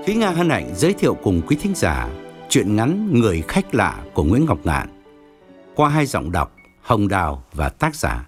Thúy Nga hân hạnh giới thiệu cùng quý thính giả truyện ngắn Người khách lạ của Nguyễn Ngọc Ngạn qua hai giọng đọc Hồng Đào và tác giả.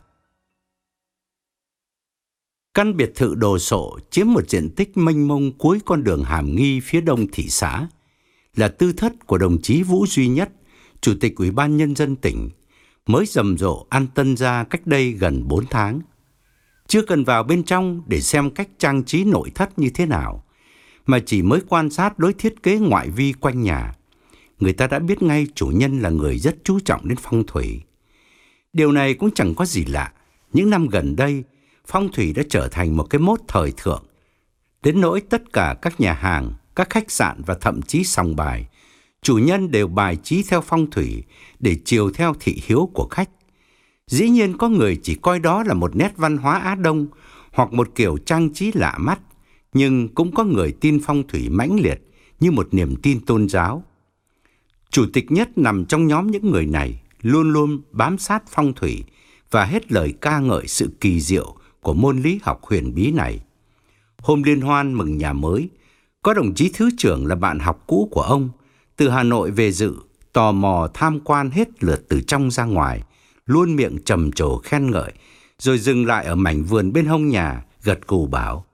Căn biệt thự đồ sộ chiếm một diện tích mênh mông cuối con đường Hàm Nghi phía đông thị xã, là tư thất của đồng chí Vũ Duy Nhất, Chủ tịch Ủy ban Nhân dân tỉnh, mới rầm rộ an tân ra cách đây gần 4 tháng. Chưa cần vào bên trong để xem cách trang trí nội thất như thế nào, mà chỉ mới quan sát lối thiết kế ngoại vi quanh nhà, người ta đã biết ngay chủ nhân là người rất chú trọng đến phong thủy. Điều này cũng chẳng có gì lạ. Những năm gần đây, phong thủy đã trở thành một cái mốt thời thượng, đến nỗi tất cả các nhà hàng, các khách sạn và thậm chí sòng bài, chủ nhân đều bài trí theo phong thủy để chiều theo thị hiếu của khách. Dĩ nhiên có người chỉ coi đó là một nét văn hóa Á Đông hoặc một kiểu trang trí lạ mắt, nhưng cũng có người tin phong thủy mãnh liệt như một niềm tin tôn giáo. Chủ tịch Nhất nằm trong nhóm những người này, luôn luôn bám sát phong thủy và hết lời ca ngợi sự kỳ diệu của môn lý học huyền bí này. Hôm liên hoan mừng nhà mới, có đồng chí thứ trưởng là bạn học cũ của ông, từ Hà Nội về dự, tò mò tham quan hết lượt từ trong ra ngoài, luôn miệng trầm trồ khen ngợi, rồi dừng lại ở mảnh vườn bên hông nhà, gật gù bảo: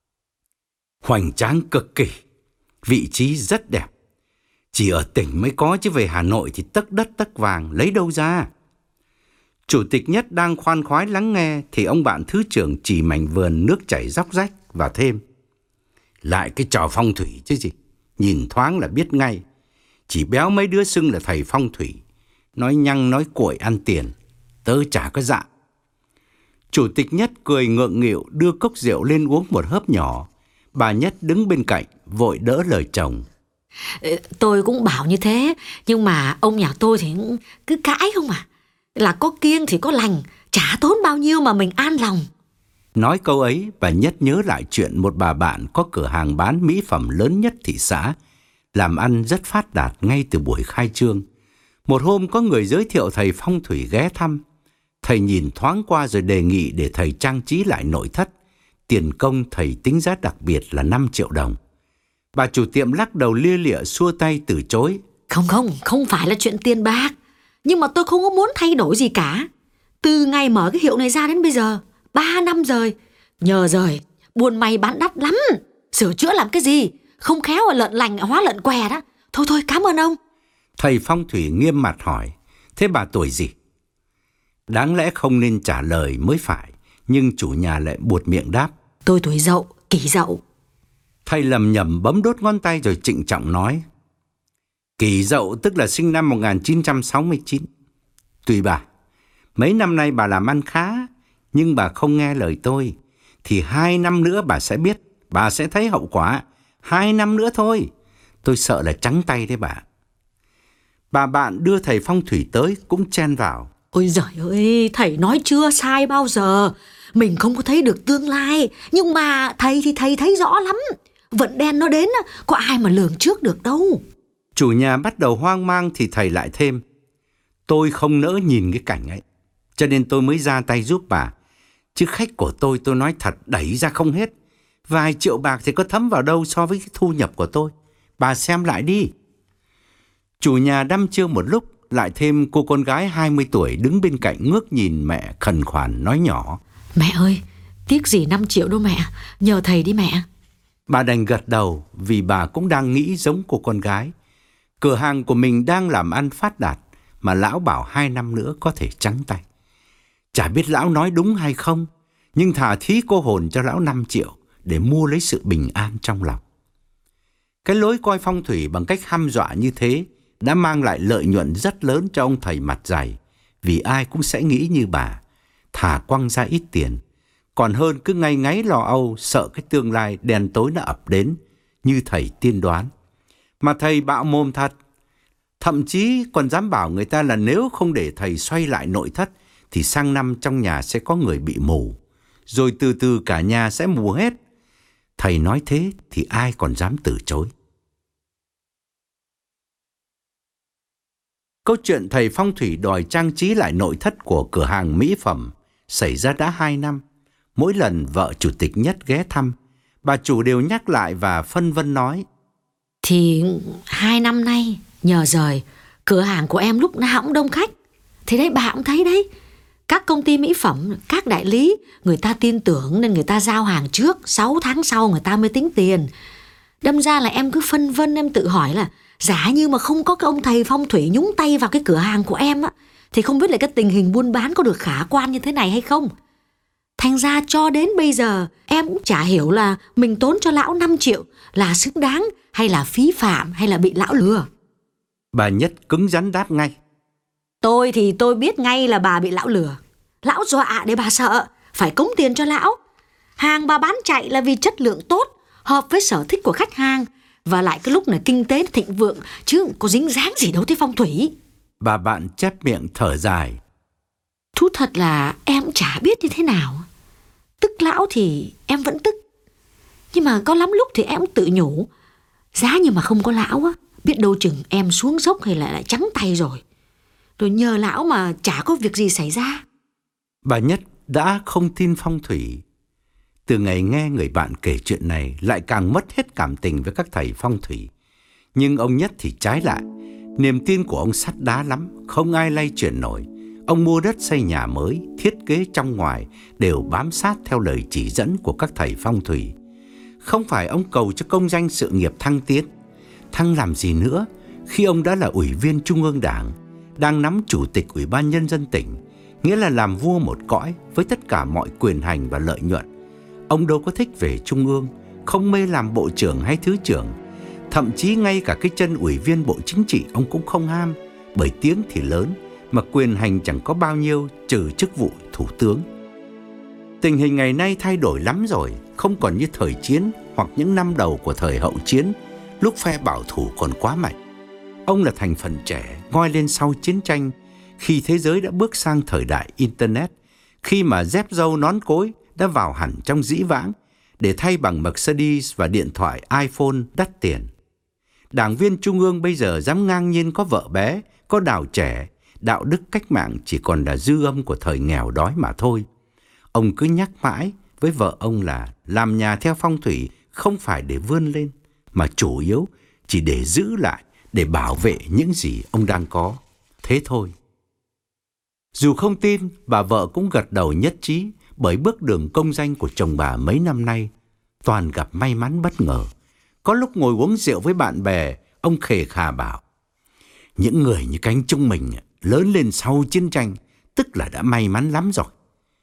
hoành tráng cực kỳ, vị trí rất đẹp. Chỉ ở tỉnh mới có chứ về Hà Nội thì tấc đất tấc vàng, lấy đâu ra. Chủ tịch Nhất đang khoan khoái lắng nghe thì ông bạn thứ trưởng chỉ mảnh vườn nước chảy róc rách và thêm: lại cái trò phong thủy chứ gì, nhìn thoáng là biết ngay. Chỉ béo mấy đứa xưng là thầy phong thủy, nói nhăng nói cuội ăn tiền, tớ chả có dạ. Chủ tịch Nhất cười ngượng nghịu đưa cốc rượu lên uống một hớp nhỏ. Bà Nhất đứng bên cạnh vội đỡ lời chồng: tôi cũng bảo như thế, nhưng mà ông nhà tôi thì cứ cãi không à. Là có kiêng thì có lành, chả tốn bao nhiêu mà mình an lòng. Nói câu ấy, bà Nhất nhớ lại chuyện một bà bạn có cửa hàng bán mỹ phẩm lớn nhất thị xã, làm ăn rất phát đạt ngay từ buổi khai trương. Một hôm có người giới thiệu thầy phong thủy ghé thăm. Thầy nhìn thoáng qua rồi đề nghị để thầy trang trí lại nội thất. Tiền công thầy tính giá đặc biệt là 5 triệu đồng. Bà chủ tiệm lắc đầu lia lịa xua tay từ chối: Không phải là chuyện tiền bạc, nhưng mà tôi không có muốn thay đổi gì cả. Từ ngày mở cái hiệu này ra đến bây giờ 3 năm rồi, nhờ rồi buôn may bán đắt lắm, sửa chữa làm cái gì, không khéo là lợn lành hóa lợn què đó. Thôi cảm ơn ông. Thầy phong thủy nghiêm mặt hỏi: thế bà tuổi gì? Đáng lẽ không nên trả lời mới phải, nhưng chủ nhà lại buột miệng đáp: tôi tuổi Dậu, Kỷ Dậu. Thầy lầm nhầm bấm đốt ngón tay rồi trịnh trọng nói: Kỷ Dậu tức là sinh năm 1969. Tùy bà, mấy năm nay bà làm ăn khá, nhưng bà không nghe lời tôi, thì 2 năm nữa bà sẽ biết, bà sẽ thấy hậu quả. 2 năm nữa thôi, tôi sợ là trắng tay đấy bà. Bà bạn đưa thầy phong thủy tới cũng chen vào: Ôi giời ơi, thầy nói chưa sai bao giờ. Mình không có thấy được tương lai, nhưng mà thầy thì thầy thấy rõ lắm. Vận đen nó đến, có ai mà lường trước được đâu. Chủ nhà bắt đầu hoang mang thì thầy lại thêm: tôi không nỡ nhìn cái cảnh ấy, cho nên tôi mới ra tay giúp bà. Chứ khách của tôi nói thật đẩy ra không hết. Vài triệu bạc thì có thấm vào đâu so với cái thu nhập của tôi. Bà xem lại đi. Chủ nhà đăm chiêu một lúc, lại thêm cô con gái 20 tuổi đứng bên cạnh ngước nhìn mẹ khẩn khoản nói nhỏ: Mẹ ơi, tiếc gì 5 triệu đâu mẹ, nhờ thầy đi mẹ. Bà đành gật đầu vì bà cũng đang nghĩ giống cô con gái. Cửa hàng của mình đang làm ăn phát đạt, mà lão bảo 2 năm nữa có thể trắng tay. Chả biết lão nói đúng hay không, nhưng thà thí cô hồn cho lão 5 triệu để mua lấy sự bình an trong lòng. Cái lối coi phong thủy bằng cách hăm dọa như thế đã mang lại lợi nhuận rất lớn cho ông thầy mặt dày, vì ai cũng sẽ nghĩ như bà, thà quăng ra ít tiền, còn hơn cứ ngay ngáy lo âu sợ cái tương lai đen tối nó ập đến như thầy tiên đoán. Mà thầy bạo mồm thật, thậm chí còn dám bảo người ta là nếu không để thầy xoay lại nội thất thì sang năm trong nhà sẽ có người bị mù, rồi từ từ cả nhà sẽ mù hết. Thầy nói thế thì ai còn dám từ chối. Câu chuyện thầy phong thủy đòi trang trí lại nội thất của cửa hàng mỹ phẩm xảy ra đã 2 năm. Mỗi lần vợ chủ tịch Nhất ghé thăm, bà chủ đều nhắc lại và phân vân nói: Thì 2 năm nay nhờ rời, cửa hàng của em lúc nào cũng đông khách. Thì đấy, bà cũng thấy đấy, các công ty mỹ phẩm, các đại lý, người ta tin tưởng nên người ta giao hàng trước, 6 tháng sau người ta mới tính tiền. Đâm ra là em cứ phân vân, em tự hỏi là giả như mà không có cái ông thầy phong thủy nhúng tay vào cái cửa hàng của em á, thì không biết là cái tình hình buôn bán có được khả quan như thế này hay không. Thành ra cho đến bây giờ em cũng chả hiểu là mình tốn cho lão 5 triệu là xứng đáng, hay là phí phạm, hay là bị lão lừa. Bà Nhất cứng rắn đáp ngay. Tôi thì tôi biết ngay là bà bị lão lừa. Lão dọa để bà sợ, phải cống tiền cho lão. Hàng bà bán chạy là vì chất lượng tốt, hợp với sở thích của khách hàng, và lại cái lúc này kinh tế thịnh vượng, chứ có dính dáng gì đâu tới phong thủy. Bà bạn chép miệng thở dài. Thú thật là em cũng chả biết như thế nào. Tức lão thì em vẫn tức, nhưng mà có lắm lúc thì em tự nhủ, giá như mà không có lão á, biết đâu chừng em xuống dốc hay là lại trắng tay rồi. Rồi nhờ lão mà chả có việc gì xảy ra. Bà Nhất đã không tin phong thủy. Từ ngày nghe người bạn kể chuyện này, lại càng mất hết cảm tình với các thầy phong thủy. Nhưng ông Nhất thì trái lại, niềm tin của ông sắt đá lắm, không ai lay chuyển nổi. Ông mua đất xây nhà mới, thiết kế trong ngoài đều bám sát theo lời chỉ dẫn của các thầy phong thủy. Không phải ông cầu cho công danh sự nghiệp thăng tiến. Thăng làm gì nữa khi ông đã là ủy viên Trung ương Đảng, đang nắm chủ tịch Ủy ban Nhân dân tỉnh, nghĩa là làm vua một cõi với tất cả mọi quyền hành và lợi nhuận. Ông đâu có thích về Trung ương, không mê làm bộ trưởng hay thứ trưởng. Thậm chí ngay cả cái chân ủy viên Bộ Chính trị ông cũng không ham, bởi tiếng thì lớn mà quyền hành chẳng có bao nhiêu trừ chức vụ thủ tướng. Tình hình ngày nay thay đổi lắm rồi, không còn như thời chiến hoặc những năm đầu của thời hậu chiến, lúc phe bảo thủ còn quá mạnh. Ông là thành phần trẻ ngoi lên sau chiến tranh, khi thế giới đã bước sang thời đại Internet, khi mà dép râu nón cối đã vào hẳn trong dĩ vãng để thay bằng Mercedes và điện thoại iPhone đắt tiền. Đảng viên Trung ương bây giờ dám ngang nhiên có vợ bé, có đào trẻ, đạo đức cách mạng chỉ còn là dư âm của thời nghèo đói mà thôi. Ông cứ nhắc mãi với vợ ông là làm nhà theo phong thủy không phải để vươn lên, mà chủ yếu chỉ để giữ lại, để bảo vệ những gì ông đang có. Thế thôi. Dù không tin, bà vợ cũng gật đầu nhất trí, bởi bước đường công danh của chồng bà mấy năm nay toàn gặp may mắn bất ngờ. Có lúc ngồi uống rượu với bạn bè, ông khề khà bảo: những người như cánh chúng mình lớn lên sau chiến tranh, tức là đã may mắn lắm rồi.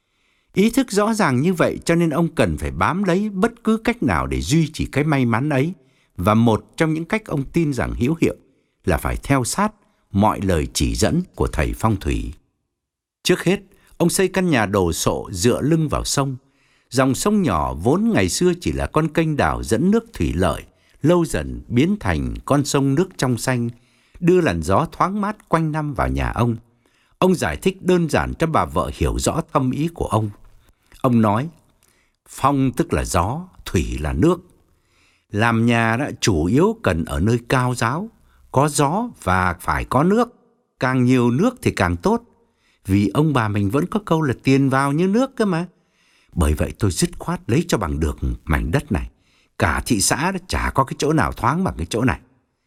Ý thức rõ ràng như vậy cho nên ông cần phải bám lấy bất cứ cách nào để duy trì cái may mắn ấy. Và một trong những cách ông tin rằng hữu hiệu là phải theo sát mọi lời chỉ dẫn của thầy phong thủy. Trước hết, ông xây căn nhà đồ sộ dựa lưng vào sông. Dòng sông nhỏ vốn ngày xưa chỉ là con kênh đào dẫn nước thủy lợi, lâu dần biến thành con sông nước trong xanh, đưa làn gió thoáng mát quanh năm vào nhà ông. Ông giải thích đơn giản cho bà vợ hiểu rõ thâm ý của ông. Ông nói: phong tức là gió, thủy là nước. Làm nhà đã chủ yếu cần ở nơi cao ráo, có gió và phải có nước. Càng nhiều nước thì càng tốt, vì ông bà mình vẫn có câu là tiền vào như nước cơ mà. Bởi vậy tôi dứt khoát lấy cho bằng được mảnh đất này. Cả thị xã đã chả có cái chỗ nào thoáng bằng cái chỗ này.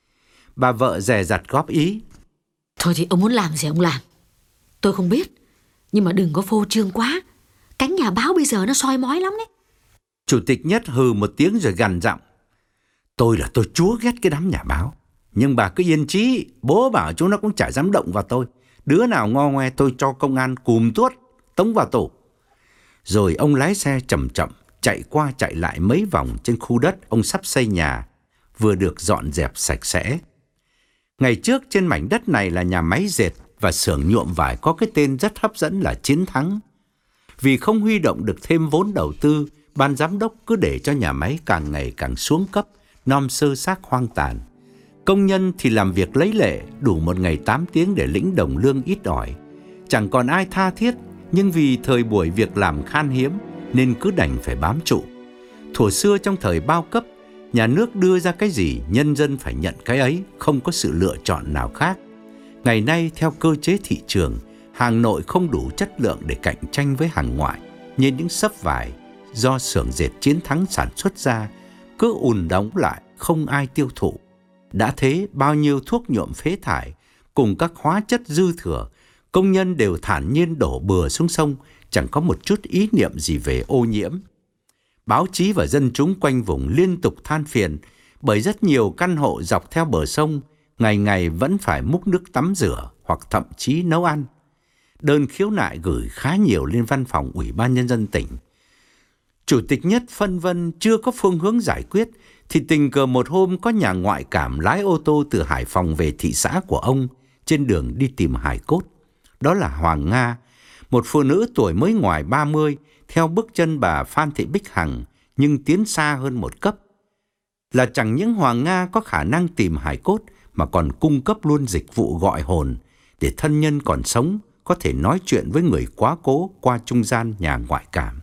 Bà vợ dè dặt góp ý: thôi thì ông muốn làm gì ông làm, tôi không biết, nhưng mà đừng có phô trương quá. Cánh nhà báo bây giờ nó soi mói lắm đấy. Chủ tịch Nhất hừ một tiếng rồi gằn giọng: tôi là tôi chúa ghét cái đám nhà báo, nhưng bà cứ yên chí, bố bảo chúng nó cũng chả dám động vào tôi. Đứa nào ngo ngoe tôi cho công an cùm tuốt, tống vào tù. Rồi ông lái xe chậm chậm chạy qua chạy lại mấy vòng trên khu đất ông sắp xây nhà, vừa được dọn dẹp sạch sẽ. Ngày trước trên mảnh đất này là nhà máy dệt và xưởng nhuộm vải có cái tên rất hấp dẫn là Chiến Thắng. Vì không huy động được thêm vốn đầu tư, ban giám đốc cứ để cho nhà máy càng ngày càng xuống cấp, nom sơ xác hoang tàn. Công nhân thì làm việc lấy lệ, đủ một ngày 8 tiếng để lĩnh đồng lương ít ỏi. Chẳng còn ai tha thiết, nhưng vì thời buổi việc làm khan hiếm nên cứ đành phải bám trụ. Thuở xưa trong thời bao cấp, nhà nước đưa ra cái gì, nhân dân phải nhận cái ấy, không có sự lựa chọn nào khác. Ngày nay theo cơ chế thị trường, hàng nội không đủ chất lượng để cạnh tranh với hàng ngoại, như những xấp vải do xưởng dệt Chiến Thắng sản xuất ra cứ ùn đóng lại, không ai tiêu thụ. Đã thế, bao nhiêu thuốc nhuộm phế thải cùng các hóa chất dư thừa, công nhân đều thản nhiên đổ bừa xuống sông, chẳng có một chút ý niệm gì về ô nhiễm. Báo chí và dân chúng quanh vùng liên tục than phiền bởi rất nhiều căn hộ dọc theo bờ sông ngày ngày vẫn phải múc nước tắm rửa hoặc thậm chí nấu ăn. Đơn khiếu nại gửi khá nhiều lên văn phòng Ủy ban Nhân dân tỉnh. Chủ tịch Nhất phân vân chưa có phương hướng giải quyết thì tình cờ một hôm có nhà ngoại cảm lái ô tô từ Hải Phòng về thị xã của ông trên đường đi tìm hài cốt. Đó là Hoàng Nga, một phụ nữ tuổi mới ngoài 30, theo bước chân bà Phan Thị Bích Hằng nhưng tiến xa hơn một cấp. Là chẳng những Hoàng Nga có khả năng tìm hài cốt mà còn cung cấp luôn dịch vụ gọi hồn để thân nhân còn sống có thể nói chuyện với người quá cố qua trung gian nhà ngoại cảm.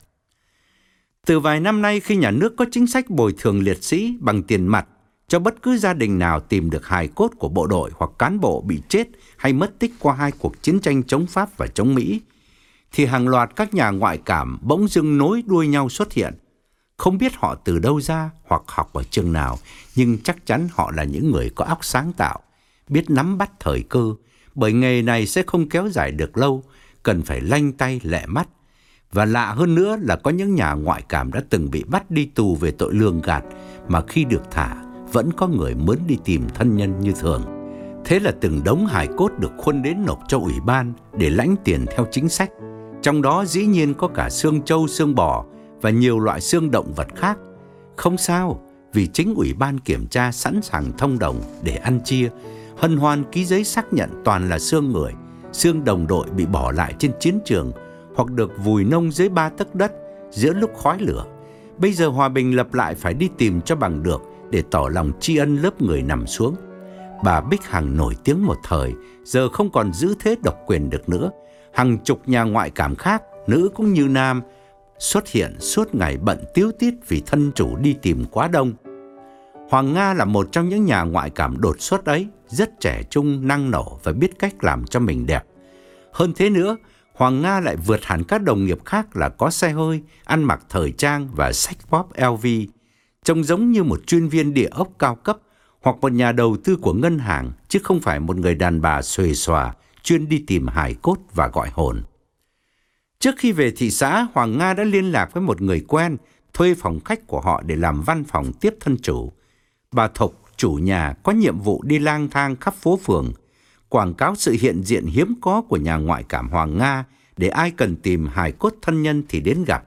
Từ vài năm nay, khi nhà nước có chính sách bồi thường liệt sĩ bằng tiền mặt cho bất cứ gia đình nào tìm được hài cốt của bộ đội hoặc cán bộ bị chết hay mất tích qua hai cuộc chiến tranh chống Pháp và chống Mỹ, thì hàng loạt các nhà ngoại cảm bỗng dưng nối đuôi nhau xuất hiện. Không biết họ từ đâu ra hoặc học ở trường nào, nhưng chắc chắn họ là những người có óc sáng tạo, biết nắm bắt thời cơ, bởi nghề này sẽ không kéo dài được lâu, cần phải lanh tay lẹ mắt. Và lạ hơn nữa là có những nhà ngoại cảm đã từng bị bắt đi tù về tội lường gạt, mà khi được thả vẫn có người mướn đi tìm thân nhân như thường. Thế là từng đống hài cốt được khuân đến nộp cho ủy ban để lãnh tiền theo chính sách. Trong đó dĩ nhiên có cả xương trâu, xương bò và nhiều loại xương động vật khác. Không sao, vì chính ủy ban kiểm tra sẵn sàng thông đồng để ăn chia, hân hoan ký giấy xác nhận toàn là xương người, xương đồng đội bị bỏ lại trên chiến trường hoặc được vùi nông dưới 3 tấc đất giữa lúc khói lửa. Bây giờ hòa bình lập lại phải đi tìm cho bằng được để tỏ lòng tri ân lớp người nằm xuống. Bà Bích Hằng nổi tiếng một thời, giờ không còn giữ thế độc quyền được nữa. Hàng chục nhà ngoại cảm khác, nữ cũng như nam, xuất hiện suốt ngày bận tíu tít vì thân chủ đi tìm quá đông. Hoàng Nga là một trong những nhà ngoại cảm đột xuất ấy, rất trẻ trung, năng nổ và biết cách làm cho mình đẹp. Hơn thế nữa, Hoàng Nga lại vượt hẳn các đồng nghiệp khác là có xe hơi, ăn mặc thời trang và sách pop LV. Trông giống như một chuyên viên địa ốc cao cấp hoặc một nhà đầu tư của ngân hàng, chứ không phải một người đàn bà xuề xòa chuyên đi tìm hài cốt và gọi hồn. Trước khi về thị xã, Hoàng Nga đã liên lạc với một người quen, thuê phòng khách của họ để làm văn phòng tiếp thân chủ. Bà Thục, chủ nhà, có nhiệm vụ đi lang thang khắp phố phường, quảng cáo sự hiện diện hiếm có của nhà ngoại cảm Hoàng Nga để ai cần tìm hài cốt thân nhân thì đến gặp.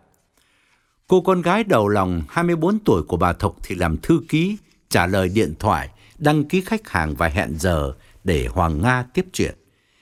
Cô con gái đầu lòng 24 tuổi của bà Thục thì làm thư ký, trả lời điện thoại, đăng ký khách hàng và hẹn giờ để Hoàng Nga tiếp chuyện.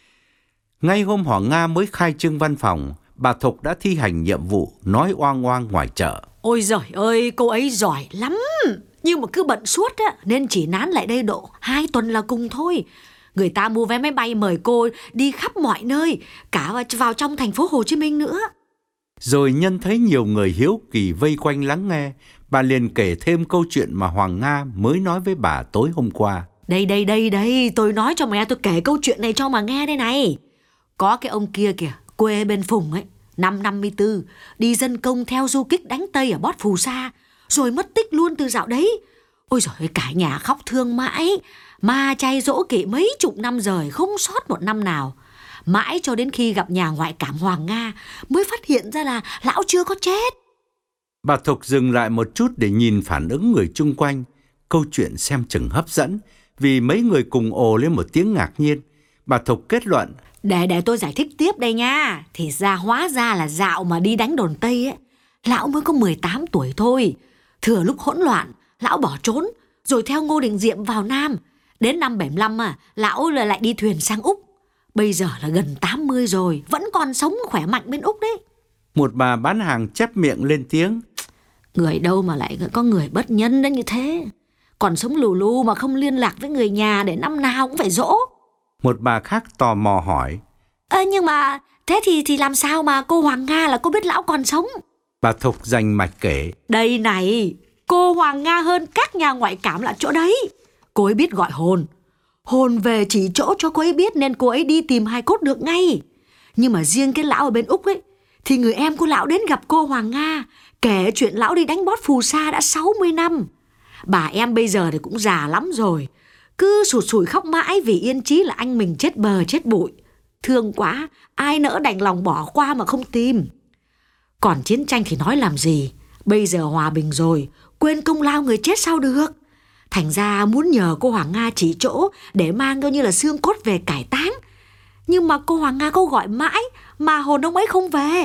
Ngay hôm Hoàng Nga mới khai trương văn phòng, bà Thục đã thi hành nhiệm vụ nói oang oang ngoài chợ. Ôi giời ơi, cô ấy giỏi lắm. Nhưng mà cứ bận suốt á, nên chỉ nán lại đây độ 2 tuần là cùng thôi. Người ta mua vé máy bay mời cô đi khắp mọi nơi, cả vào trong thành phố Hồ Chí Minh nữa. Rồi nhân thấy nhiều người hiếu kỳ vây quanh lắng nghe, bà liền kể thêm câu chuyện mà Hoàng Nga mới nói với bà tối hôm qua. Đây, tôi nói cho mẹ, tôi kể câu chuyện này cho mà nghe đây này. Có cái ông kia kìa, quê bên Phùng ấy, năm 54, đi dân công theo du kích đánh Tây ở Bót Phù Sa, rồi mất tích luôn từ dạo đấy. Ôi giời ơi, cả nhà khóc thương mãi, ma chay dỗ kỵ mấy chục năm rồi, không sót một năm nào. Mãi cho đến khi gặp nhà ngoại cảm Hoàng Nga mới phát hiện ra là lão chưa có chết. Bà Thục dừng lại một chút để nhìn phản ứng người chung quanh. Câu chuyện xem chừng hấp dẫn, vì mấy người cùng ồ lên một tiếng ngạc nhiên. Bà Thục kết luận. Để tôi giải thích tiếp đây nha. Thì hóa ra là dạo mà đi đánh đồn Tây ấy, lão mới có 18 tuổi thôi. Thừa lúc hỗn loạn, lão bỏ trốn, rồi theo Ngô Đình Diệm vào Nam. Đến năm 75 lão lại đi thuyền sang Úc. Bây giờ là gần 80 rồi, vẫn còn sống khỏe mạnh bên Úc đấy. Một bà bán hàng chép miệng lên tiếng. Người đâu mà lại có người bất nhân đến như thế. Còn sống lù lù mà không liên lạc với người nhà để năm nào cũng phải dỗ. Một bà khác tò mò hỏi. Nhưng mà thế thì làm sao mà cô Hoàng Nga là cô biết lão còn sống? Bà Thục rành mạch kể. Đây này, cô Hoàng Nga hơn các nhà ngoại cảm là chỗ đấy. Cô ấy biết gọi hồn. Hồn về chỉ chỗ cho cô ấy biết nên cô ấy đi tìm hài cốt được ngay. Nhưng mà riêng cái lão ở bên Úc ấy, thì người em của lão đến gặp cô Hoàng Nga, kể chuyện lão đi đánh Bót Phù Sa đã 60 năm. Bà em bây giờ thì cũng già lắm rồi. cứ sụt sùi khóc mãi vì Yên Chí là anh mình chết bờ chết bụi. Thương quá, ai nỡ đành lòng bỏ qua mà không tìm. Còn chiến tranh thì nói làm gì, bây giờ hòa bình rồi, quên công lao người chết sao được. Thành ra muốn nhờ cô Hoàng Nga chỉ chỗ để mang coi như là xương cốt về cải táng. Nhưng mà cô Hoàng Nga có gọi mãi mà hồn ông ấy không về.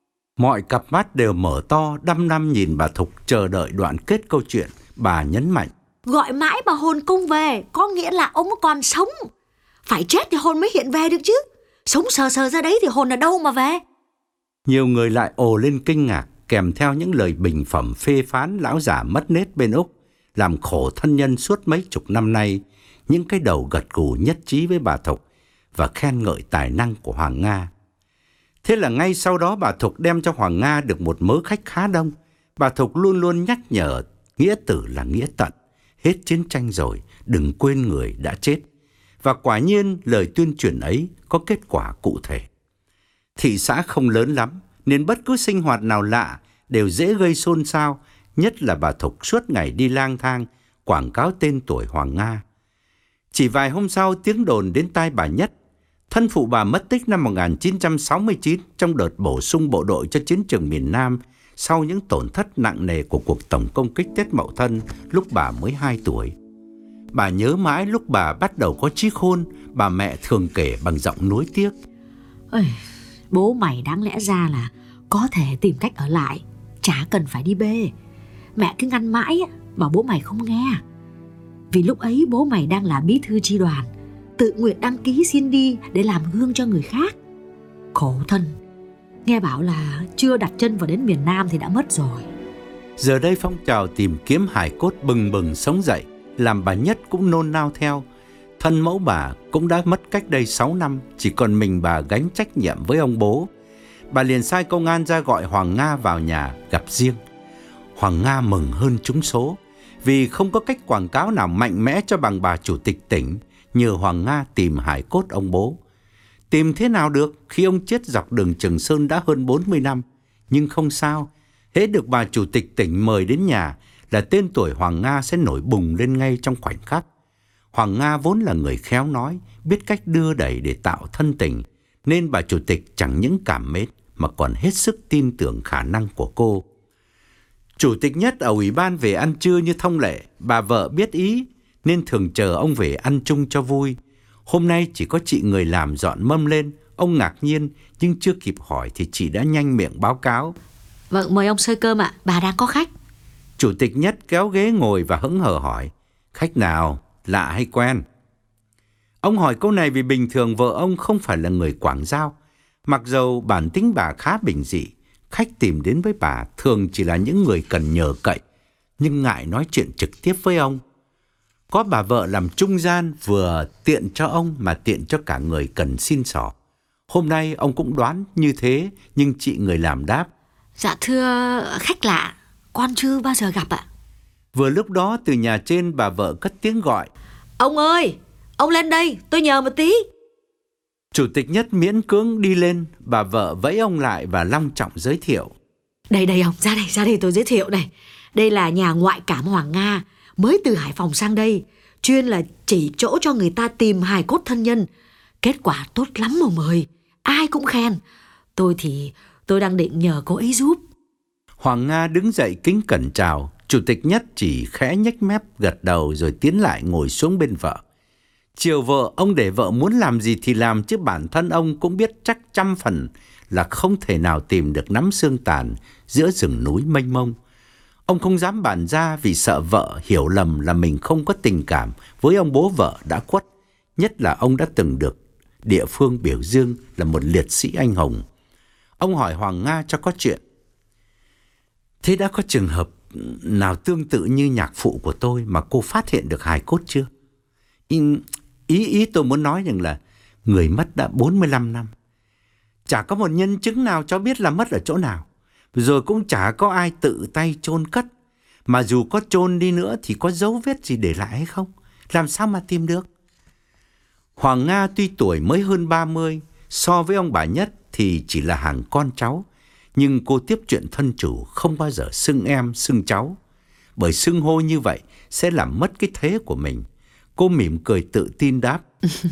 Mọi cặp mắt đều mở to đăm đăm nhìn bà Thục chờ đợi đoạn kết câu chuyện. Bà nhấn mạnh: Gọi mãi mà hồn không về có nghĩa là ông còn sống. Phải chết thì hồn mới hiện về được chứ. Sống sờ sờ ra đấy thì hồn ở đâu mà về. Nhiều người lại ồ lên kinh ngạc, kèm theo những lời bình phẩm phê phán lão già mất nết bên Úc, làm khổ thân nhân suốt mấy chục năm nay. Những cái đầu gật gù nhất trí với bà Thục và khen ngợi tài năng của Hoàng Nga. Thế là ngay sau đó bà Thục đem cho Hoàng Nga được một mớ khách khá đông. Bà Thục luôn luôn nhắc nhở nghĩa tử là nghĩa tận. Hết chiến tranh rồi, đừng quên người đã chết. Và quả nhiên lời tuyên truyền ấy có kết quả cụ thể. Thị xã không lớn lắm, nên bất cứ sinh hoạt nào lạ đều dễ gây xôn xao, nhất là bà Thục suốt ngày đi lang thang, quảng cáo tên tuổi Hoàng Nga. Chỉ vài hôm sau, tiếng đồn đến tai bà Nhất. Thân phụ bà mất tích năm 1969 trong đợt bổ sung bộ đội cho chiến trường miền Nam sau những tổn thất nặng nề của cuộc tổng công kích Tết Mậu Thân lúc bà mới 2 tuổi. Bà nhớ mãi lúc bà bắt đầu có trí khôn, bà mẹ thường kể bằng giọng nuối tiếc: Ôi, bố mày đáng lẽ ra là có thể tìm cách ở lại, chả cần phải đi bê. Mẹ cứ ngăn mãi mà bố mày không nghe. Vì lúc ấy bố mày đang là bí thư chi đoàn, tự nguyện đăng ký xin đi để làm gương cho người khác. Khổ thân, nghe bảo là chưa đặt chân vào đến miền Nam thì đã mất rồi. Giờ đây phong trào tìm kiếm hài cốt bừng bừng sống dậy, làm bà Nhất cũng nôn nao theo. Thân mẫu bà cũng đã mất cách đây 6 năm, chỉ còn mình bà gánh trách nhiệm với ông bố. Bà liền sai công an ra gọi Hoàng Nga vào nhà gặp riêng. Hoàng Nga mừng hơn trúng số, vì không có cách quảng cáo nào mạnh mẽ cho bằng bà chủ tịch tỉnh nhờ Hoàng Nga tìm hài cốt ông bố. Tìm thế nào được khi ông chết dọc đường Trường Sơn đã hơn 40 năm. Nhưng không sao, hễ được bà chủ tịch tỉnh mời đến nhà là tên tuổi Hoàng Nga sẽ nổi bùng lên ngay trong khoảnh khắc. Hoàng Nga vốn là người khéo nói, biết cách đưa đẩy để tạo thân tình, nên bà chủ tịch chẳng những cảm mến mà còn hết sức tin tưởng khả năng của cô. Chủ tịch Nhất ở ủy ban về ăn trưa như thông lệ, bà vợ biết ý nên thường chờ ông về ăn chung cho vui. Hôm nay chỉ có chị người làm dọn mâm lên. Ông ngạc nhiên nhưng chưa kịp hỏi thì chị đã nhanh miệng báo cáo: Vâng, mời ông xơi cơm ạ, bà đang có khách. Chủ tịch Nhất kéo ghế ngồi và hững hờ hỏi: Khách nào, lạ hay quen? Ông hỏi câu này vì bình thường vợ ông không phải là người quảng giao. Mặc dầu bản tính bà khá bình dị, khách tìm đến với bà thường chỉ là những người cần nhờ cậy, nhưng ngại nói chuyện trực tiếp với ông. Có bà vợ làm trung gian, vừa tiện cho ông mà tiện cho cả người cần xin xỏ. Hôm nay ông cũng đoán như thế, nhưng chị người làm đáp: Dạ thưa khách lạ, con chưa bao giờ gặp ạ. Vừa lúc đó từ nhà trên bà vợ cất tiếng gọi: Ông ơi, ông lên đây, tôi nhờ một tí. Chủ tịch Nhất miễn cưỡng đi lên, bà vợ vẫy ông lại và long trọng giới thiệu: Đây ông, ra đây tôi giới thiệu này. Đây là nhà ngoại cảm Hoàng Nga, mới từ Hải Phòng sang đây, chuyên là chỉ chỗ cho người ta tìm hài cốt thân nhân. Kết quả tốt lắm mà mời, ai cũng khen. Tôi đang định nhờ cô ấy giúp. Hoàng Nga đứng dậy kính cẩn chào. Chủ tịch Nhất chỉ khẽ nhếch mép gật đầu rồi tiến lại ngồi xuống bên vợ. Chiều vợ, ông để vợ muốn làm gì thì làm, chứ bản thân ông cũng biết chắc 100% là không thể nào tìm được nắm xương tàn giữa rừng núi mênh mông. Ông không dám bàn ra vì sợ vợ hiểu lầm là mình không có tình cảm với ông bố vợ đã khuất, nhất là ông đã từng được địa phương biểu dương là một liệt sĩ anh hùng. Ông hỏi Hoàng Nga cho có chuyện: Thế đã có trường hợp nào tương tự như nhạc phụ của tôi mà cô phát hiện được hài cốt chưa? Ý tôi muốn nói rằng là người mất đã 45 năm. Chả có một nhân chứng nào cho biết là mất ở chỗ nào. Rồi cũng chả có ai tự tay chôn cất. Mà dù có chôn đi nữa thì có dấu vết gì để lại hay không? Làm sao mà tìm được? Hoàng Nga tuy tuổi mới hơn 30, so với ông bà Nhất thì chỉ là hàng con cháu. Nhưng cô tiếp chuyện thân chủ không bao giờ xưng em, xưng cháu. Bởi xưng hô như vậy sẽ làm mất cái thế của mình. Cô mỉm cười tự tin đáp.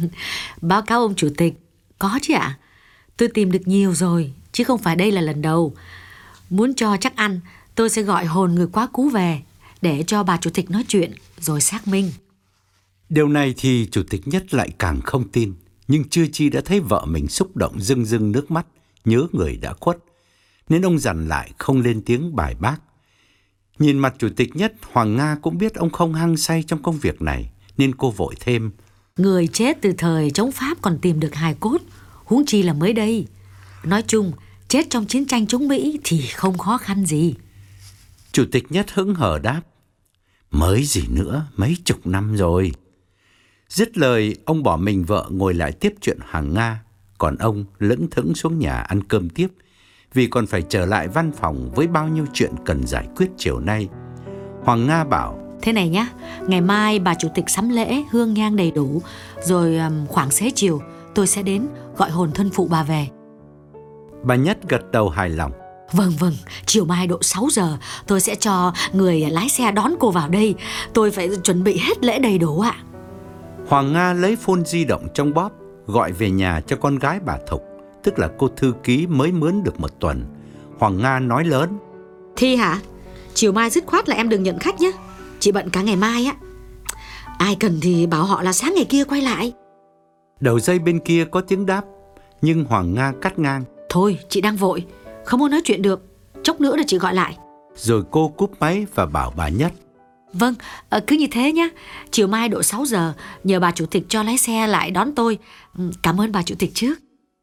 Báo cáo ông chủ tịch, có chứ ạ. Tôi tìm được nhiều rồi, chứ không phải đây là lần đầu. Muốn cho chắc ăn, tôi sẽ gọi hồn người quá cố về để cho bà chủ tịch nói chuyện rồi xác minh. Điều này thì chủ tịch Nhất lại càng không tin, nhưng chưa chi đã thấy vợ mình xúc động rưng rưng nước mắt, nhớ người đã khuất, nên ông dằn lại không lên tiếng bài bác. Nhìn mặt chủ tịch Nhất, Hoàng Nga cũng biết ông không hăng say trong công việc này, nên cô vội thêm. Người chết từ thời chống Pháp còn tìm được hài cốt, huống chi là mới đây. Nói chung, chết trong chiến tranh chống Mỹ thì không khó khăn gì. Chủ tịch Nhất hững hờ đáp. Mới gì nữa, mấy chục năm rồi. Dứt lời, ông bỏ mình vợ ngồi lại tiếp chuyện Hoàng Nga, còn ông lững thững xuống nhà ăn cơm tiếp, vì còn phải trở lại văn phòng với bao nhiêu chuyện cần giải quyết chiều nay. Hoàng Nga bảo. Thế này nhá, ngày mai bà chủ tịch sắm lễ, hương nhang đầy đủ, rồi khoảng xế chiều tôi sẽ đến gọi hồn thân phụ bà về. Bà Nhất gật đầu hài lòng. Vâng, chiều mai độ 6 giờ tôi sẽ cho người lái xe đón cô vào đây. Tôi phải chuẩn bị hết lễ đầy đủ ạ. Hoàng Nga lấy phone di động trong bóp, gọi về nhà cho con gái bà Thục, tức là cô thư ký mới mướn được 1 tuần. Hoàng Nga nói lớn. Thi hả? Chiều mai dứt khoát là em đừng nhận khách nhé. Chị bận cả ngày mai á. Ai cần thì bảo họ là sáng ngày kia quay lại. Đầu dây bên kia có tiếng đáp, nhưng Hoàng Nga cắt ngang. Thôi, chị đang vội, không muốn nói chuyện được. Chốc nữa để chị gọi lại. Rồi cô cúp máy và bảo bà Nhất. Vâng, cứ như thế nhé. Chiều mai độ 6 giờ nhờ bà chủ tịch cho lái xe lại đón tôi. Cảm ơn bà chủ tịch trước.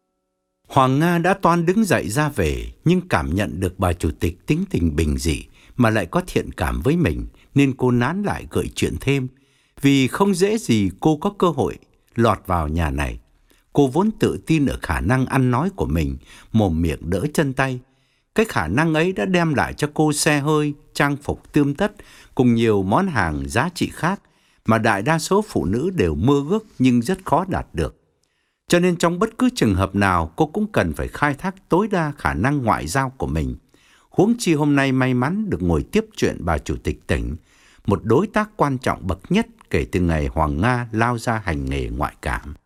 Hoàng Nga đã toan đứng dậy ra về, nhưng cảm nhận được bà chủ tịch tính tình bình dị mà lại có thiện cảm với mình, nên cô nán lại gợi chuyện thêm, vì không dễ gì cô có cơ hội lọt vào nhà này. Cô vốn tự tin ở khả năng ăn nói của mình, mồm miệng đỡ chân tay. Cái khả năng ấy đã đem lại cho cô xe hơi, trang phục tươm tất cùng nhiều món hàng giá trị khác mà đại đa số phụ nữ đều mơ ước nhưng rất khó đạt được. Cho nên trong bất cứ trường hợp nào cô cũng cần phải khai thác tối đa khả năng ngoại giao của mình. Huống chi hôm nay may mắn được ngồi tiếp chuyện bà chủ tịch tỉnh, một đối tác quan trọng bậc nhất kể từ ngày Hoàng Nga lao ra hành nghề ngoại cảm.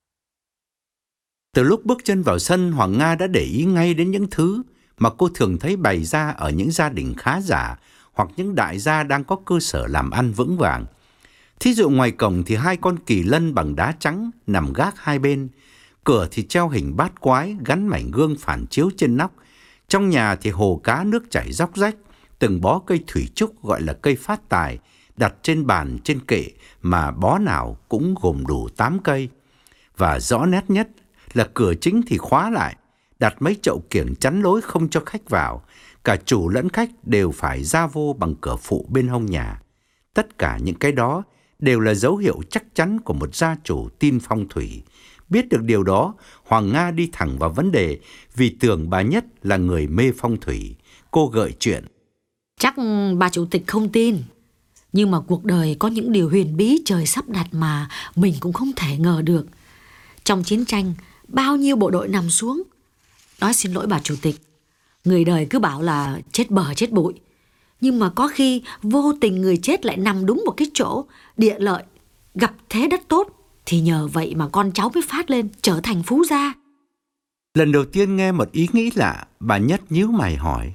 Từ lúc bước chân vào sân, Hoàng Nga đã để ý ngay đến những thứ mà cô thường thấy bày ra ở những gia đình khá giả hoặc những đại gia đang có cơ sở làm ăn vững vàng. Thí dụ ngoài cổng thì 2 con kỳ lân bằng đá trắng nằm gác hai bên, cửa thì treo hình bát quái gắn mảnh gương phản chiếu trên nóc. Trong nhà thì hồ cá nước chảy róc rách, từng bó cây thủy trúc gọi là cây phát tài đặt trên bàn trên kệ mà bó nào cũng gồm đủ 8 cây. Và rõ nét nhất là cửa chính thì khóa lại, đặt mấy chậu kiểng chắn lối không cho khách vào. Cả chủ lẫn khách đều phải ra vô bằng cửa phụ bên hông nhà. Tất cả những cái đó đều là dấu hiệu chắc chắn của một gia chủ tin phong thủy. Biết được điều đó, Hoàng Nga đi thẳng vào vấn đề vì tưởng bà Nhất là người mê phong thủy. Cô gợi chuyện. Chắc bà chủ tịch không tin, nhưng mà cuộc đời có những điều huyền bí trời sắp đặt mà mình cũng không thể ngờ được. Trong chiến tranh, bao nhiêu bộ đội nằm xuống. Nói xin lỗi bà chủ tịch, người đời cứ bảo là chết bờ chết bụi, nhưng mà có khi vô tình người chết lại nằm đúng một cái chỗ địa lợi, gặp thế đất tốt, thì nhờ vậy mà con cháu mới phát lên trở thành phú gia. Lần đầu tiên nghe một ý nghĩ lạ, bà Nhất nhíu mày hỏi.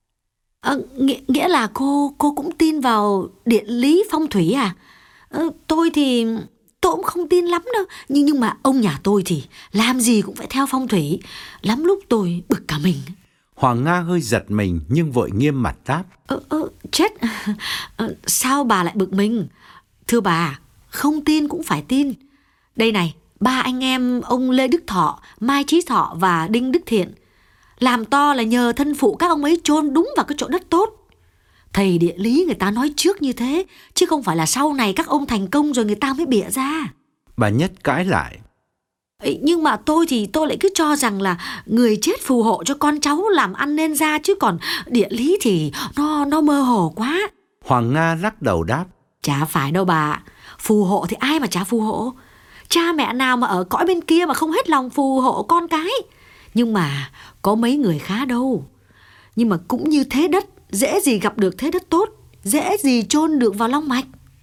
Nghĩa là cô cũng tin vào địa lý phong thủy à? Tôi thì tôi cũng không tin lắm đâu, nhưng mà ông nhà tôi thì làm gì cũng phải theo phong thủy. Lắm lúc tôi bực cả mình. Hoàng Nga hơi giật mình nhưng vội nghiêm mặt đáp. Chết, sao bà lại bực mình? Thưa bà, không tin cũng phải tin. Đây này, 3 anh em ông Lê Đức Thọ, Mai Chí Thọ và Đinh Đức Thiện làm to là nhờ thân phụ các ông ấy chôn đúng vào cái chỗ đất tốt. Thầy địa lý người ta nói trước như thế, chứ không phải là sau này các ông thành công rồi người ta mới bịa ra. Bà Nhất cãi lại. Nhưng mà tôi thì tôi lại cứ cho rằng là người chết phù hộ cho con cháu làm ăn nên ra, chứ còn địa lý thì nó mơ hồ quá. Hoàng Nga lắc đầu đáp. Chả phải đâu bà, phù hộ thì ai mà chả phù hộ. Cha mẹ nào mà ở cõi bên kia mà không hết lòng phù hộ con cái. Nhưng mà có mấy người khá đâu. Nhưng mà cũng như thế đất, dễ gì gặp được thế đất tốt, dễ gì chôn được vào long mạch.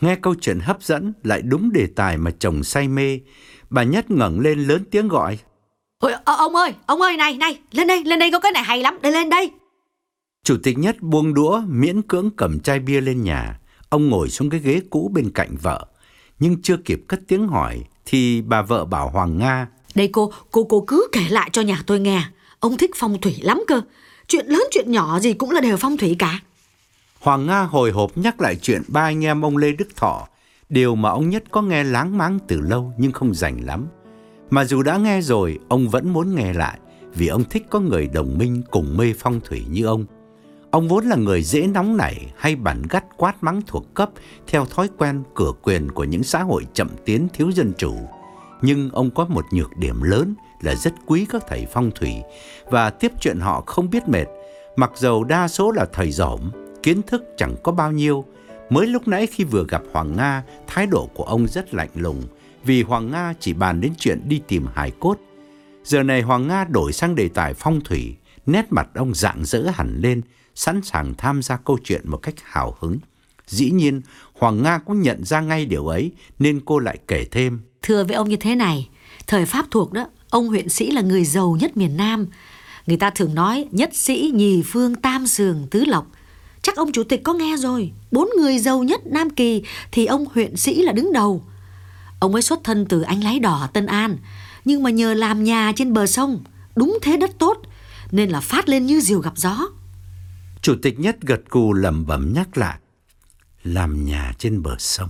Nghe câu chuyện hấp dẫn, lại đúng đề tài mà chồng say mê. Bà Nhất ngẩng lên lớn tiếng gọi: Ôi, ông ơi, này, lên đây, có cái này hay lắm, lên đây. Chủ tịch Nhất buông đũa, miễn cưỡng cầm chai bia lên nhà. Ông ngồi xuống cái ghế cũ bên cạnh vợ, nhưng chưa kịp cất tiếng hỏi thì bà vợ bảo Hoàng Nga: Đây cô cứ kể lại cho nhà tôi nghe. Ông thích phong thủy lắm cơ. Chuyện lớn chuyện nhỏ gì cũng là đều phong thủy cả. Hoàng Nga hồi hộp nhắc lại chuyện ba anh em ông Lê Đức Thọ, điều mà ông Nhất có nghe láng máng từ lâu nhưng không rành lắm. Mà dù đã nghe rồi, ông vẫn muốn nghe lại, vì ông thích có người đồng minh cùng mê phong thủy như ông. Ông vốn là người dễ nóng nảy, hay bắn gắt quát mắng thuộc cấp theo thói quen cửa quyền của những xã hội chậm tiến thiếu dân chủ. Nhưng ông có một nhược điểm lớn là rất quý các thầy phong thủy, và tiếp chuyện họ không biết mệt. Mặc dầu đa số là thầy dỏm, kiến thức chẳng có bao nhiêu. Mới lúc nãy khi vừa gặp Hoàng Nga, thái độ của ông rất lạnh lùng, vì Hoàng Nga chỉ bàn đến chuyện đi tìm hài cốt. Giờ này Hoàng Nga đổi sang đề tài phong thủy, nét mặt ông rạng rỡ hẳn lên, sẵn sàng tham gia câu chuyện một cách hào hứng. Dĩ nhiên, Hoàng Nga cũng nhận ra ngay điều ấy, nên cô lại kể thêm: Thưa với ông như thế này, thời Pháp thuộc đó, ông huyện sĩ là người giàu nhất miền Nam. Người ta thường nói nhất sĩ, nhì phương, tam sường, tứ lộc. Chắc ông chủ tịch có nghe rồi. 4 người giàu nhất Nam Kỳ thì ông huyện sĩ là đứng đầu. Ông ấy xuất thân từ Anh Lái Đỏ, Tân An, nhưng mà nhờ làm nhà trên bờ sông, đúng thế đất tốt, nên là phát lên như diều gặp gió. Chủ tịch Nhất gật gù lẩm bẩm nhắc lại: làm nhà trên bờ sông.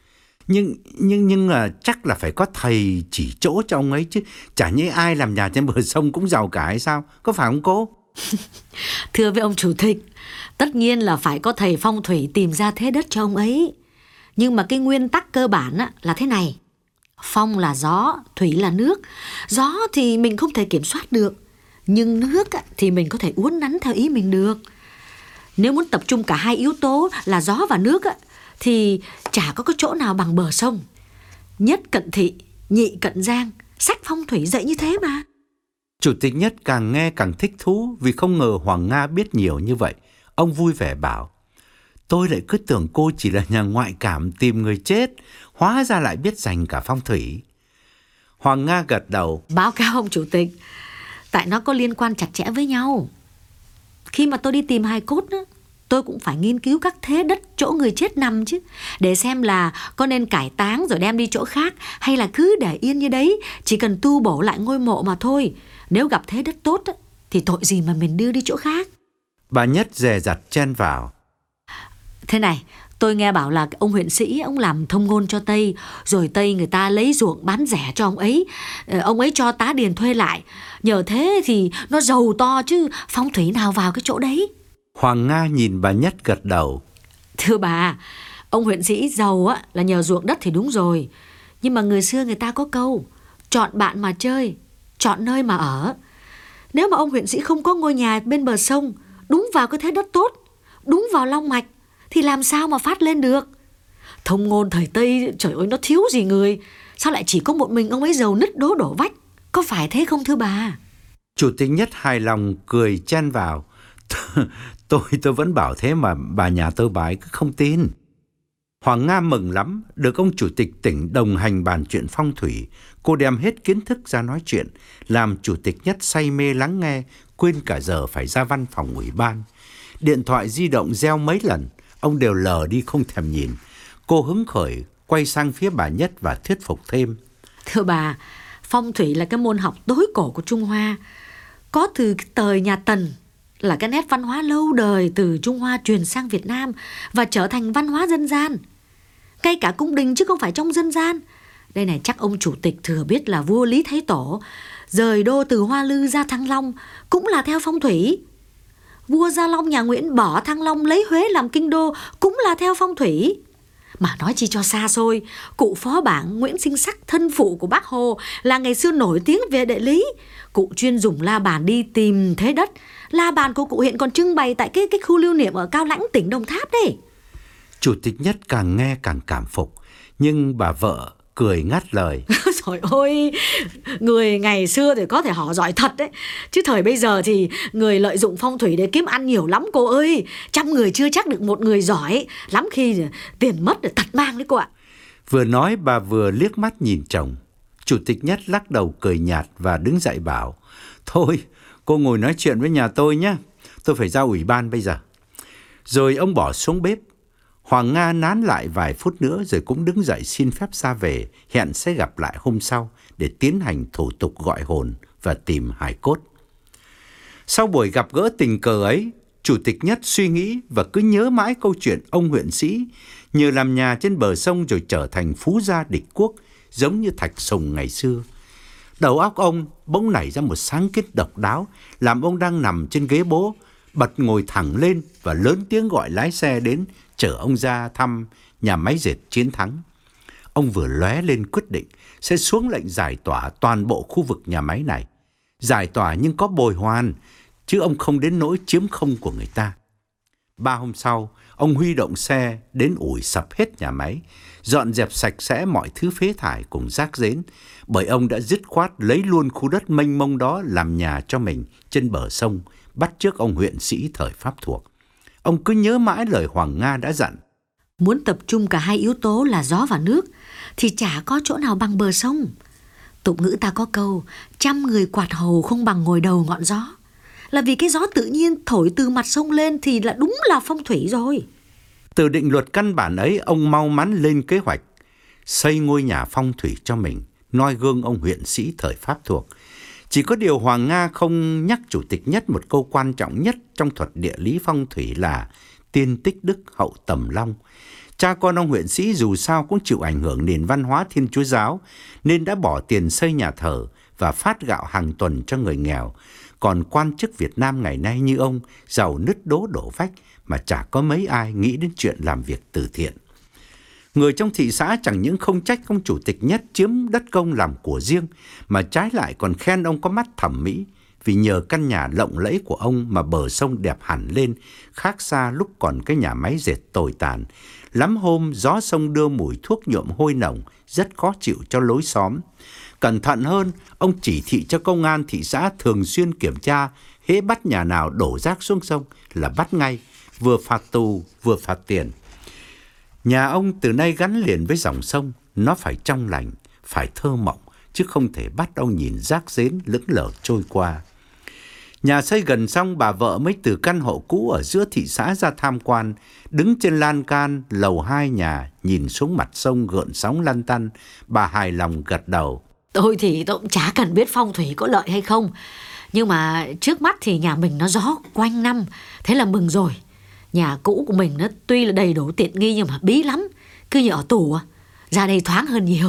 Nhưng chắc là phải có thầy chỉ chỗ cho ông ấy chứ. Chả nhẽ ai làm nhà trên bờ sông cũng giàu cả hay sao? Có phải không cô? Thưa với ông chủ tịch, tất nhiên là phải có thầy phong thủy tìm ra thế đất cho ông ấy. Nhưng mà cái nguyên tắc cơ bản là thế này: phong là gió, thủy là nước. Gió thì mình không thể kiểm soát được, nhưng nước thì mình có thể uốn nắn theo ý mình được. Nếu muốn tập trung cả hai yếu tố là gió và nước thì chả có cái chỗ nào bằng bờ sông. Nhất cận thị, nhị cận giang, sách phong thủy dạy như thế mà. Chủ tịch Nhất càng nghe càng thích thú, vì không ngờ Hoàng Nga biết nhiều như vậy. Ông vui vẻ bảo: tôi lại cứ tưởng cô chỉ là nhà ngoại cảm tìm người chết, hóa ra lại biết dành cả phong thủy. Hoàng Nga gật đầu: Báo cáo ông chủ tịch, tại nó có liên quan chặt chẽ với nhau. Khi mà tôi đi tìm hài cốt tôi cũng phải nghiên cứu các thế đất chỗ người chết nằm chứ, để xem là có nên cải táng rồi đem đi chỗ khác, hay là cứ để yên như đấy, chỉ cần tu bổ lại ngôi mộ mà thôi. Nếu gặp thế đất tốt thì tội gì mà mình đưa đi chỗ khác. Bà Nhất dè dặt chen vào: Thế này, tôi nghe bảo là ông huyện sĩ, ông làm thông ngôn cho Tây, rồi Tây người ta lấy ruộng bán rẻ cho ông ấy cho tá điền thuê lại. Nhờ thế thì nó giàu to chứ, phong thủy nào vào cái chỗ đấy. Hoàng Nga nhìn bà Nhất gật đầu: Thưa bà, ông huyện sĩ giàu là nhờ ruộng đất thì đúng rồi. Nhưng mà người xưa người ta có câu: chọn bạn mà chơi, chọn nơi mà ở. Nếu mà ông huyện sĩ không có ngôi nhà bên bờ sông, đúng vào cái thế đất tốt, đúng vào long mạch, thì làm sao mà phát lên được. Thông ngôn thời Tây, trời ơi, nó thiếu gì người. Sao lại chỉ có một mình ông ấy giàu nứt đố đổ vách? Có phải thế không thưa bà? Chủ tịch Nhất hài lòng cười chen vào: Tôi vẫn bảo thế mà bà nhà tôi bà ấy cứ không tin. Hoàng Nga mừng lắm, được ông chủ tịch tỉnh đồng hành bàn chuyện phong thủy. Cô đem hết kiến thức ra nói chuyện, làm chủ tịch Nhất say mê lắng nghe, quên cả giờ phải ra văn phòng ủy ban. Điện thoại di động reo mấy lần, ông đều lờ đi không thèm nhìn. Cô hứng khởi quay sang phía bà Nhất và thuyết phục thêm: Thưa bà, phong thủy là cái môn học tối cổ của Trung Hoa. Có từ cái thời nhà Tần, là cái nét văn hóa lâu đời từ Trung Hoa truyền sang Việt Nam và trở thành văn hóa dân gian. Ngay cả cung đình chứ không phải trong dân gian. Đây này, chắc ông chủ tịch thừa biết là vua Lý Thái Tổ rời đô từ Hoa Lư ra Thăng Long cũng là theo phong thủy. Vua Gia Long nhà Nguyễn bỏ Thăng Long lấy Huế làm kinh đô cũng là theo phong thủy. Mà nói chi cho xa xôi, cụ phó bảng Nguyễn Sinh Sắc, thân phụ của Bác Hồ, là ngày xưa nổi tiếng về địa lý. Cụ chuyên dùng la bàn đi tìm thế đất. La bàn của cụ hiện còn trưng bày tại cái khu lưu niệm ở Cao Lãnh, tỉnh Đồng Tháp đấy. Chủ tịch Nhất càng nghe càng cảm phục, nhưng bà vợ cười ngắt lời. Trời ơi, người ngày xưa thì có thể họ giỏi thật đấy, chứ thời bây giờ thì người lợi dụng phong thủy để kiếm ăn nhiều lắm cô ơi. 100 người chưa chắc được một người giỏi, lắm khi tiền mất rồi tật mang đấy cô ạ. Vừa nói bà vừa liếc mắt nhìn chồng. Chủ tịch Nhất lắc đầu cười nhạt và đứng dậy bảo: Thôi, cô ngồi nói chuyện với nhà tôi nhé, tôi phải ra ủy ban bây giờ. Rồi ông bỏ xuống bếp. Hoàng Nga nán lại vài phút nữa rồi cũng đứng dậy xin phép ra về, hẹn sẽ gặp lại hôm sau để tiến hành thủ tục gọi hồn và tìm hài cốt. Sau buổi gặp gỡ tình cờ ấy, Chủ tịch Nhất suy nghĩ và cứ nhớ mãi câu chuyện ông huyện sĩ nhờ làm nhà trên bờ sông rồi trở thành phú gia địch quốc, giống như Thạch Sùng ngày xưa. Đầu óc ông bỗng nảy ra một sáng kiến độc đáo, làm ông đang nằm trên ghế bố, bật ngồi thẳng lên và lớn tiếng gọi lái xe đến chở ông ra thăm nhà máy dệt Chiến Thắng. Ông vừa lóe lên quyết định sẽ xuống lệnh giải tỏa toàn bộ khu vực nhà máy này. Giải tỏa nhưng có bồi hoàn, chứ ông không đến nỗi chiếm không của người ta. 3 hôm sau, ông huy động xe đến ủi sập hết nhà máy, dọn dẹp sạch sẽ mọi thứ phế thải cùng rác rến, bởi ông đã dứt khoát lấy luôn khu đất mênh mông đó làm nhà cho mình trên bờ sông, bắt chước ông huyện sĩ thời Pháp thuộc. Ông cứ nhớ mãi lời Hoàng Nga đã dặn: Muốn tập trung cả hai yếu tố là gió và nước thì chả có chỗ nào bằng bờ sông. Tục ngữ ta có câu 100 người quạt hầu không bằng ngồi đầu ngọn gió, là vì cái gió tự nhiên thổi từ mặt sông lên thì là đúng là phong thủy rồi. Từ định luật căn bản ấy, ông mau mắn lên kế hoạch xây ngôi nhà phong thủy cho mình, noi gương ông huyện sĩ thời Pháp thuộc. Chỉ có điều Hoàng Nga không nhắc Chủ tịch Nhất một câu quan trọng nhất trong thuật địa lý phong thủy là tiên tích đức hậu tầm long. Cha con ông huyện sĩ dù sao cũng chịu ảnh hưởng nền văn hóa Thiên Chúa giáo, nên đã bỏ tiền xây nhà thờ và phát gạo hàng tuần cho người nghèo. Còn quan chức Việt Nam ngày nay như ông, giàu nứt đố đổ vách mà chả có mấy ai nghĩ đến chuyện làm việc từ thiện. Người trong thị xã chẳng những không trách ông Chủ tịch Nhất chiếm đất công làm của riêng, mà trái lại còn khen ông có mắt thẩm mỹ, vì nhờ căn nhà lộng lẫy của ông mà bờ sông đẹp hẳn lên, khác xa lúc còn cái nhà máy dệt tồi tàn. Lắm hôm gió sông đưa mùi thuốc nhuộm hôi nồng, rất khó chịu cho lối xóm. Cẩn thận hơn, ông chỉ thị cho công an thị xã thường xuyên kiểm tra, hễ bắt nhà nào đổ rác xuống sông là bắt ngay, vừa phạt tù vừa phạt tiền. Nhà ông từ nay gắn liền với dòng sông, nó phải trong lành, phải thơ mộng, chứ không thể bắt ông nhìn rác rến lững lờ trôi qua. Nhà xây gần xong, bà vợ mới từ căn hộ cũ ở giữa thị xã ra tham quan, đứng trên lan can lầu 2 nhà, nhìn xuống mặt sông gợn sóng lăn tăn. Bà hài lòng gật đầu. Tôi thì tôi cũng chả cần biết phong thủy có lợi hay không, nhưng mà trước mắt thì nhà mình nó gió quanh năm, thế là mừng rồi. Nhà cũ của mình nó tuy là đầy đủ tiện nghi nhưng mà bí lắm, cứ như ở tù, ra đây thoáng hơn nhiều.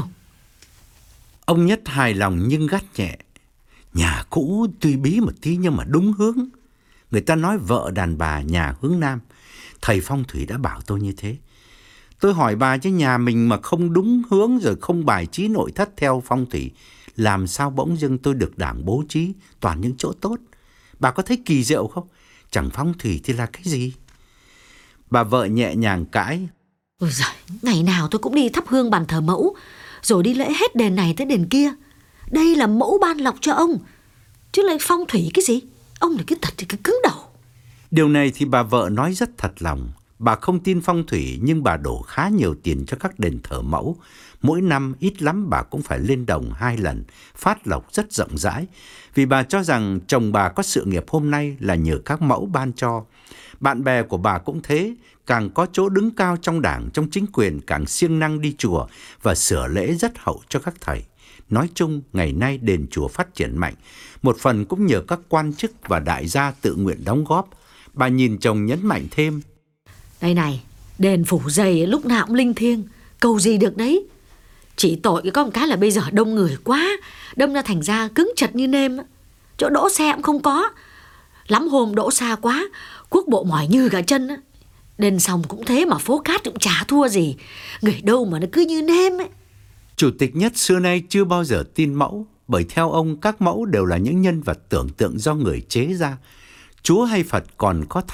Ông Nhất hài lòng nhưng gắt nhẹ: Nhà cũ tuy bí một tí nhưng mà đúng hướng. Người ta nói vợ đàn bà nhà hướng nam. Thầy phong thủy đã bảo tôi như thế. Tôi hỏi bà chứ nhà mình mà không đúng hướng rồi không bài trí nội thất theo phong thủy, làm sao bỗng dưng tôi được Đảng bố trí toàn những chỗ tốt? Bà có thấy kỳ diệu không? Chẳng phong thủy thì là cái gì? Bà vợ nhẹ nhàng cãi: Ôi giời, ngày nào tôi cũng đi thắp hương bàn thờ mẫu, rồi đi lễ hết đền này tới đền kia. Đây là mẫu ban lộc cho ông, chứ lại phong thủy cái gì? Ông là cái thật thì cái cứng đầu. Điều này thì bà vợ nói rất thật lòng. Bà không tin phong thủy nhưng bà đổ khá nhiều tiền cho các đền thờ mẫu. Mỗi năm ít lắm bà cũng phải lên đồng 2 lần, phát lộc rất rộng rãi. Vì bà cho rằng chồng bà có sự nghiệp hôm nay là nhờ các mẫu ban cho. Bạn bè của bà cũng thế, càng có chỗ đứng cao trong đảng, trong chính quyền càng siêng năng đi chùa và sửa lễ rất hậu cho các thầy. Nói chung, ngày nay đền chùa phát triển mạnh, một phần cũng nhờ các quan chức và đại gia tự nguyện đóng góp. Bà nhìn chồng nhấn mạnh thêm: Đây này, đền phủ dày lúc nào cũng linh thiêng, cầu gì được đấy. Chỉ tội có một cái là bây giờ đông người quá, đông ra thành ra cứng chật như nêm. Chỗ đỗ xe cũng không có. Lắm hôm đỗ xa quá, quốc bộ mỏi như cả chân. Đền xong cũng thế mà phố cát cũng chả thua gì. Người đâu mà nó cứ như nêm ấy. Chủ tịch Nhất xưa nay chưa bao giờ tin mẫu, bởi theo ông các mẫu đều là những nhân vật tưởng tượng do người chế ra. Chúa hay Phật còn có thật,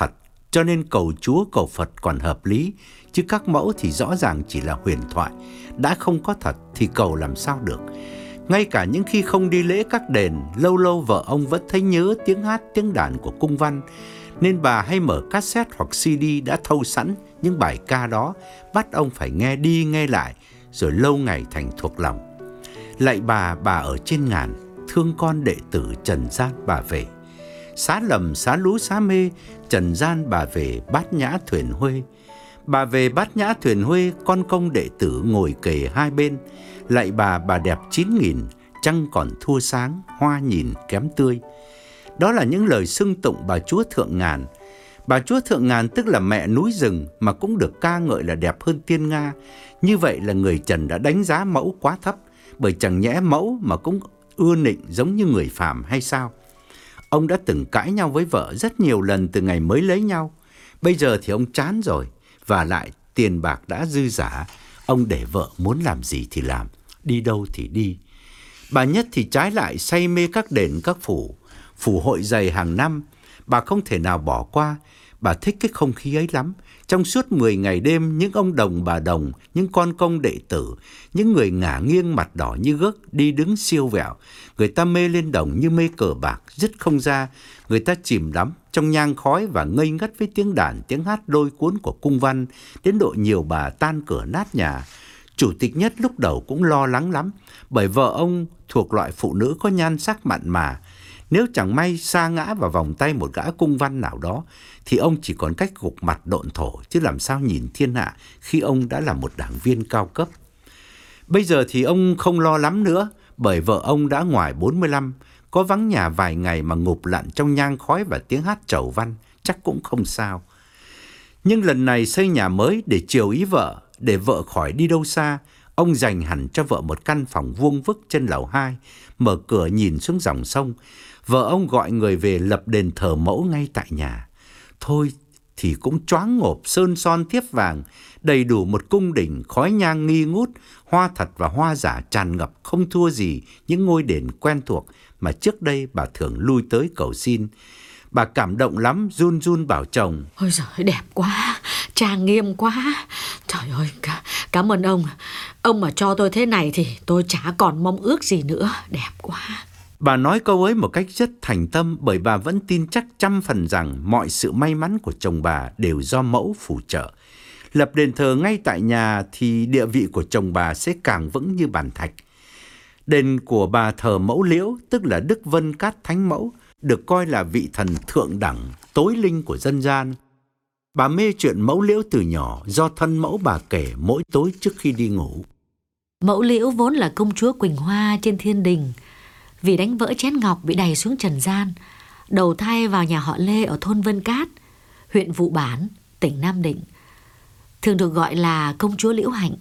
cho nên cầu Chúa cầu Phật còn hợp lý, chứ các mẫu thì rõ ràng chỉ là huyền thoại. Đã không có thật thì cầu làm sao được. Ngay cả những khi không đi lễ các đền, lâu lâu vợ ông vẫn thấy nhớ tiếng hát tiếng đàn của cung văn, nên bà hay mở cassette hoặc CD đã thâu sẵn những bài ca đó, bắt ông phải nghe đi nghe lại, rồi lâu ngày thành thuộc lòng. Lạy bà ở trên ngàn, thương con đệ tử trần gian bà về. Xá lầm xá lú xá mê, trần gian bà về bát nhã thuyền huê. Bà về bát nhã thuyền huê, con công đệ tử ngồi kề hai bên. Lạy bà đẹp 9.000, trăng còn thua sáng, hoa nhìn kém tươi. Đó là những lời xưng tụng bà chúa Thượng Ngàn. Bà chúa Thượng Ngàn tức là mẹ núi rừng, mà cũng được ca ngợi là đẹp hơn tiên Nga. Như vậy là người trần đã đánh giá mẫu quá thấp, bởi chẳng nhẽ mẫu mà cũng ưa nịnh giống như người phàm hay sao? Ông đã từng cãi nhau với vợ rất nhiều lần từ ngày mới lấy nhau. Bây giờ thì ông chán rồi, và lại tiền bạc đã dư dả. Ông để vợ muốn làm gì thì làm, đi đâu thì đi. Bà Nhất thì trái lại say mê các đền các phủ hội dày hàng năm. Bà không thể nào bỏ qua. Bà thích cái không khí ấy lắm. Trong suốt 10 ngày đêm, những ông đồng bà đồng, những con công đệ tử, những người ngả nghiêng mặt đỏ như gấc, đi đứng siêu vẹo. Người ta mê lên đồng như mê cờ bạc, dứt không ra. Người ta chìm đắm trong nhang khói và ngây ngất với tiếng đàn, tiếng hát lôi cuốn của cung văn, đến độ nhiều bà tan cửa nát nhà. Chủ tịch Nhất lúc đầu cũng lo lắng lắm, bởi vợ ông thuộc loại phụ nữ có nhan sắc mặn mà. Nếu chẳng may sa ngã vào vòng tay một gã cung văn nào đó, thì ông chỉ còn cách gục mặt độn thổ, chứ làm sao nhìn thiên hạ khi ông đã là một đảng viên cao cấp. Bây giờ thì ông không lo lắm nữa, bởi vợ ông đã ngoài 45, có vắng nhà vài ngày mà ngụp lặn trong nhang khói và tiếng hát chầu văn, chắc cũng không sao. Nhưng lần này xây nhà mới để chiều ý vợ, để vợ khỏi đi đâu xa, ông dành hẳn cho vợ một căn phòng vuông vức trên lầu 2, mở cửa nhìn xuống dòng sông. Vợ ông gọi người về lập đền thờ mẫu ngay tại nhà. Thôi thì cũng choáng ngộp, sơn son thiếp vàng, đầy đủ một cung đình, khói nhang nghi ngút, hoa thật và hoa giả tràn ngập, không thua gì những ngôi đền quen thuộc mà trước đây bà thường lui tới cầu xin. Bà cảm động lắm, run run bảo chồng: Ôi giời, đẹp quá, trang nghiêm quá. Trời ơi, cảm ơn ông. Ông mà cho tôi thế này thì tôi chả còn mong ước gì nữa. Đẹp quá. Bà nói câu ấy một cách rất thành tâm, bởi bà vẫn tin chắc 100% rằng mọi sự may mắn của chồng bà đều do mẫu phù trợ. Lập đền thờ ngay tại nhà thì địa vị của chồng bà sẽ càng vững như bàn thạch. Đền của bà thờ mẫu Liễu, tức là Đức Vân Cát Thánh Mẫu, được coi là vị thần thượng đẳng, tối linh của dân gian. Bà mê chuyện mẫu Liễu từ nhỏ, do thân mẫu bà kể mỗi tối trước khi đi ngủ. Mẫu Liễu vốn là công chúa Quỳnh Hoa trên thiên đình, vì đánh vỡ chén ngọc bị đày xuống trần gian, đầu thai vào nhà họ Lê ở thôn Vân Cát, huyện Vụ Bản, tỉnh Nam Định, thường được gọi là công chúa Liễu Hạnh.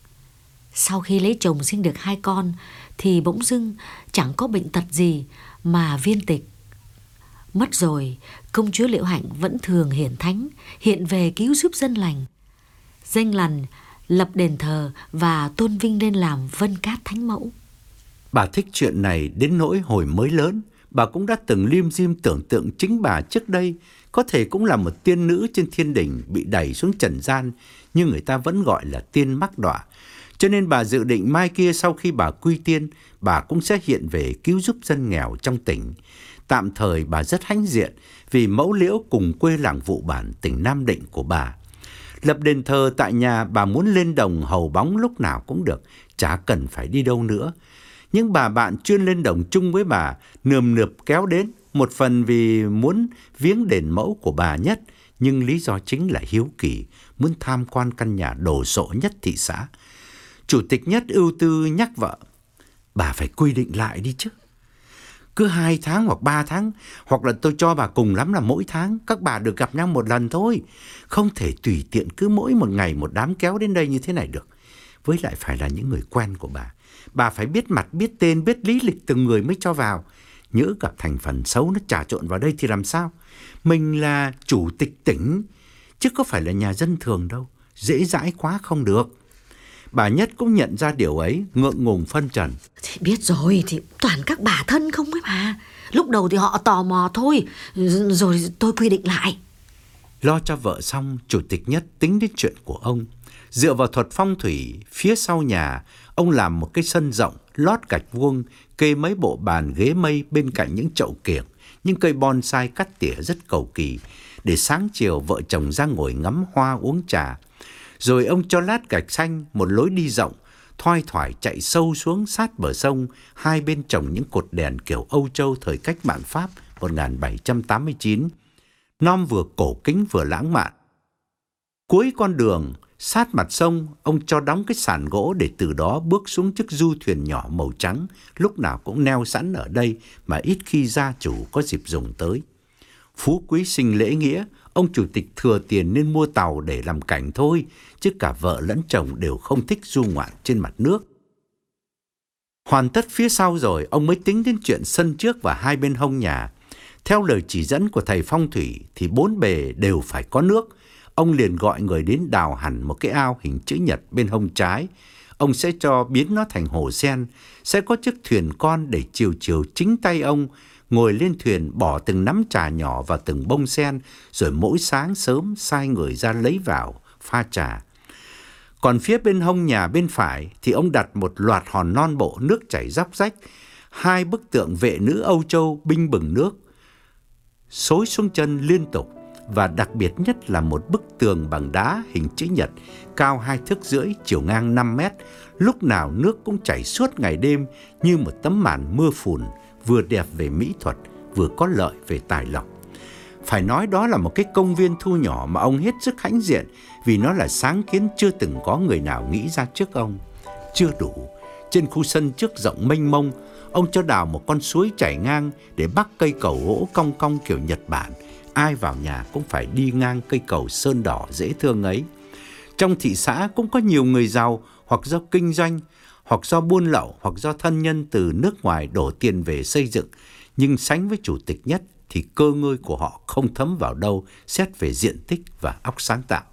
Sau khi lấy chồng sinh được 2 con thì bỗng dưng chẳng có bệnh tật gì mà viên tịch. Mất rồi, công chúa Liễu Hạnh vẫn thường hiển thánh, hiện về cứu giúp dân lành. Danh lành lập đền thờ và tôn vinh lên làm Vân Cát Thánh Mẫu. Bà thích chuyện này đến nỗi hồi mới lớn, bà cũng đã từng lim dim tưởng tượng chính bà trước đây có thể cũng là một tiên nữ trên thiên đình bị đẩy xuống trần gian, nhưng người ta vẫn gọi là tiên mắc đọa. Cho nên bà dự định mai kia sau khi bà quy tiên, bà cũng sẽ hiện về cứu giúp dân nghèo trong tỉnh. Tạm thời bà rất hãnh diện vì mẫu Liễu cùng quê làng Vụ Bản, tỉnh Nam Định của bà. Lập đền thờ tại nhà, bà muốn lên đồng hầu bóng lúc nào cũng được, chả cần phải đi đâu nữa. Những bà bạn chuyên lên đồng chung với bà nườm nượp kéo đến, một phần vì muốn viếng đền mẫu của bà Nhất, nhưng lý do chính là hiếu kỳ, muốn tham quan căn nhà đồ sộ nhất thị xã. Chủ tịch Nhất ưu tư nhắc vợ: bà phải quy định lại đi chứ. Cứ 2 tháng hoặc 3 tháng, hoặc là tôi cho bà cùng lắm là mỗi tháng, các bà được gặp nhau một lần thôi. Không thể tùy tiện cứ mỗi một ngày một đám kéo đến đây như thế này được. Với lại phải là những người quen của bà. Bà phải biết mặt, biết tên, biết lý lịch từng người mới cho vào. Nhỡ gặp thành phần xấu nó trà trộn vào đây thì làm sao? Mình là chủ tịch tỉnh, chứ có phải là nhà dân thường đâu. Dễ dãi quá không được. Bà Nhất cũng nhận ra điều ấy, ngượng ngùng phân trần: Thì biết rồi, thì toàn các bà thân không ấy mà. Lúc đầu thì họ tò mò thôi, rồi tôi quy định lại. Lo cho vợ xong, Chủ tịch Nhất tính đến chuyện của ông. Dựa vào thuật phong thủy, phía sau nhà, ông làm một cái sân rộng, lót gạch vuông, kê mấy bộ bàn ghế mây bên cạnh những chậu kiểng, những cây bonsai cắt tỉa rất cầu kỳ, để sáng chiều vợ chồng ra ngồi ngắm hoa uống trà. Rồi ông cho lát gạch xanh, một lối đi rộng, thoai thoải chạy sâu xuống sát bờ sông, hai bên trồng những cột đèn kiểu Âu Châu thời cách mạng Pháp 1789. Nom vừa cổ kính vừa lãng mạn. Cuối con đường, sát mặt sông, ông cho đóng cái sàn gỗ để từ đó bước xuống chiếc du thuyền nhỏ màu trắng, lúc nào cũng neo sẵn ở đây mà ít khi gia chủ có dịp dùng tới. Phú quý sinh lễ nghĩa, ông chủ tịch thừa tiền nên mua tàu để làm cảnh thôi, chứ cả vợ lẫn chồng đều không thích du ngoạn trên mặt nước. Hoàn tất phía sau rồi, ông mới tính đến chuyện sân trước và hai bên hông nhà. Theo lời chỉ dẫn của thầy phong thủy thì bốn bề đều phải có nước. Ông liền gọi người đến đào hẳn một cái ao hình chữ nhật bên hông trái. Ông sẽ cho biến nó thành hồ sen, sẽ có chiếc thuyền con để chiều chiều chính tay ông ngồi lên thuyền, bỏ từng nắm trà nhỏ vào từng bông sen, rồi mỗi sáng sớm sai người ra lấy vào pha trà. Còn phía bên hông nhà bên phải thì ông đặt một loạt hòn non bộ nước chảy róc rách, hai bức tượng vệ nữ Âu Châu binh bừng nước xối xuống chân liên tục, và đặc biệt nhất là một bức tường bằng đá hình chữ nhật cao 2,5 thước, chiều ngang 5 mét. Lúc nào nước cũng chảy suốt ngày đêm như một tấm màn mưa phùn, vừa đẹp về mỹ thuật, vừa có lợi về tài lộc. Phải nói đó là một cái công viên thu nhỏ mà ông hết sức hãnh diện, vì nó là sáng kiến chưa từng có người nào nghĩ ra trước ông. Chưa đủ, trên khu sân trước rộng mênh mông, ông cho đào một con suối chảy ngang để bắc cây cầu gỗ cong cong kiểu Nhật Bản. Ai vào nhà cũng phải đi ngang cây cầu sơn đỏ dễ thương ấy. Trong thị xã cũng có nhiều người giàu, hoặc do kinh doanh, hoặc do buôn lậu, hoặc do thân nhân từ nước ngoài đổ tiền về xây dựng. Nhưng sánh với Chủ tịch Nhất thì cơ ngơi của họ không thấm vào đâu xét về diện tích và óc sáng tạo.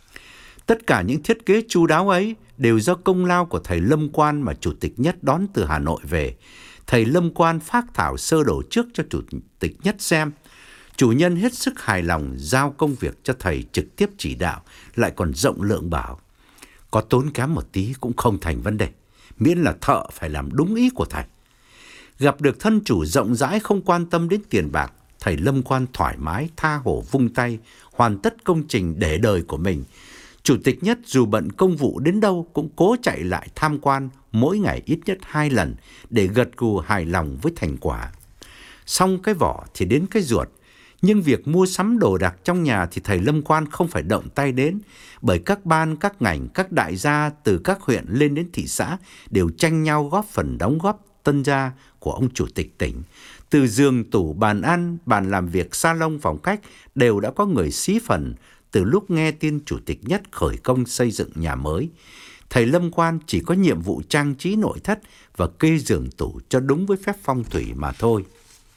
Tất cả những thiết kế chu đáo ấy đều do công lao của thầy Lâm Quan mà Chủ tịch Nhất đón từ Hà Nội về. Thầy Lâm Quan phác thảo sơ đồ trước cho Chủ tịch Nhất xem. Chủ nhân hết sức hài lòng, giao công việc cho thầy trực tiếp chỉ đạo, lại còn rộng lượng bảo: có tốn kém một tí cũng không thành vấn đề, miễn là thợ phải làm đúng ý của thầy. Gặp được thân chủ rộng rãi không quan tâm đến tiền bạc, thầy Lâm Quan thoải mái tha hồ vung tay hoàn tất công trình để đời của mình. Chủ tịch Nhất dù bận công vụ đến đâu cũng cố chạy lại tham quan mỗi ngày ít nhất 2 lần để gật gù hài lòng với thành quả. Xong cái vỏ thì đến cái ruột. Nhưng việc mua sắm đồ đạc trong nhà thì thầy Lâm Quan không phải động tay đến, bởi các ban, các ngành, các đại gia từ các huyện lên đến thị xã đều tranh nhau góp phần đóng góp tân gia của ông Chủ tịch tỉnh. Từ giường tủ, bàn ăn, bàn làm việc, salon, phòng khách đều đã có người xí phần từ lúc nghe tin Chủ tịch Nhất khởi công xây dựng nhà mới. Thầy Lâm Quan chỉ có nhiệm vụ trang trí nội thất và kê giường tủ cho đúng với phép phong thủy mà thôi.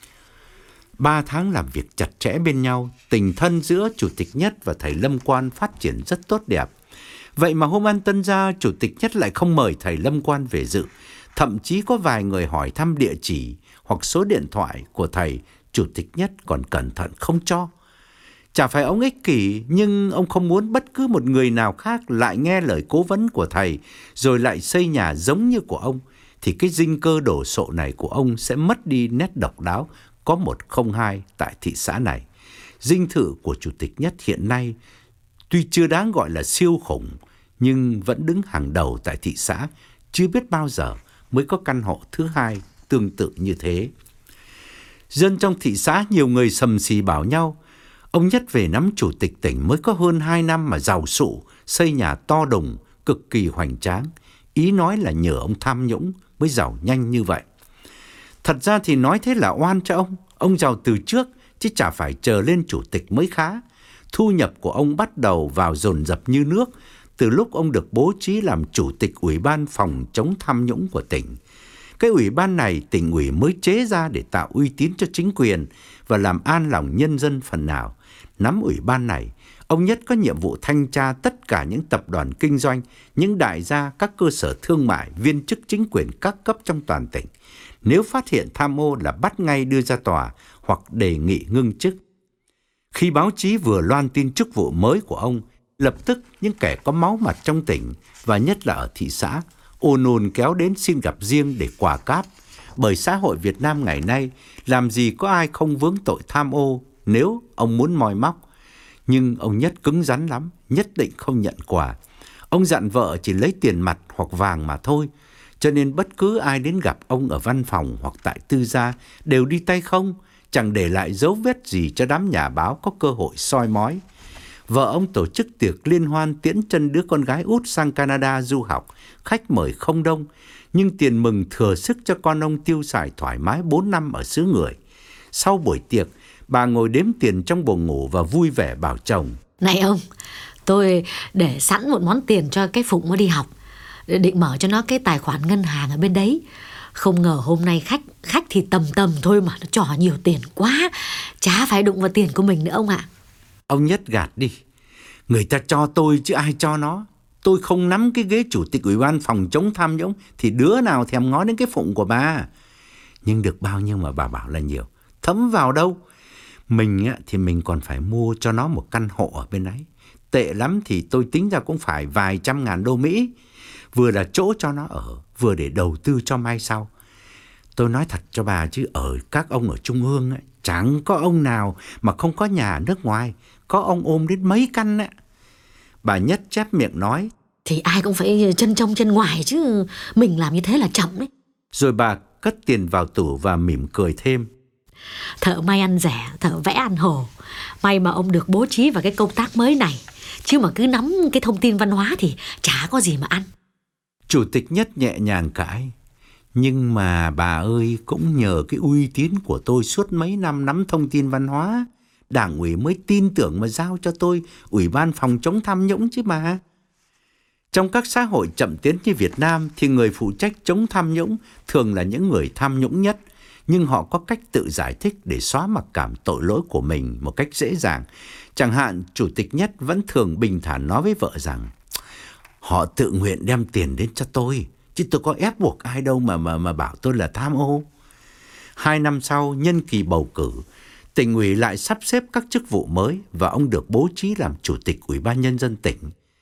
3 tháng làm việc chặt chẽ bên nhau, tình thân giữa Chủ tịch Nhất và thầy Lâm Quan phát triển rất tốt đẹp. Vậy mà hôm ăn tân gia, Chủ tịch Nhất lại không mời thầy Lâm Quan về dự. Thậm chí có vài người hỏi thăm địa chỉ hoặc số điện thoại của thầy, Chủ tịch Nhất còn cẩn thận không cho. Chả phải ông ích kỷ, nhưng ông không muốn bất cứ một người nào khác lại nghe lời cố vấn của thầy rồi lại xây nhà giống như của ông, thì cái dinh cơ đồ sộ này của ông sẽ mất đi nét độc đáo có 102 tại thị xã này. Dinh thự của Chủ tịch Nhất hiện nay tuy chưa đáng gọi là siêu khủng, nhưng vẫn đứng hàng đầu tại thị xã, chưa biết bao giờ mới có căn hộ thứ hai tương tự như thế. Dân trong thị xã nhiều người sầm xì bảo nhau, ông Nhất về nắm Chủ tịch tỉnh mới có hơn 2 năm mà giàu sụ, xây nhà to đùng, cực kỳ hoành tráng. Ý nói là nhờ ông tham nhũng mới giàu nhanh như vậy. Thật ra thì nói thế là oan cho ông giàu từ trước, chứ chả phải chờ lên chủ tịch mới khá. Thu nhập của ông bắt đầu vào dồn dập như nước từ lúc ông được bố trí làm chủ tịch Ủy ban phòng chống tham nhũng của tỉnh. Cái ủy ban này tỉnh ủy mới chế ra để tạo uy tín cho chính quyền và làm an lòng nhân dân phần nào. Nắm ủy ban này, ông Nhất có nhiệm vụ thanh tra tất cả những tập đoàn kinh doanh, những đại gia, các cơ sở thương mại, viên chức chính quyền các cấp trong toàn tỉnh. Nếu phát hiện tham ô là bắt ngay đưa ra tòa hoặc đề nghị ngưng chức. Khi báo chí vừa loan tin chức vụ mới của ông, lập tức những kẻ có máu mặt trong tỉnh và nhất là ở thị xã ùn ùn kéo đến xin gặp riêng để quà cáp. Bởi xã hội Việt Nam ngày nay làm gì có ai không vướng tội tham ô nếu ông muốn moi móc. Nhưng ông Nhất cứng rắn lắm, nhất định không nhận quà. Ông dặn vợ chỉ lấy tiền mặt hoặc vàng mà thôi. Cho nên bất cứ ai đến gặp ông ở văn phòng hoặc tại tư gia đều đi tay không, chẳng để lại dấu vết gì cho đám nhà báo có cơ hội soi mói. Vợ ông tổ chức tiệc liên hoan tiễn chân đứa con gái út sang Canada du học, khách mời không đông, nhưng tiền mừng thừa sức cho con ông tiêu xài thoải mái 4 năm ở xứ người. Sau buổi tiệc, bà ngồi đếm tiền trong buồng ngủ và vui vẻ bảo chồng: Này ông, tôi để sẵn một món tiền cho cái Phụng nó đi học, định mở cho nó cái tài khoản ngân hàng ở bên đấy. Không ngờ hôm nay khách thì tầm thôi mà nó trò nhiều tiền quá, chả phải đụng vào tiền của mình nữa ông ạ. Ông Nhất gạt đi: Người ta cho tôi chứ ai cho nó. Tôi không nắm cái ghế chủ tịch Ủy ban phòng chống tham nhũng thì đứa nào thèm ngó đến cái Phụng của bà. Nhưng được bao nhiêu mà bà bảo là nhiều, thấm vào đâu. Mình thì mình còn phải mua cho nó một căn hộ ở bên ấy. Tệ lắm thì tôi tính ra cũng phải vài trăm ngàn đô Mỹ. Vừa là chỗ cho nó ở, vừa để đầu tư cho mai sau. Tôi nói thật cho bà chứ ở các ông ở Trung ương ấy, chẳng có ông nào mà không có nhà ở nước ngoài. Có ông ôm đến mấy căn ấy. Bà Nhất chép miệng nói: Thì ai cũng phải chân trong chân ngoài chứ, mình làm như thế là chậm đấy. Rồi bà cất tiền vào tủ và mỉm cười thêm: Thợ may ăn rẻ, thợ vẽ ăn hồ. May mà ông được bố trí vào cái công tác mới này, chứ mà cứ nắm cái thông tin văn hóa thì chả có gì mà ăn. Chủ tịch Nhất nhẹ nhàng cãi: Nhưng mà bà ơi, cũng nhờ cái uy tín của tôi suốt mấy năm nắm thông tin văn hóa, Đảng ủy mới tin tưởng mà giao cho tôi Ủy ban phòng chống tham nhũng chứ mà. Trong các xã hội chậm tiến như Việt Nam thì người phụ trách chống tham nhũng thường là những người tham nhũng nhất, nhưng họ có cách tự giải thích để xóa mặc cảm tội lỗi của mình một cách dễ dàng. Chẳng hạn, Chủ tịch Nhất vẫn thường bình thản nói với vợ rằng: Họ tự nguyện đem tiền đến cho tôi, chứ tôi có ép buộc ai đâu mà bảo tôi là tham ô. 2 năm sau, nhân kỳ bầu cử, tỉnh ủy lại sắp xếp các chức vụ mới và ông được bố trí làm Chủ tịch Ủy ban Nhân dân tỉnh.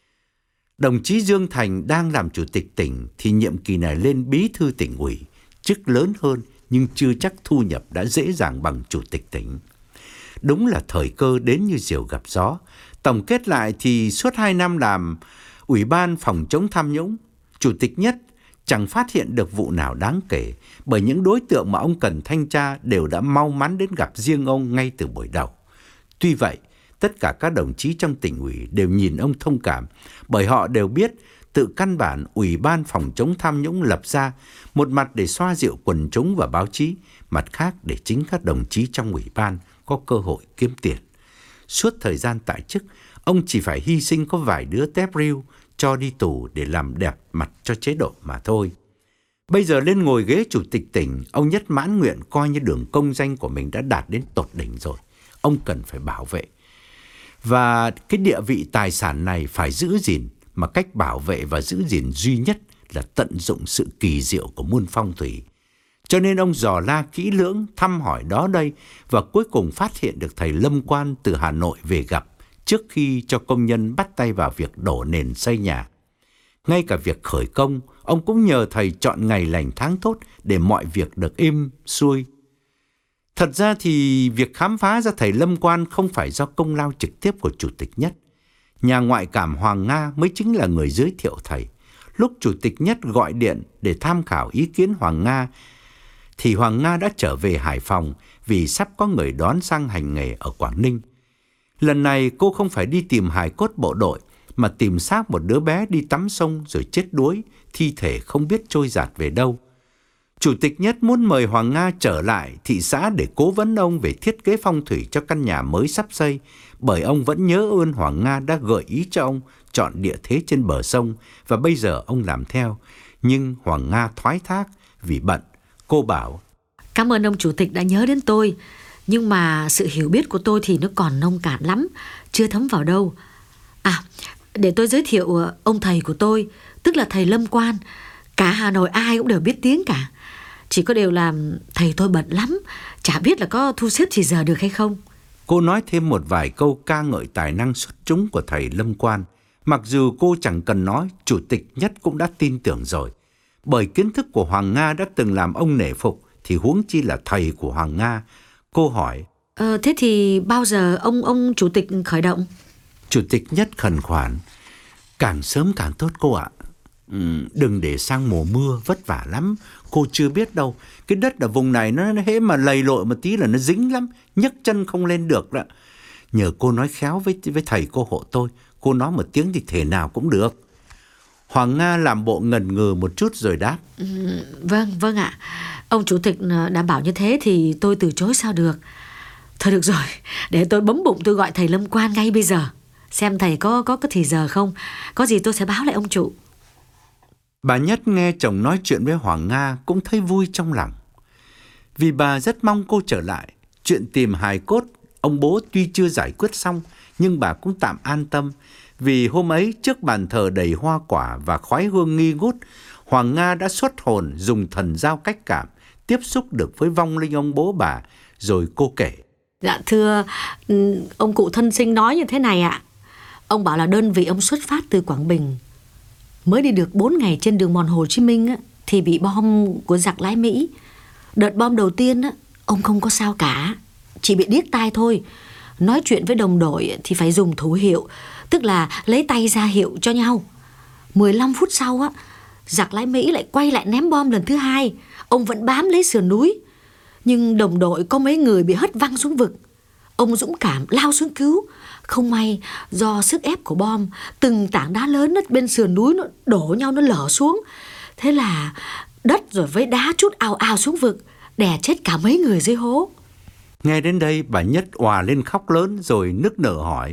Đồng chí Dương Thành đang làm Chủ tịch tỉnh thì nhiệm kỳ này lên Bí thư tỉnh ủy, chức lớn hơn nhưng chưa chắc thu nhập đã dễ dàng bằng Chủ tịch tỉnh. Đúng là thời cơ đến như diều gặp gió. Tổng kết lại thì suốt 2 năm làm Ủy ban phòng chống tham nhũng, Chủ tịch Nhất chẳng phát hiện được vụ nào đáng kể, bởi những đối tượng mà ông cần thanh tra đều đã mau mắn đến gặp riêng ông ngay từ buổi đầu. Tuy vậy, tất cả các đồng chí trong tỉnh ủy đều nhìn ông thông cảm, bởi họ đều biết tự căn bản Ủy ban phòng chống tham nhũng lập ra, một mặt để xoa dịu quần chúng và báo chí, mặt khác để chính các đồng chí trong ủy ban có cơ hội kiếm tiền. Suốt thời gian tại chức, ông chỉ phải hy sinh có vài đứa tép riu cho đi tù để làm đẹp mặt cho chế độ mà thôi. Bây giờ lên ngồi ghế chủ tịch tỉnh, ông Nhất mãn nguyện coi như đường công danh của mình đã đạt đến tột đỉnh rồi. Ông cần phải bảo vệ. Và cái địa vị tài sản này phải giữ gìn, mà cách bảo vệ và giữ gìn duy nhất là tận dụng sự kỳ diệu của muôn phong thủy. Cho nên ông dò la kỹ lưỡng, thăm hỏi đó đây và cuối cùng phát hiện được thầy Lâm Quan từ Hà Nội về gặp trước khi cho công nhân bắt tay vào việc đổ nền xây nhà. Ngay cả việc khởi công, ông cũng nhờ thầy chọn ngày lành tháng tốt để mọi việc được êm xuôi. Thật ra thì việc khám phá ra thầy Lâm Quan không phải do công lao trực tiếp của Chủ tịch Nhất. Nhà ngoại cảm Hoàng Nga mới chính là người giới thiệu thầy. Lúc Chủ tịch Nhất gọi điện để tham khảo ý kiến Hoàng Nga, thì Hoàng Nga đã trở về Hải Phòng vì sắp có người đón sang hành nghề ở Quảng Ninh. Lần này cô không phải đi tìm hài cốt bộ đội, mà tìm xác một đứa bé đi tắm sông rồi chết đuối, thi thể không biết trôi dạt về đâu. Chủ tịch Nhất muốn mời Hoàng Nga trở lại thị xã để cố vấn ông về thiết kế phong thủy cho căn nhà mới sắp xây, bởi ông vẫn nhớ ơn Hoàng Nga đã gợi ý cho ông chọn địa thế trên bờ sông, và bây giờ ông làm theo. Nhưng Hoàng Nga thoái thác vì bận. Cô bảo: Cảm ơn ông Chủ tịch đã nhớ đến tôi, nhưng mà sự hiểu biết của tôi thì nó còn nông cạn lắm, chưa thấm vào đâu. Để tôi giới thiệu ông thầy của tôi, tức là thầy Lâm Quan. Cả Hà Nội ai cũng đều biết tiếng cả. Chỉ có điều là thầy tôi bận lắm, chả biết là có thu xếp thì giờ được hay không. Cô nói thêm một vài câu ca ngợi tài năng xuất chúng của thầy Lâm Quan. Mặc dù cô chẳng cần nói, Chủ tịch Nhất cũng đã tin tưởng rồi. Bởi kiến thức của Hoàng Nga đã từng làm ông nể phục, thì huống chi là thầy của Hoàng Nga. Cô hỏi: Thế thì bao giờ ông chủ tịch khởi động? Chủ tịch Nhất khẩn khoản: càng sớm càng tốt cô ạ. Đừng để sang mùa mưa vất vả lắm. Cô chưa biết đâu, cái đất ở vùng này nó hễ mà lầy lội một tí là nó dính lắm, nhấc chân không lên được đó. Nhờ cô nói khéo với thầy cô hộ tôi. Cô nói một tiếng thì thể nào cũng được. Hoàng Nga làm bộ ngần ngừ một chút rồi đáp: Vâng ạ. Ông chủ tịch đã bảo như thế thì tôi từ chối sao được. Thôi được rồi, để tôi bấm bụng tôi gọi thầy Lâm Quan ngay bây giờ, xem thầy có thì giờ không. Có gì tôi sẽ báo lại ông chủ. Bà Nhất nghe chồng nói chuyện với Hoàng Nga cũng thấy vui trong lòng, vì bà rất mong cô trở lại. Chuyện tìm hài cốt ông bố tuy chưa giải quyết xong, nhưng bà cũng tạm an tâm. Vì hôm ấy trước bàn thờ đầy hoa quả và khói hương nghi ngút, Hoàng Nga đã xuất hồn dùng thần giao cách cảm, tiếp xúc được với vong linh ông bố bà. Rồi cô kể: Dạ thưa, ông cụ thân sinh nói như thế này ạ. Ông bảo là đơn vị ông xuất phát từ Quảng Bình, mới đi được 4 ngày trên đường mòn Hồ Chí Minh thì bị bom của giặc lái Mỹ. Đợt bom đầu tiên ông không có sao cả, chỉ bị điếc tai thôi. Nói chuyện với đồng đội thì phải dùng thủ hiệu, tức là lấy tay ra hiệu cho nhau. 15 phút sau giặc lái Mỹ lại quay lại ném bom lần thứ hai. Ông vẫn bám lấy sườn núi, nhưng đồng đội có mấy người bị hất văng xuống vực. Ông dũng cảm lao xuống cứu. Không may do sức ép của bom, từng tảng đá lớn bên sườn núi nó đổ nhau, nó lở xuống. Thế là đất rồi với đá trút ào ào xuống vực, đè chết cả mấy người dưới hố. Nghe đến đây bà Nhất òa lên khóc lớn rồi nức nở hỏi: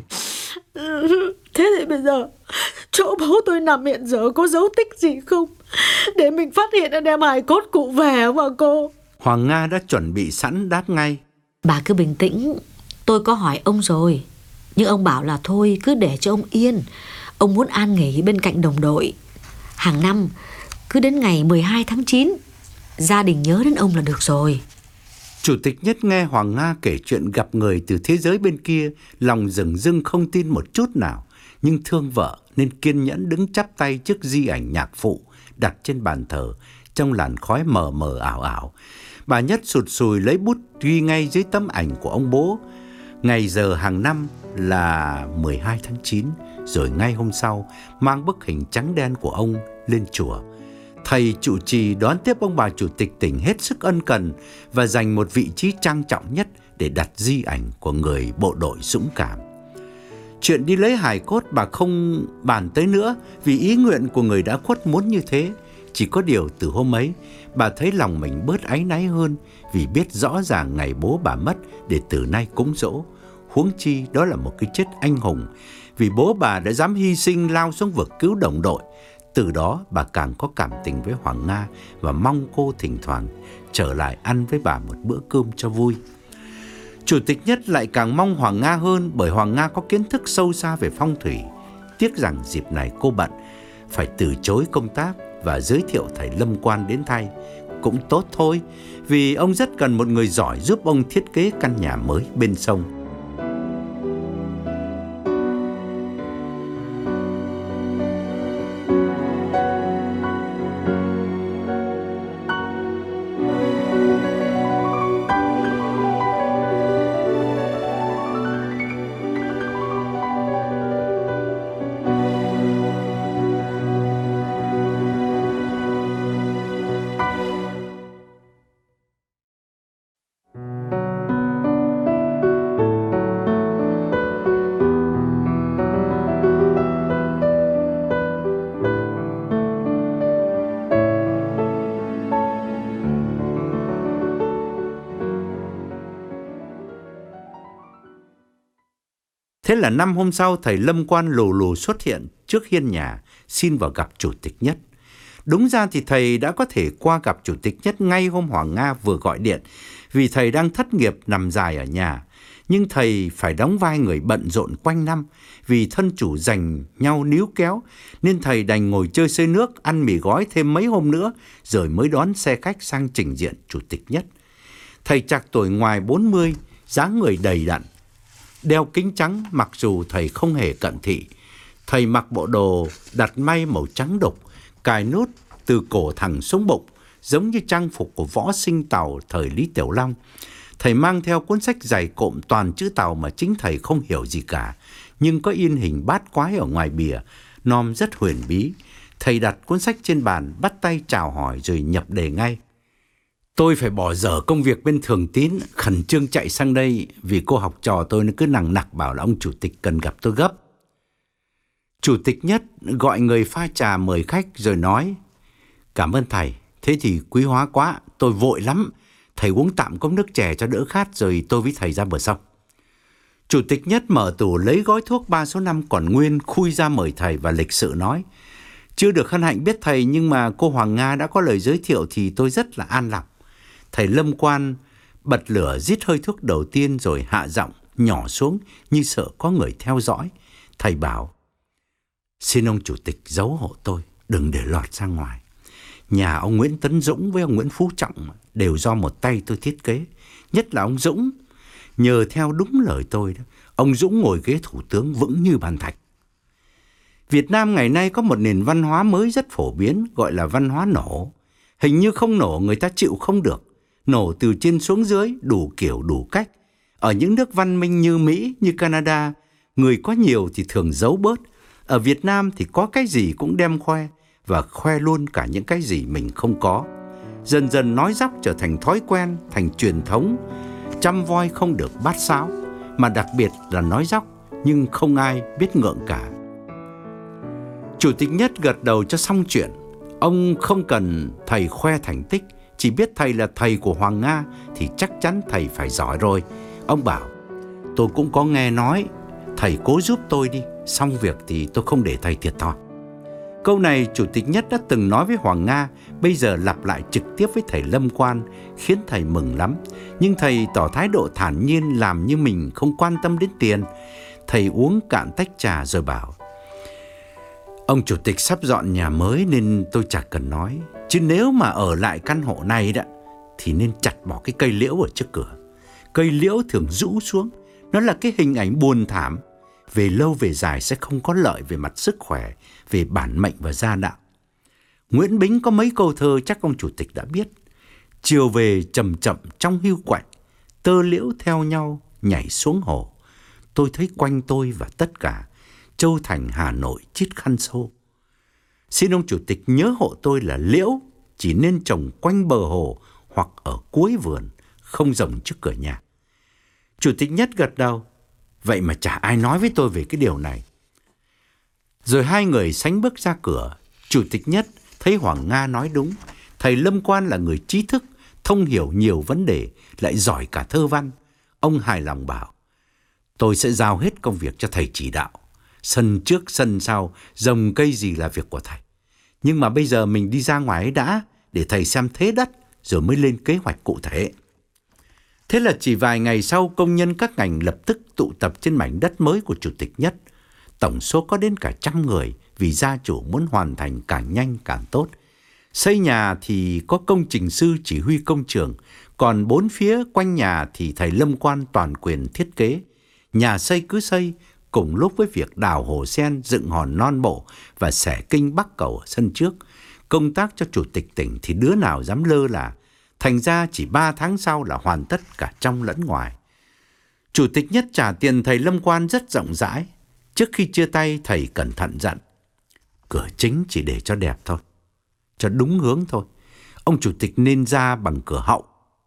Thế thì bây giờ chỗ bố tôi nằm hiện giờ có dấu tích gì không, để mình phát hiện đem hài cốt cụ về không ạ cô? Hoàng Nga đã chuẩn bị sẵn đáp ngay: Bà cứ bình tĩnh, tôi có hỏi ông rồi, nhưng ông bảo là thôi cứ để cho ông yên. Ông muốn an nghỉ bên cạnh đồng đội. Hàng năm cứ đến ngày 12 tháng 9 gia đình nhớ đến ông là được rồi. Chủ tịch Nhất nghe Hoàng Nga kể chuyện gặp người từ thế giới bên kia, lòng dửng dưng không tin một chút nào, nhưng thương vợ nên kiên nhẫn đứng chắp tay trước di ảnh nhạc phụ đặt trên bàn thờ trong làn khói mờ mờ ảo ảo. Bà Nhất sụt sùi lấy bút ghi ngay dưới tấm ảnh của ông bố. Ngày giờ hàng năm là 12 tháng 9, rồi ngay hôm sau mang bức hình trắng đen của ông lên chùa. Thầy trụ trì đón tiếp ông bà chủ tịch tỉnh hết sức ân cần và dành một vị trí trang trọng nhất để đặt di ảnh của người bộ đội dũng cảm. Chuyện đi lấy hài cốt bà không bàn tới nữa, vì ý nguyện của người đã khuất muốn như thế. Chỉ có điều từ hôm ấy, bà thấy lòng mình bớt áy náy hơn, vì biết rõ ràng ngày bố bà mất để từ nay cúng dỗ. Huống chi đó là một cái chết anh hùng, vì bố bà đã dám hy sinh lao xuống vực cứu đồng đội. Từ đó bà càng có cảm tình với Hoàng Nga và mong cô thỉnh thoảng trở lại ăn với bà một bữa cơm cho vui. Chủ tịch Nhất lại càng mong Hoàng Nga hơn, bởi Hoàng Nga có kiến thức sâu xa về phong thủy. Tiếc rằng dịp này cô bận, phải từ chối công tác và giới thiệu thầy Lâm Quan đến thay. Cũng tốt thôi, vì ông rất cần một người giỏi giúp ông thiết kế căn nhà mới bên sông. Thế là năm hôm sau, thầy Lâm Quan lù lù xuất hiện trước hiên nhà, xin vào gặp Chủ tịch Nhất. Đúng ra thì thầy đã có thể qua gặp Chủ tịch Nhất ngay hôm Hoàng Nga vừa gọi điện, vì thầy đang thất nghiệp nằm dài ở nhà. Nhưng thầy phải đóng vai người bận rộn quanh năm, vì thân chủ giành nhau níu kéo, nên thầy đành ngồi chơi xơi nước, ăn mì gói thêm mấy hôm nữa, rồi mới đón xe khách sang trình diện Chủ tịch Nhất. Thầy trạc tuổi ngoài 40, dáng người đầy đặn, đeo kính trắng mặc dù thầy không hề cận thị. Thầy mặc bộ đồ đặt may màu trắng đục, cài nút từ cổ thẳng xuống bụng, giống như trang phục của võ sinh Tàu thời Lý Tiểu Long. Thầy mang theo cuốn sách dày cộm toàn chữ Tàu mà chính thầy không hiểu gì cả, nhưng có in hình bát quái ở ngoài bìa, nom rất huyền bí. Thầy đặt cuốn sách trên bàn, bắt tay chào hỏi rồi nhập đề ngay. Tôi phải bỏ dở công việc bên Thường Tín, khẩn trương chạy sang đây vì cô học trò tôi nó cứ nằng nặc bảo là ông chủ tịch cần gặp tôi gấp. Chủ tịch Nhất gọi người pha trà mời khách rồi nói: Cảm ơn thầy, thế thì quý hóa quá, tôi vội lắm. Thầy uống tạm cốc nước chè cho đỡ khát rồi tôi với thầy ra bờ sông. Chủ tịch Nhất mở tủ lấy gói thuốc 3 số 5 còn nguyên, khui ra mời thầy và lịch sự nói: Chưa được hân hạnh biết thầy, nhưng mà cô Hoàng Nga đã có lời giới thiệu thì tôi rất là an lòng. Thầy Lâm Quan bật lửa rít hơi thuốc đầu tiên rồi hạ giọng nhỏ xuống như sợ có người theo dõi. Thầy bảo: Xin ông chủ tịch giấu hộ tôi, đừng để lọt ra ngoài. Nhà ông Nguyễn Tấn Dũng với ông Nguyễn Phú Trọng đều do một tay tôi thiết kế. Nhất là ông Dũng, nhờ theo đúng lời tôi đó, ông Dũng ngồi ghế thủ tướng vững như bàn thạch. Việt Nam ngày nay có một nền văn hóa mới rất phổ biến, gọi là văn hóa nổ. Hình như không nổ người ta chịu không được. Nổ từ trên xuống dưới, đủ kiểu đủ cách. Ở những nước văn minh như Mỹ, như Canada, người có nhiều thì thường giấu bớt. Ở Việt Nam thì có cái gì cũng đem khoe, và khoe luôn cả những cái gì mình không có. Dần dần nói dóc trở thành thói quen, thành truyền thống. Chăm voi không được bát sáo, mà đặc biệt là nói dóc, nhưng không ai biết ngượng cả. Chủ tịch Nhất gật đầu cho xong chuyện. Ông không cần thầy khoe thành tích, chỉ biết thầy là thầy của Hoàng Nga thì chắc chắn thầy phải giỏi rồi. Ông bảo: Tôi cũng có nghe nói, thầy cố giúp tôi đi, xong việc thì tôi không để thầy thiệt thòi. Câu này Chủ tịch Nhất đã từng nói với Hoàng Nga, bây giờ lặp lại trực tiếp với thầy Lâm Quan, khiến thầy mừng lắm. Nhưng thầy tỏ thái độ thản nhiên, làm như mình không quan tâm đến tiền. Thầy uống cạn tách trà rồi bảo: Ông chủ tịch sắp dọn nhà mới nên tôi chẳng cần nói. Chứ nếu mà ở lại căn hộ này đó, thì nên chặt bỏ cái cây liễu ở trước cửa. Cây liễu thường rũ xuống, nó là cái hình ảnh buồn thảm. Về lâu về dài sẽ không có lợi về mặt sức khỏe, về bản mệnh và gia đạo. Nguyễn Bính có mấy câu thơ chắc ông chủ tịch đã biết. Chiều về chậm chậm trong hiu quạnh, tơ liễu theo nhau nhảy xuống hồ. Tôi thấy quanh tôi và tất cả Châu Thành Hà Nội chít khăn xô. Xin ông chủ tịch nhớ hộ tôi là liễu chỉ nên trồng quanh bờ hồ hoặc ở cuối vườn, không rồng trước cửa nhà. Chủ tịch Nhất gật đầu. Vậy mà chả ai nói với tôi về cái điều này. Rồi hai người sánh bước ra cửa. Chủ tịch Nhất thấy Hoàng Nga nói đúng. Thầy Lâm Quan là người trí thức, thông hiểu nhiều vấn đề, lại giỏi cả thơ văn. Ông hài lòng bảo: Tôi sẽ giao hết công việc cho thầy chỉ đạo. Sân trước sân sau, trồng cây gì là việc của thầy. Nhưng mà bây giờ mình đi ra ngoài ấy đã, để thầy xem thế đất, rồi mới lên kế hoạch cụ thể. Thế là chỉ vài ngày sau, công nhân các ngành lập tức tụ tập trên mảnh đất mới của Chủ tịch Nhất. Tổng số có đến cả 100 người, vì gia chủ muốn hoàn thành càng nhanh càng tốt. Xây nhà thì có công trình sư chỉ huy công trường, còn 4 phía quanh nhà thì thầy Lâm Quan toàn quyền thiết kế. Nhà xây cứ xây, cùng lúc với việc đào hồ sen, dựng hòn non bộ và xẻ kinh bắc cầu ở sân trước. Công tác cho chủ tịch tỉnh thì đứa nào dám lơ là. Thành ra chỉ 3 tháng sau là hoàn tất cả trong lẫn ngoài. Chủ tịch Nhất trả tiền thầy Lâm Quan rất rộng rãi. Trước khi chia tay, thầy cẩn thận dặn: Cửa chính chỉ để cho đẹp thôi, cho đúng hướng thôi. Ông chủ tịch nên ra bằng cửa hậu.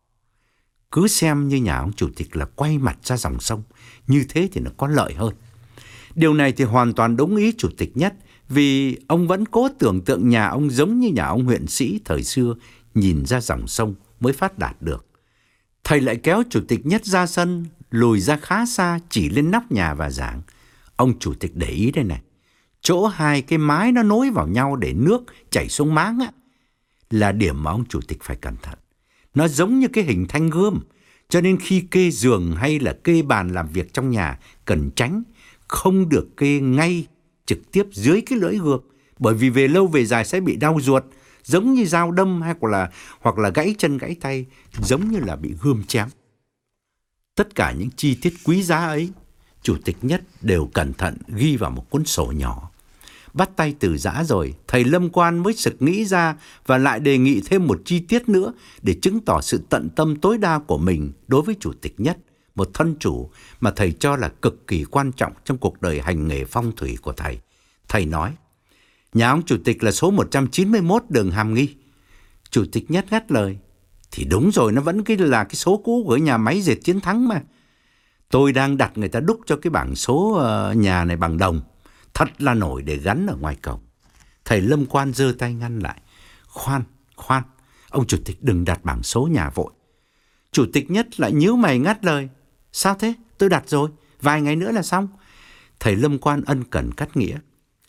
Cứ xem như nhà ông chủ tịch là quay mặt ra dòng sông, như thế thì nó có lợi hơn. Điều này thì hoàn toàn đúng ý Chủ tịch Nhất, vì ông vẫn cố tưởng tượng nhà ông giống như nhà ông huyện sĩ thời xưa, nhìn ra dòng sông mới phát đạt được. Thầy lại kéo Chủ tịch Nhất ra sân, lùi ra khá xa, chỉ lên nóc nhà và giảng: Ông chủ tịch để ý đây này, chỗ hai cái mái nó nối vào nhau để nước chảy xuống máng á, là điểm mà ông chủ tịch phải cẩn thận. Nó giống như cái hình thanh gươm, cho nên khi kê giường hay là kê bàn làm việc trong nhà cần tránh, không được kê ngay trực tiếp dưới cái lưỡi gươm, bởi vì về lâu về dài sẽ bị đau ruột, giống như dao đâm hoặc là gãy chân gãy tay, giống như là bị gươm chém. Tất cả những chi tiết quý giá ấy Chủ tịch Nhất đều cẩn thận ghi vào một cuốn sổ nhỏ. Bắt tay Từ Giã rồi, thầy Lâm Quan mới sực nghĩ ra và lại đề nghị thêm một chi tiết nữa để chứng tỏ sự tận tâm tối đa của mình đối với Chủ tịch Nhất, một thân chủ mà thầy cho là cực kỳ quan trọng trong cuộc đời hành nghề phong thủy của thầy. Thầy nói, nhà ông Chủ tịch là số 191 đường Hàm Nghi. Chủ tịch Nhất ngắt lời, thì đúng rồi, nó vẫn là cái số cũ của nhà máy dệt Chiến Thắng mà. Tôi đang đặt người ta đúc cho cái bảng số nhà này bằng đồng, thật là nổi để gắn ở ngoài cổng. Thầy Lâm Quan giơ tay ngăn lại. Khoan, ông Chủ tịch đừng đặt bảng số nhà vội. Chủ tịch Nhất lại nhíu mày ngắt lời. Sao thế? Tôi đặt rồi, vài ngày nữa là xong. Thầy Lâm Quan ân cần cắt nghĩa.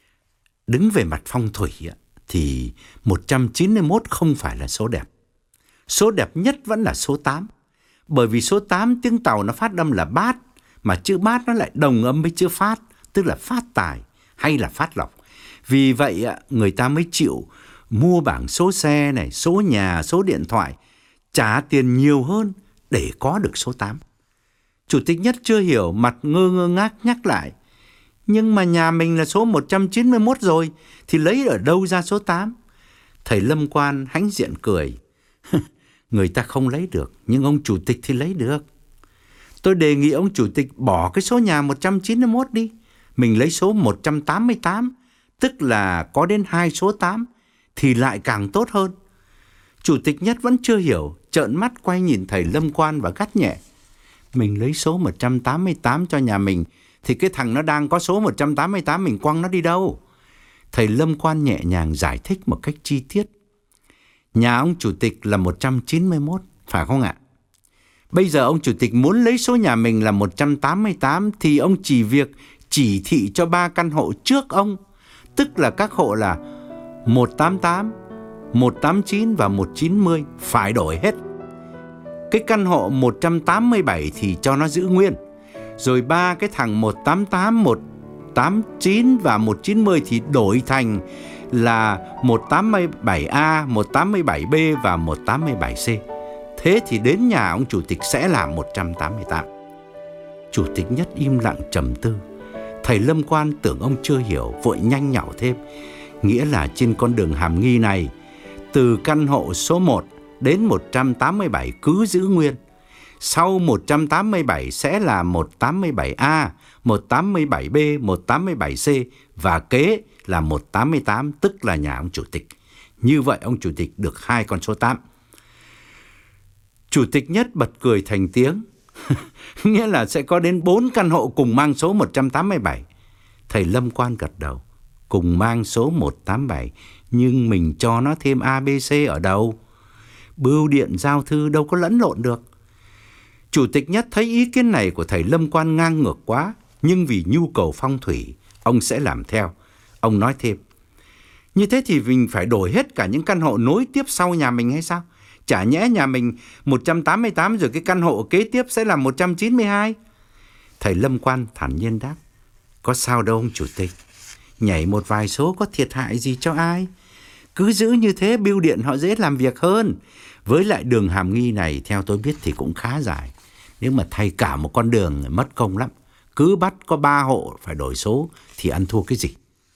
Đứng về mặt phong thủy thì 191 không phải là số đẹp. Số đẹp nhất vẫn là số 8. Bởi vì số 8 tiếng Tàu nó phát âm là bát, mà chữ bát nó lại đồng âm với chữ phát, tức là phát tài hay là phát lộc. Vì vậy người ta mới chịu mua bảng số xe này, số nhà, số điện thoại, trả tiền nhiều hơn để có được số 8. Chủ tịch Nhất chưa hiểu, mặt ngơ ngác nhắc lại. Nhưng mà nhà mình là số 191 rồi, thì lấy ở đâu ra số 8? Thầy Lâm Quan hãnh diện cười. Người ta không lấy được, nhưng ông Chủ tịch thì lấy được. Tôi đề nghị ông Chủ tịch bỏ cái số nhà 191 đi. Mình lấy số 188, tức là có đến 2 số 8, thì lại càng tốt hơn. Chủ tịch Nhất vẫn chưa hiểu, trợn mắt quay nhìn thầy Lâm Quan và gắt nhẹ. Mình lấy số 188 cho nhà mình, thì cái thằng nó đang có số 188 mình quăng nó đi đâu? Thầy Lâm Quan nhẹ nhàng giải thích một cách chi tiết. Nhà ông Chủ tịch là 191, phải không ạ? Bây giờ ông Chủ tịch muốn lấy số nhà mình là 188 thì ông chỉ việc chỉ thị cho 3 căn hộ trước ông, tức là các hộ là 188, 189 và 190 phải đổi hết. Cái căn hộ 187 thì cho nó giữ nguyên. Rồi 3 cái thằng 188, 189 và 190 thì đổi thành là 187A, 187B và 187C. Thế thì đến nhà ông Chủ tịch sẽ là 188. Chủ tịch Nhất im lặng trầm tư. Thầy Lâm Quan tưởng ông chưa hiểu, vội nhanh nhảu thêm. Nghĩa là trên con đường Hàm Nghi này, từ căn hộ số 1 đến 187 cứ giữ nguyên. Sau 187 sẽ là 187A, 187B, 187C và kế là 188, tức là nhà ông Chủ tịch. Như vậy ông Chủ tịch được 2 con số 8. Chủ tịch Nhất bật cười thành tiếng. Nghĩa là sẽ có đến 4 căn hộ cùng mang số 187. Thầy Lâm Quan gật đầu. Cùng mang số 187, nhưng mình cho nó thêm ABC ở đâu? Bưu điện giao thư đâu có lẫn lộn được. Chủ tịch Nhất thấy ý kiến này của thầy Lâm Quan ngang ngược quá, nhưng vì nhu cầu phong thủy, ông sẽ làm theo. Ông nói thêm, như thế thì mình phải đổi hết cả những căn hộ nối tiếp sau nhà mình hay sao? Chả nhẽ nhà mình 188 rồi cái căn hộ kế tiếp sẽ là 192? Thầy Lâm Quan thản nhiên đáp, có sao đâu ông Chủ tịch. Nhảy một vài số có thiệt hại gì cho ai? Cứ giữ như thế bưu điện họ dễ làm việc hơn. Với lại đường Hàm Nghi này theo tôi biết thì cũng khá dài. Nếu mà thay cả một con đường mất công lắm. Cứ bắt có 3 hộ phải đổi số thì ăn thua cái gì?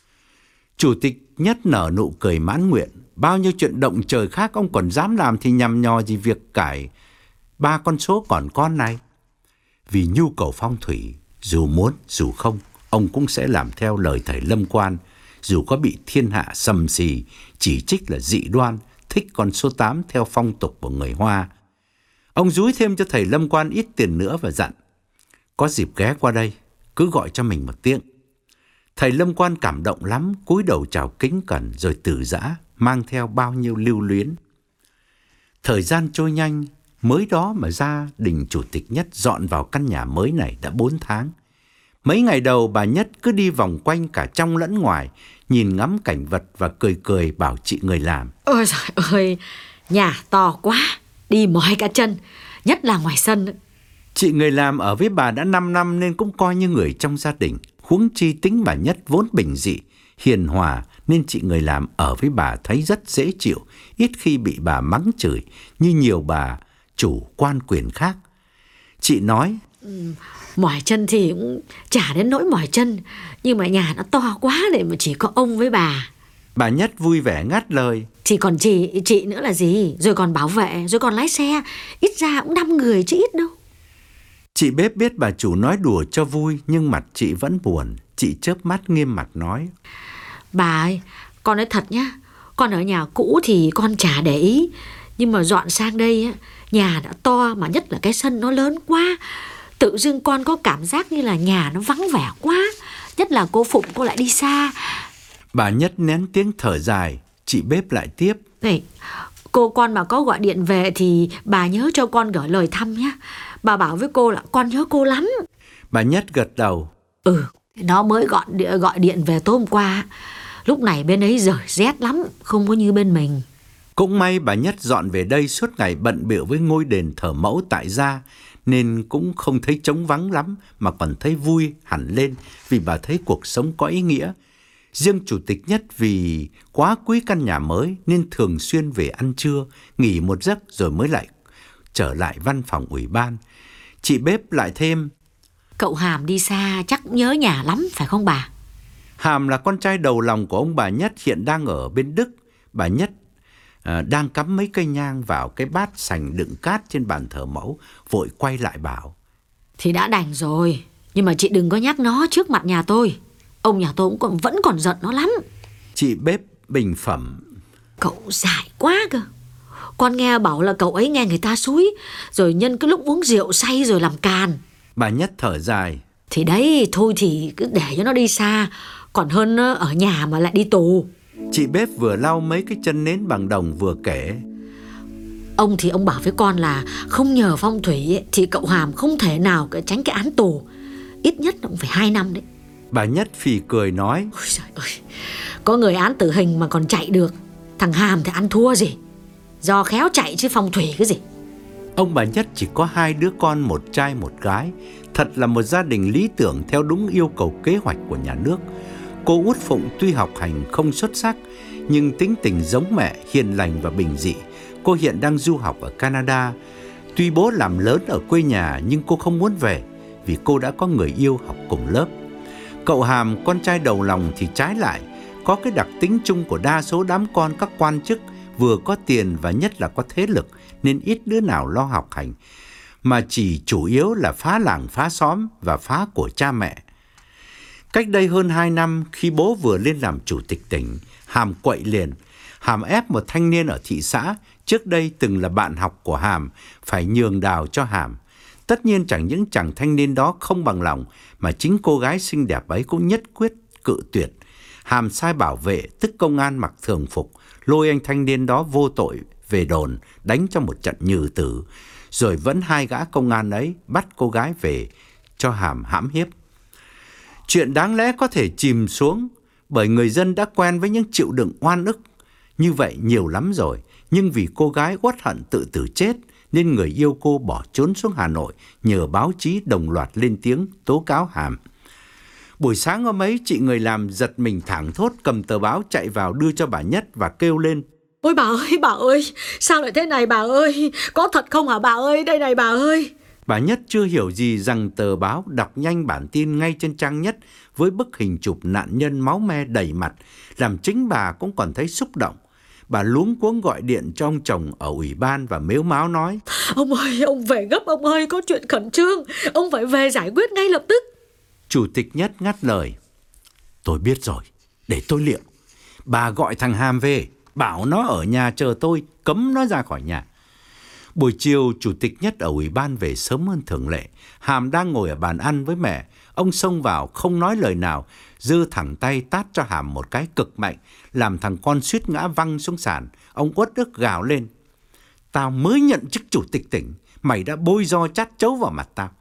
Chủ tịch Nhất nở nụ cười mãn nguyện. Bao nhiêu chuyện động trời khác ông còn dám làm thì nhằm nhò gì việc cải 3 con số còn con này. Vì nhu cầu phong thủy, dù muốn dù không, ông cũng sẽ làm theo lời thầy Lâm Quan, dù có bị thiên hạ sầm xì chỉ trích là dị đoan, thích con số 8 theo phong tục của người Hoa. Ông dúi thêm cho thầy Lâm Quan ít tiền nữa và dặn, có dịp ghé qua đây, cứ gọi cho mình một tiếng. Thầy Lâm Quan cảm động lắm, cúi đầu chào kính cẩn rồi từ giã, mang theo bao nhiêu lưu luyến. Thời gian trôi nhanh, mới đó mà gia đình Chủ tịch Nhất dọn vào căn nhà mới này đã 4 tháng. Mấy ngày đầu bà Nhất cứ đi vòng quanh cả trong lẫn ngoài, nhìn ngắm cảnh vật và cười cười bảo chị người làm. Ôi trời ơi, nhà to quá, đi mỏi cả chân, nhất là ngoài sân. Chị người làm ở với bà đã 5 năm nên cũng coi như người trong gia đình. Huống chi tính bà Nhất vốn bình dị, hiền hòa nên chị người làm ở với bà thấy rất dễ chịu, ít khi bị bà mắng chửi như nhiều bà chủ quan quyền khác. Chị nói Mỏi chân thì cũng chả đến nỗi mỏi chân, nhưng mà nhà nó to quá để mà chỉ có ông với bà. Bà Nhất vui vẻ ngắt lời. Thì còn chị nữa là gì, rồi còn bảo vệ, rồi còn lái xe, ít ra cũng 5 người chứ ít đâu. Chị bếp biết bà chủ nói đùa cho vui, nhưng mặt chị vẫn buồn. Chị chớp mắt nghiêm mặt nói. Bà ơi, con nói thật nhá, con ở nhà cũ thì con chả để ý, nhưng mà dọn sang đây á, nhà đã to mà nhất là cái sân nó lớn quá. Tự dưng con có cảm giác như là nhà nó vắng vẻ quá, nhất là cô Phụng cô lại đi xa. Bà Nhất nén tiếng thở dài. Chị bếp lại tiếp. Này, cô con mà có gọi điện về thì bà nhớ cho con gửi lời thăm nhé. Bà bảo với cô là con nhớ cô lắm. Bà Nhất gật đầu. Nó mới gọi điện về tối hôm qua. Lúc này bên ấy rời rét lắm, không có như bên mình. Cũng may bà Nhất dọn về đây suốt ngày bận bịu với ngôi đền thờ mẫu tại gia, nên cũng không thấy trống vắng lắm, mà còn thấy vui hẳn lên vì bà thấy cuộc sống có ý nghĩa. Riêng Chủ tịch Nhất vì quá quý căn nhà mới nên thường xuyên về ăn trưa, nghỉ một giấc rồi mới lại trở lại văn phòng ủy ban. Chị bếp lại thêm. Cậu Hàm đi xa chắc nhớ nhà lắm phải không bà? Hàm là con trai đầu lòng của ông bà Nhất, hiện đang ở bên Đức. Bà Nhất đang cắm mấy cây nhang vào cái bát sành đựng cát trên bàn thờ mẫu, vội quay lại bảo. Thì đã đành rồi, nhưng mà chị đừng có nhắc nó trước mặt nhà tôi. Ông nhà tôi cũng vẫn còn giận nó lắm. Chị bếp bình phẩm. Cậu dại quá cơ. Con nghe bảo là cậu ấy nghe người ta xúi, rồi nhân cái lúc uống rượu say rồi làm càn. Bà Nhất thở dài. Thì đấy, thôi thì cứ để cho nó đi xa, còn hơn ở nhà mà lại đi tù. Chị bếp vừa lau mấy cái chân nến bằng đồng vừa kể. Ông thì ông bảo với con là không nhờ phong thủy ấy, thì cậu Hàm không thể nào tránh cái án tù. Ít nhất cũng phải 2 năm đấy. Bà Nhất phì cười nói. Ôi trời ơi, có người án tử hình mà còn chạy được. Thằng Hàm thì ăn thua gì, do khéo chạy chứ phong thủy cái gì. Ông bà Nhất chỉ có 2 đứa con, một trai một gái. Thật là một gia đình lý tưởng theo đúng yêu cầu kế hoạch của nhà nước. Cô út Phụng tuy học hành không xuất sắc, nhưng tính tình giống mẹ, hiền lành và bình dị. Cô hiện đang du học ở Canada. Tuy bố làm lớn ở quê nhà nhưng cô không muốn về, vì cô đã có người yêu học cùng lớp. Cậu Hàm, con trai đầu lòng thì trái lại, có cái đặc tính chung của đa số đám con các quan chức, vừa có tiền và nhất là có thế lực, nên ít đứa nào lo học hành, mà chỉ chủ yếu là phá làng phá xóm và phá của cha mẹ. Cách đây hơn 2 năm, khi bố vừa lên làm chủ tịch tỉnh, Hàm quậy liền. Hàm ép một thanh niên ở thị xã, trước đây từng là bạn học của Hàm, phải nhường đào cho Hàm. Tất nhiên chẳng những chàng thanh niên đó không bằng lòng, mà chính cô gái xinh đẹp ấy cũng nhất quyết cự tuyệt. Hàm sai bảo vệ, tức công an mặc thường phục, lôi anh thanh niên đó vô tội về đồn, đánh cho một trận nhừ tử, rồi vẫn 2 gã công an ấy bắt cô gái về cho Hàm hãm hiếp. Chuyện đáng lẽ có thể chìm xuống, bởi người dân đã quen với những chịu đựng oan ức như vậy nhiều lắm rồi, nhưng vì cô gái uất hận tự tử chết, nên người yêu cô bỏ trốn xuống Hà Nội, nhờ báo chí đồng loạt lên tiếng tố cáo Hàm. Buổi sáng hôm ấy, chị người làm giật mình thảng thốt, cầm tờ báo chạy vào đưa cho bà Nhất và kêu lên. Ôi bà ơi, sao lại thế này bà ơi? Có thật không hả bà ơi, đây này bà ơi. Bà Nhất chưa hiểu gì rằng tờ báo đọc nhanh bản tin ngay trên trang nhất với bức hình chụp nạn nhân máu me đầy mặt, làm chính bà cũng còn thấy xúc động. Bà luống cuống gọi điện cho ông chồng ở ủy ban và mếu máo nói. Ông ơi, ông về gấp ông ơi, có chuyện khẩn trương, ông phải về giải quyết ngay lập tức. Chủ tịch Nhất ngắt lời. Tôi biết rồi, để tôi liệu. Bà gọi thằng Hàm về, bảo nó ở nhà chờ tôi, cấm nó ra khỏi nhà. Buổi chiều, Chủ tịch Nhất ở ủy ban về sớm hơn thường lệ. Hàm đang ngồi ở bàn ăn với mẹ. Ông xông vào không nói lời nào, giơ thẳng tay tát cho Hàm một cái cực mạnh, làm thằng con suýt ngã văng xuống sàn. Ông uất ức gào lên. Tao mới nhận chức chủ tịch tỉnh, mày đã bôi ro chát chấu vào mặt tao.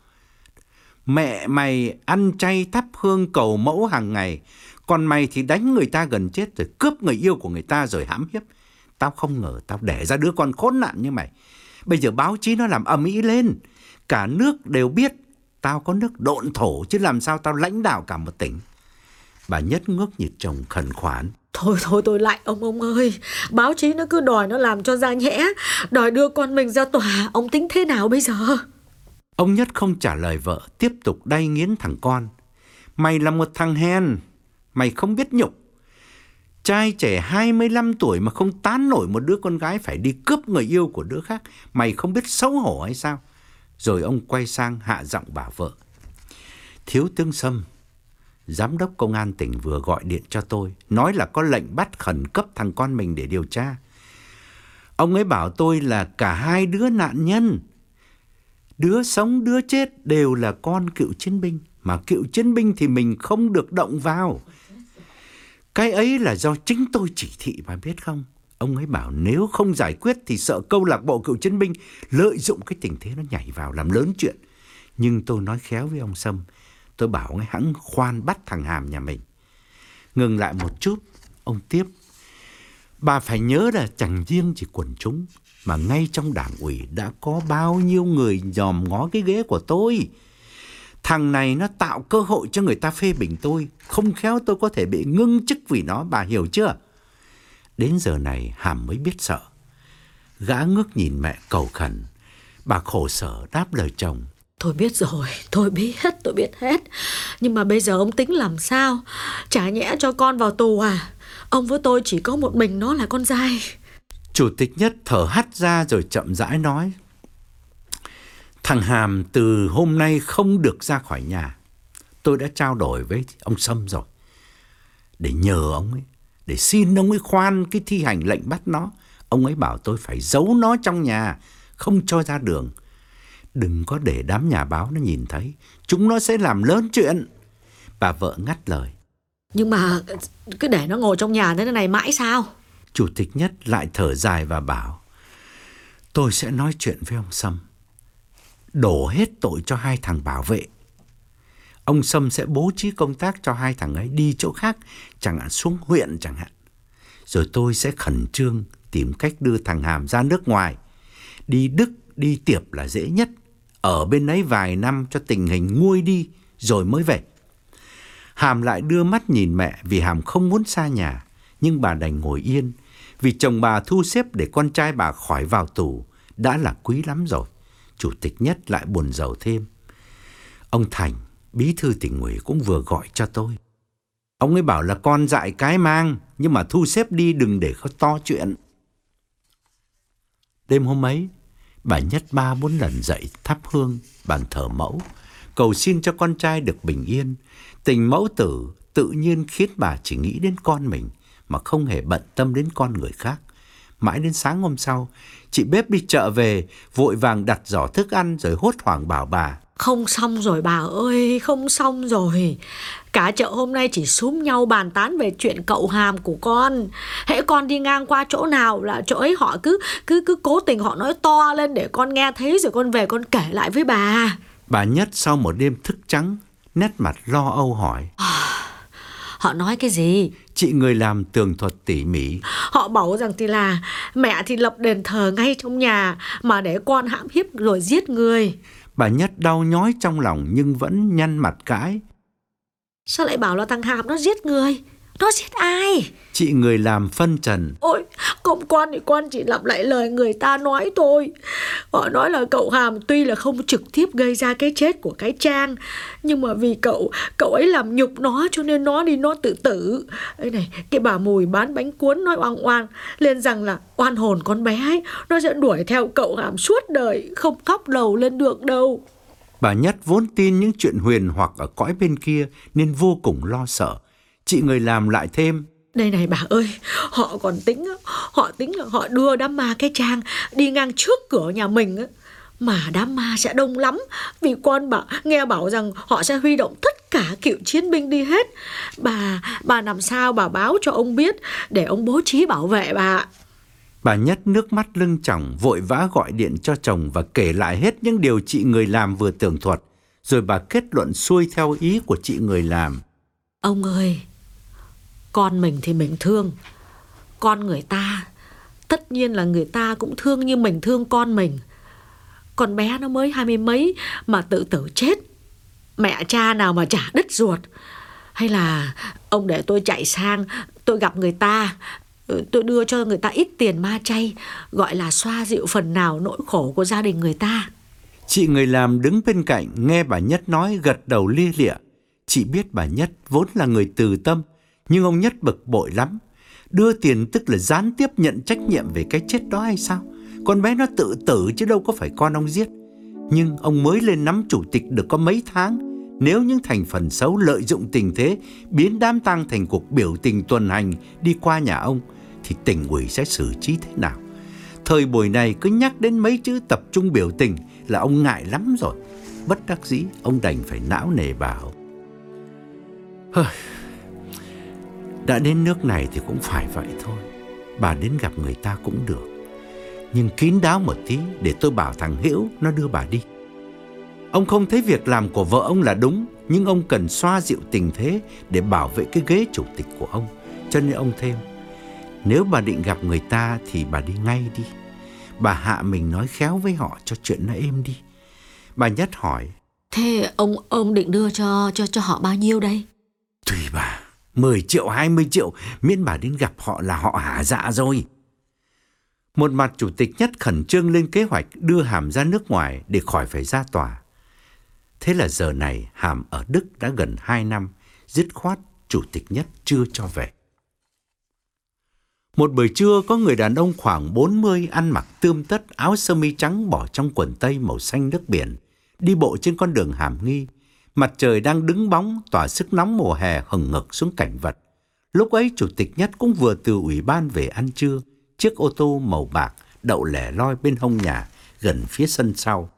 Mẹ mày ăn chay thắp hương cầu mẫu hàng ngày, còn mày thì đánh người ta gần chết rồi cướp người yêu của người ta rồi hãm hiếp. Tao không ngờ tao đẻ ra đứa con khốn nạn như mày. Bây giờ báo chí nó làm ầm ĩ lên, cả nước đều biết tao có nước độn thổ, chứ làm sao tao lãnh đạo cả một tỉnh. Bà Nhất ngước nhìn chồng khẩn khoản. Thôi tôi lại ông ơi, báo chí nó cứ đòi nó làm cho ra nhẽ, đòi đưa con mình ra tòa, ông tính thế nào bây giờ? Ông Nhất không trả lời vợ, tiếp tục đay nghiến thằng con. Mày là một thằng hèn, mày không biết nhục. Trai trẻ 25 tuổi mà không tán nổi một đứa con gái phải đi cướp người yêu của đứa khác. Mày không biết xấu hổ hay sao? Rồi ông quay sang hạ giọng bảo vợ. Thiếu tướng Sâm, giám đốc công an tỉnh vừa gọi điện cho tôi, nói là có lệnh bắt khẩn cấp thằng con mình để điều tra. Ông ấy bảo tôi là cả hai đứa nạn nhân, đứa sống đứa chết đều là con cựu chiến binh, mà cựu chiến binh thì mình không được động vào. Cái ấy là do chính tôi chỉ thị mà biết không. Ông ấy bảo nếu không giải quyết thì sợ câu lạc bộ cựu chiến binh lợi dụng cái tình thế nó nhảy vào làm lớn chuyện. Nhưng tôi nói khéo với ông Sâm, tôi bảo ông ấy hẵng khoan bắt thằng Hàm nhà mình. Ngừng lại một chút, ông tiếp. Bà phải nhớ là chẳng riêng chỉ quần chúng, mà ngay trong đảng ủy đã có bao nhiêu người nhòm ngó cái ghế của tôi. Thằng này nó tạo cơ hội cho người ta phê bình tôi, không khéo tôi có thể bị ngưng chức vì nó, bà hiểu chưa? Đến giờ này Hàm mới biết sợ. Gã ngước nhìn mẹ cầu khẩn. Bà khổ sở đáp lời chồng. Tôi biết rồi, tôi biết hết. Nhưng mà bây giờ ông tính làm sao? Chả nhẽ cho con vào tù à? Ông với tôi chỉ có một mình nó là con trai. Chủ tịch Nhất thở hắt ra rồi chậm rãi nói. Thằng Hàm từ hôm nay không được ra khỏi nhà. Tôi đã trao đổi với ông Sâm rồi. Để nhờ ông ấy, để xin ông ấy khoan cái thi hành lệnh bắt nó. Ông ấy bảo tôi phải giấu nó trong nhà, không cho ra đường. Đừng có để đám nhà báo nó nhìn thấy, chúng nó sẽ làm lớn chuyện. Bà vợ ngắt lời. Nhưng mà cứ để nó ngồi trong nhà thế này mãi sao? Chủ tịch Nhất lại thở dài và bảo. Tôi sẽ nói chuyện với ông Sâm, đổ hết tội cho hai thằng bảo vệ. Ông Sâm sẽ bố trí công tác cho hai thằng ấy đi chỗ khác, chẳng hạn xuống huyện chẳng hạn. Rồi tôi sẽ khẩn trương tìm cách đưa thằng Hàm ra nước ngoài. Đi Đức, đi Tiệp là dễ nhất. Ở bên ấy vài năm cho tình hình nguôi đi rồi mới về. Hàm lại đưa mắt nhìn mẹ vì Hàm không muốn xa nhà. Nhưng bà đành ngồi yên, vì chồng bà thu xếp để con trai bà khỏi vào tù đã là quý lắm rồi. Chủ tịch Nhất lại buồn rầu thêm. Ông Thành, bí thư tỉnh ủy cũng vừa gọi cho tôi. Ông ấy bảo là con dại cái mang, nhưng mà thu xếp đi đừng để có to chuyện. Đêm hôm ấy, bà Nhất 3-4 lần dậy thắp hương bàn thờ mẫu, cầu xin cho con trai được bình yên. Tình mẫu tử tự nhiên khiến bà chỉ nghĩ đến con mình, mà không hề bận tâm đến con người khác. Mãi đến sáng hôm sau, chị bếp đi chợ về, vội vàng đặt giỏ thức ăn rồi hốt hoảng bảo bà. Không xong rồi bà ơi, không xong rồi. Cả chợ hôm nay chỉ xúm nhau bàn tán về chuyện cậu Hàm của con. Hễ con đi ngang qua chỗ nào là chỗ ấy họ cứ cố tình họ nói to lên để con nghe thấy, rồi con về con kể lại với bà. Bà Nhất sau một đêm thức trắng, nét mặt lo âu hỏi. Họ nói cái gì? Chị người làm tường thuật tỉ mỉ. Họ bảo rằng thì là mẹ thì lập đền thờ ngay trong nhà, mà để con hãm hiếp rồi giết người. Bà Nhất đau nhói trong lòng nhưng vẫn nhăn mặt cãi. Sao lại bảo là thằng Hàm nó giết người? Nó giết ai? Chị người làm phân trần. Ôi, không, con thì con chỉ lặp lại lời người ta nói thôi. Họ nói là cậu Hàm tuy là không trực tiếp gây ra cái chết của cái Trang, nhưng mà vì cậu ấy làm nhục nó cho nên nó tự tử. Đây này, cái bà Mùi bán bánh cuốn nói oang oang lên rằng là oan hồn con bé ấy, nó sẽ đuổi theo cậu Hàm suốt đời, không khóc lầu lên được đâu. Bà Nhất vốn tin những chuyện huyền hoặc ở cõi bên kia nên vô cùng lo sợ. Chị người làm lại thêm. Đây này bà ơi, họ còn tính là họ đưa đám ma cái Trang đi ngang trước cửa nhà mình á. Mà đám ma sẽ đông lắm, vì con nghe bảo rằng họ sẽ huy động tất cả cựu chiến binh đi hết. Bà làm sao bà báo cho ông biết để ông bố trí bảo vệ bà. Bà Nhất nước mắt lưng tròng vội vã gọi điện cho chồng và kể lại hết những điều chị người làm vừa tường thuật. Rồi bà kết luận xuôi theo ý của chị người làm. Ông ơi, con mình thì mình thương. Con người ta, tất nhiên là người ta cũng thương như mình thương con mình. Con bé nó mới 20 mấy mà tự tử chết, mẹ cha nào mà chả đứt ruột. Hay là ông để tôi chạy sang, tôi gặp người ta, tôi đưa cho người ta ít tiền ma chay, gọi là xoa dịu phần nào nỗi khổ của gia đình người ta. Chị người làm đứng bên cạnh nghe bà Nhất nói gật đầu lia lịa. Chị biết bà Nhất vốn là người từ tâm, nhưng ông Nhất bực bội lắm. Đưa tiền tức là gián tiếp nhận trách nhiệm về cái chết đó hay sao? Con bé nó tự tử chứ đâu có phải con ông giết. Nhưng ông mới lên nắm chủ tịch được có mấy tháng. Nếu những thành phần xấu lợi dụng tình thế biến đám tang thành cuộc biểu tình tuần hành đi qua nhà ông, thì tỉnh ủy sẽ xử trí thế nào? Thời buổi này cứ nhắc đến mấy chữ tập trung biểu tình là ông ngại lắm rồi. Bất đắc dĩ ông đành phải não nề bảo: đã đến nước này thì cũng phải vậy thôi. Bà đến gặp người ta cũng được, nhưng kín đáo một tí để tôi bảo thằng Hữu nó đưa bà đi. Ông không thấy việc làm của vợ ông là đúng, nhưng ông cần xoa dịu tình thế để bảo vệ cái ghế chủ tịch của ông. Cho nên ông thêm: nếu bà định gặp người ta thì bà đi ngay đi. Bà hạ mình nói khéo với họ cho chuyện nó êm đi. Bà Nhất hỏi: thế ông định đưa cho họ bao nhiêu đây? Tùy bà, 10 triệu, 20 triệu, miễn bà đến gặp họ là họ hả dạ rồi. Một mặt chủ tịch Nhất khẩn trương lên kế hoạch đưa Hàm ra nước ngoài để khỏi phải ra tòa. Thế là giờ này Hàm ở Đức đã gần 2 năm, dứt khoát chủ tịch Nhất chưa cho về. Một buổi trưa có người đàn ông khoảng 40 ăn mặc tươm tất, áo sơ mi trắng bỏ trong quần tây màu xanh nước biển, đi bộ trên con đường Hàm Nghi. Mặt trời đang đứng bóng tỏa sức nóng mùa hè hừng hực xuống cảnh vật. Lúc ấy chủ tịch Nhất cũng vừa từ ủy ban về ăn trưa. Chiếc ô tô màu bạc đậu lẻ loi bên hông nhà gần phía sân sau.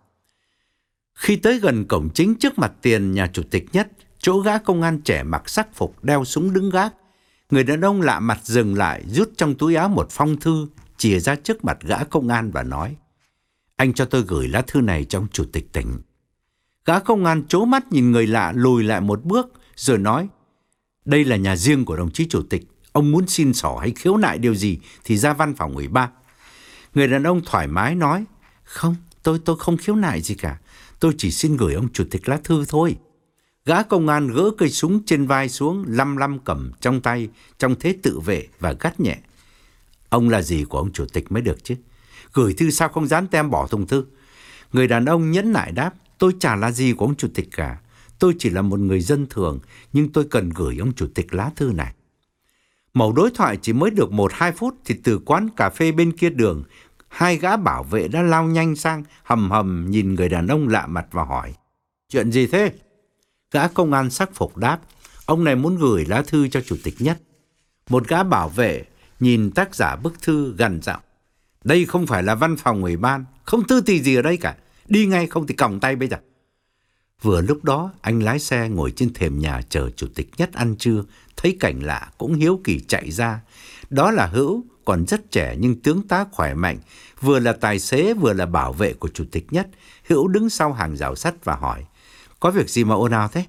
Khi tới gần cổng chính trước mặt tiền nhà chủ tịch Nhất, chỗ gã công an trẻ mặc sắc phục đeo súng đứng gác, người đàn ông lạ mặt dừng lại, rút trong túi áo một phong thư, chìa ra trước mặt gã công an và nói: anh cho tôi gửi lá thư này cho ông chủ tịch tỉnh. Gã công an trố mắt nhìn người lạ, lùi lại một bước rồi nói: đây là nhà riêng của đồng chí chủ tịch, ông muốn xin xỏ hay khiếu nại điều gì thì ra văn phòng ủy ban. Người đàn ông thoải mái nói: không, tôi không khiếu nại gì cả, tôi chỉ xin gửi ông chủ tịch lá thư thôi. Gã công an gỡ cây súng trên vai xuống, lăm lăm cầm trong tay trong thế tự vệ và gắt nhẹ: ông là gì của ông chủ tịch mới được chứ, gửi thư sao không dán tem bỏ thùng thư. Người đàn ông nhẫn nại đáp: tôi chả là gì của ông chủ tịch cả, tôi chỉ là một người dân thường, nhưng tôi cần gửi ông chủ tịch lá thư này. Mẩu đối thoại chỉ mới được 1-2 phút thì từ quán cà phê bên kia đường, hai gã bảo vệ đã lao nhanh sang, hầm hầm nhìn người đàn ông lạ mặt và hỏi: chuyện gì thế? Gã công an sắc phục đáp: ông này muốn gửi lá thư cho chủ tịch Nhất. Một gã bảo vệ nhìn tác giả bức thư gằn giọng: đây không phải là văn phòng ủy ban, không tư tì gì ở đây cả, đi ngay không thì còng tay bây giờ. Vừa lúc đó anh lái xe ngồi trên thềm nhà chờ chủ tịch Nhất ăn trưa, thấy cảnh lạ cũng hiếu kỳ chạy ra. Đó là Hữu, còn rất trẻ nhưng tướng tá khỏe mạnh, vừa là tài xế vừa là bảo vệ của chủ tịch Nhất. Hữu đứng sau hàng rào sắt và hỏi: có việc gì mà ồn ào thế?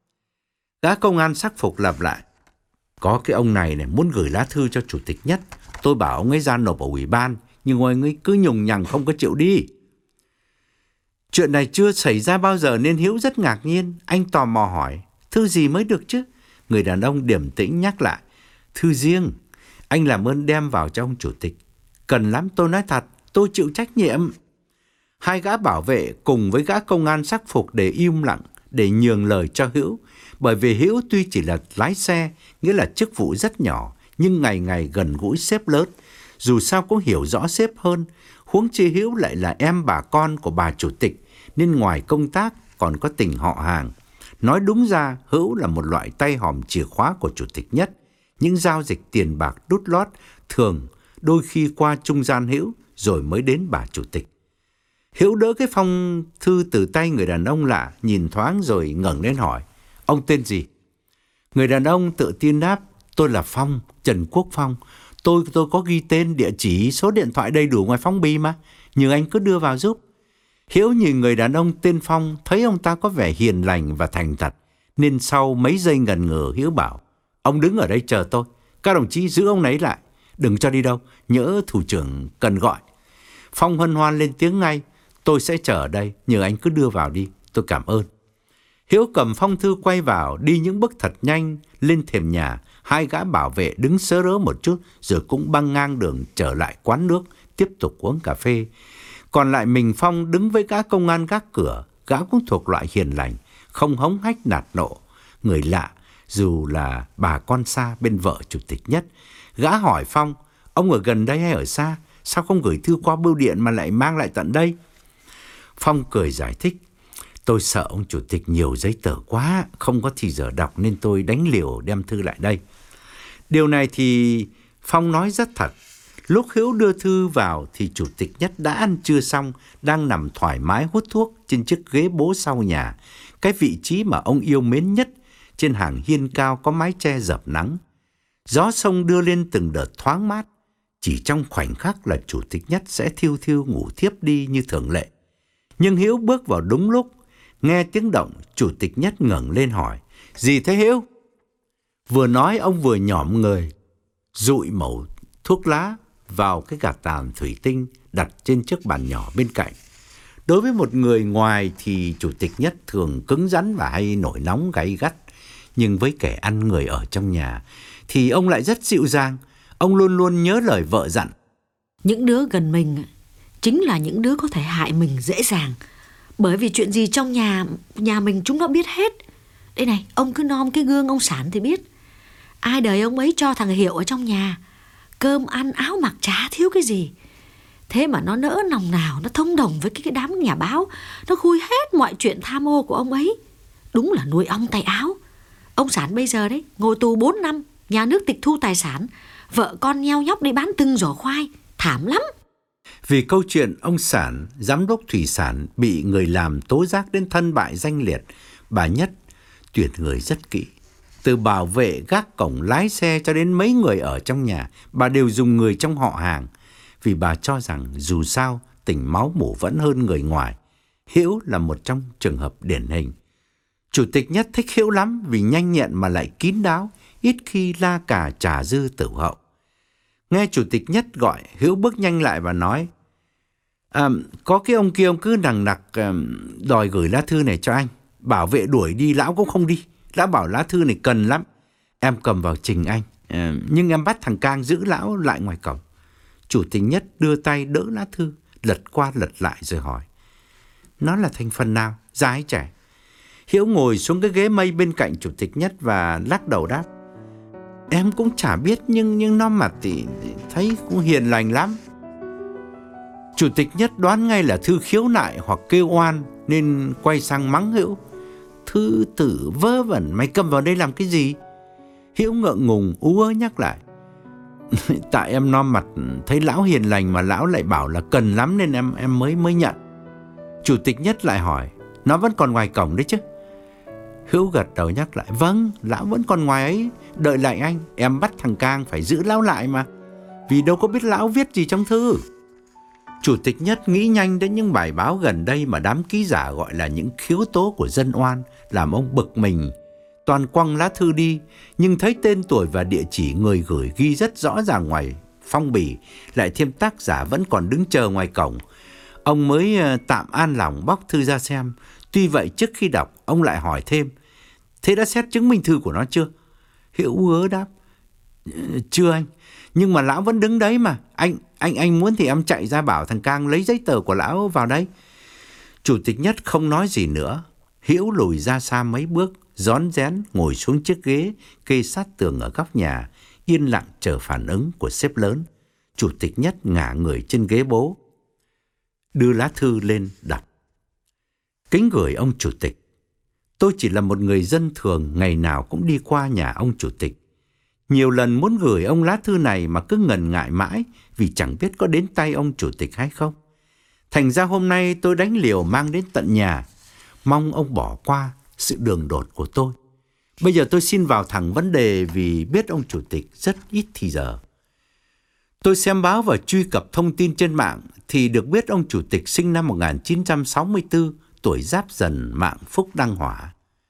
Gã công an sắc phục lặp lại: có cái ông này muốn gửi lá thư cho chủ tịch Nhất, tôi bảo ông ấy ra nộp ở ủy ban, nhưng ông ấy cứ nhùng nhằng không có chịu đi. Chuyện này chưa xảy ra bao giờ nên Hữu rất ngạc nhiên. Anh tò mò hỏi: thư gì mới được chứ? Người đàn ông điềm tĩnh nhắc lại: thư riêng, anh làm ơn đem vào cho ông chủ tịch. Cần lắm, tôi nói thật, tôi chịu trách nhiệm. Hai gã bảo vệ cùng với gã công an sắc phục để im lặng, để nhường lời cho Hữu. Bởi vì Hữu tuy chỉ là lái xe, nghĩa là chức vụ rất nhỏ, nhưng ngày ngày gần gũi sếp lớn, dù sao cũng hiểu rõ sếp hơn. Huống chi Hữu lại là em bà con của bà chủ tịch, nên ngoài công tác còn có tình họ hàng. Nói đúng ra, Hữu là một loại tay hòm chìa khóa của chủ tịch Nhất. Những giao dịch tiền bạc đút lót thường đôi khi qua trung gian Hữu rồi mới đến bà chủ tịch. Hữu đỡ cái phong thư từ tay người đàn ông lạ, nhìn thoáng rồi ngẩng lên hỏi: ông tên gì? Người đàn ông tự tin đáp: tôi là Phong, Trần Quốc Phong. Tôi có ghi tên, địa chỉ, số điện thoại đầy đủ ngoài phong bì mà, nhờ anh cứ đưa vào giúp. Hữu nhìn người đàn ông tên Phong, thấy ông ta có vẻ hiền lành và thành thật, nên sau mấy giây ngần ngừ, Hữu bảo: ông đứng ở đây chờ tôi, các đồng chí giữ ông ấy lại, đừng cho đi đâu, nhỡ thủ trưởng cần gọi. Phong hân hoan lên tiếng ngay: tôi sẽ chờ ở đây, nhờ anh cứ đưa vào đi, tôi cảm ơn. Hữu cầm phong thư quay vào, đi những bước thật nhanh lên thềm nhà. Hai gã bảo vệ đứng sớ rớ một chút rồi cũng băng ngang đường trở lại quán nước, tiếp tục uống cà phê. Còn lại mình Phong đứng với gã công an gác cửa. Gã cũng thuộc loại hiền lành, không hống hách nạt nộ người lạ, dù là bà con xa bên vợ chủ tịch Nhất. Gã hỏi Phong, ông ở gần đây hay ở xa? Sao không gửi thư qua bưu điện mà lại mang lại tận đây? Phong cười giải thích, tôi sợ ông chủ tịch nhiều giấy tờ quá, không có thì giờ đọc nên tôi đánh liều đem thư lại đây. Điều này thì Phong nói rất thật. Lúc Hữu đưa thư vào thì chủ tịch Nhất đã ăn trưa xong, đang nằm thoải mái hút thuốc trên chiếc ghế bố sau nhà, cái vị trí mà ông yêu mến nhất, trên hàng hiên cao có mái che dập nắng. Gió sông đưa lên từng đợt thoáng mát, chỉ trong khoảnh khắc là chủ tịch Nhất sẽ thiêu thiêu ngủ thiếp đi như thường lệ. Nhưng Hữu bước vào đúng lúc, nghe tiếng động, chủ tịch Nhất ngẩng lên hỏi, gì thế Hữu? Vừa nói ông vừa nhỏm người, dụi mẩu thuốc lá vào cái gạt tàn thủy tinh đặt trên chiếc bàn nhỏ bên cạnh. Đối với một người ngoài thì chủ tịch Nhất thường cứng rắn và hay nổi nóng gay gắt, nhưng với kẻ ăn người ở trong nhà thì ông lại rất dịu dàng. Ông luôn luôn nhớ lời vợ dặn. Những đứa gần mình chính là những đứa có thể hại mình dễ dàng, bởi vì chuyện gì trong nhà mình chúng nó biết hết. Đây này, ông cứ nom cái gương ông Sản thì biết. Ai đời ông ấy cho thằng Hiệu ở trong nhà, cơm ăn áo mặc chả thiếu cái gì. Thế mà nó nỡ lòng nào nó thông đồng với cái đám nhà báo, nó khui hết mọi chuyện tham ô của ông ấy. Đúng là nuôi ong tay áo. Ông Sản bây giờ đấy ngồi tù 4 năm, nhà nước tịch thu tài sản, vợ con nheo nhóc đi bán từng giỏ khoai, thảm lắm. Vì câu chuyện ông Sản, giám đốc thủy sản, bị người làm tố giác đến thân bại danh liệt, bà Nhất tuyển người rất kỹ. Từ bảo vệ, gác cổng, lái xe cho đến mấy người ở trong nhà, bà đều dùng người trong họ hàng. Vì bà cho rằng dù sao tình máu mủ vẫn hơn người ngoài. Hữu là một trong trường hợp điển hình. Chủ tịch Nhất thích Hữu lắm vì nhanh nhẹn mà lại kín đáo, ít khi la cà trà dư tửu hậu. Nghe chủ tịch Nhất gọi, Hữu bước nhanh lại và nói, có cái ông kia ông cứ nằng nặc đòi gửi lá thư này cho anh. Bảo vệ đuổi đi lão cũng không đi. Lão bảo lá thư này cần lắm. Em cầm vào trình anh, nhưng em bắt thằng Cang giữ lão lại ngoài cổng. Chủ tịch Nhất đưa tay đỡ lá thư, lật qua lật lại rồi hỏi, nó là thành phần nào, già hay trẻ? Hữu ngồi xuống cái ghế mây bên cạnh chủ tịch Nhất và lắc đầu đáp, em cũng chả biết, nhưng nó mặt thì thấy cũng hiền lành lắm. Chủ tịch Nhất đoán ngay là thư khiếu nại hoặc kêu oan nên quay sang mắng Hữu. Thư tử vớ vẩn, mày cầm vào đây làm cái gì? Hữu ngượng ngùng ú ớ nhắc lại, tại em nom mặt thấy lão hiền lành mà lão lại bảo là cần lắm nên em mới nhận. Chủ tịch Nhất lại hỏi, nó vẫn còn ngoài cổng đấy chứ? Hữu gật đầu nhắc lại, vâng, lão vẫn còn ngoài ấy, đợi lại anh. Em bắt thằng Cang phải giữ lão lại mà, vì đâu có biết lão viết gì trong thư. Chủ tịch Nhất nghĩ nhanh đến những bài báo gần đây mà đám ký giả gọi là những khiếu tố của dân oan, làm ông bực mình. Toàn quăng lá thư đi, nhưng thấy tên tuổi và địa chỉ người gửi ghi rất rõ ràng ngoài phong bì, lại thêm tác giả vẫn còn đứng chờ ngoài cổng. Ông mới tạm an lòng bóc thư ra xem. Tuy vậy trước khi đọc, ông lại hỏi thêm, thế đã xét chứng minh thư của nó chưa? Hữu ứa đáp, chưa anh, nhưng mà lão vẫn đứng đấy mà. Anh muốn thì em chạy ra bảo thằng Cang lấy giấy tờ của lão vào đây. Chủ tịch Nhất không nói gì nữa. Hữu lùi ra xa mấy bước, rón rén ngồi xuống chiếc ghế kê sát tường ở góc nhà, yên lặng chờ phản ứng của sếp lớn. Chủ tịch Nhất ngả người trên ghế bố, đưa lá thư lên đọc. Kính gửi ông chủ tịch, tôi chỉ là một người dân thường ngày nào cũng đi qua nhà ông chủ tịch. Nhiều lần muốn gửi ông lá thư này mà cứ ngần ngại mãi vì chẳng biết có đến tay ông chủ tịch hay không. Thành ra hôm nay tôi đánh liều mang đến tận nhà. Mong ông bỏ qua sự đường đột của tôi. Bây giờ tôi xin vào thẳng vấn đề vì biết ông chủ tịch rất ít thì giờ. Tôi xem báo và truy cập thông tin trên mạng thì được biết ông chủ tịch sinh năm 1964, tuổi Giáp Dần, mạng Phúc Đăng Hỏa.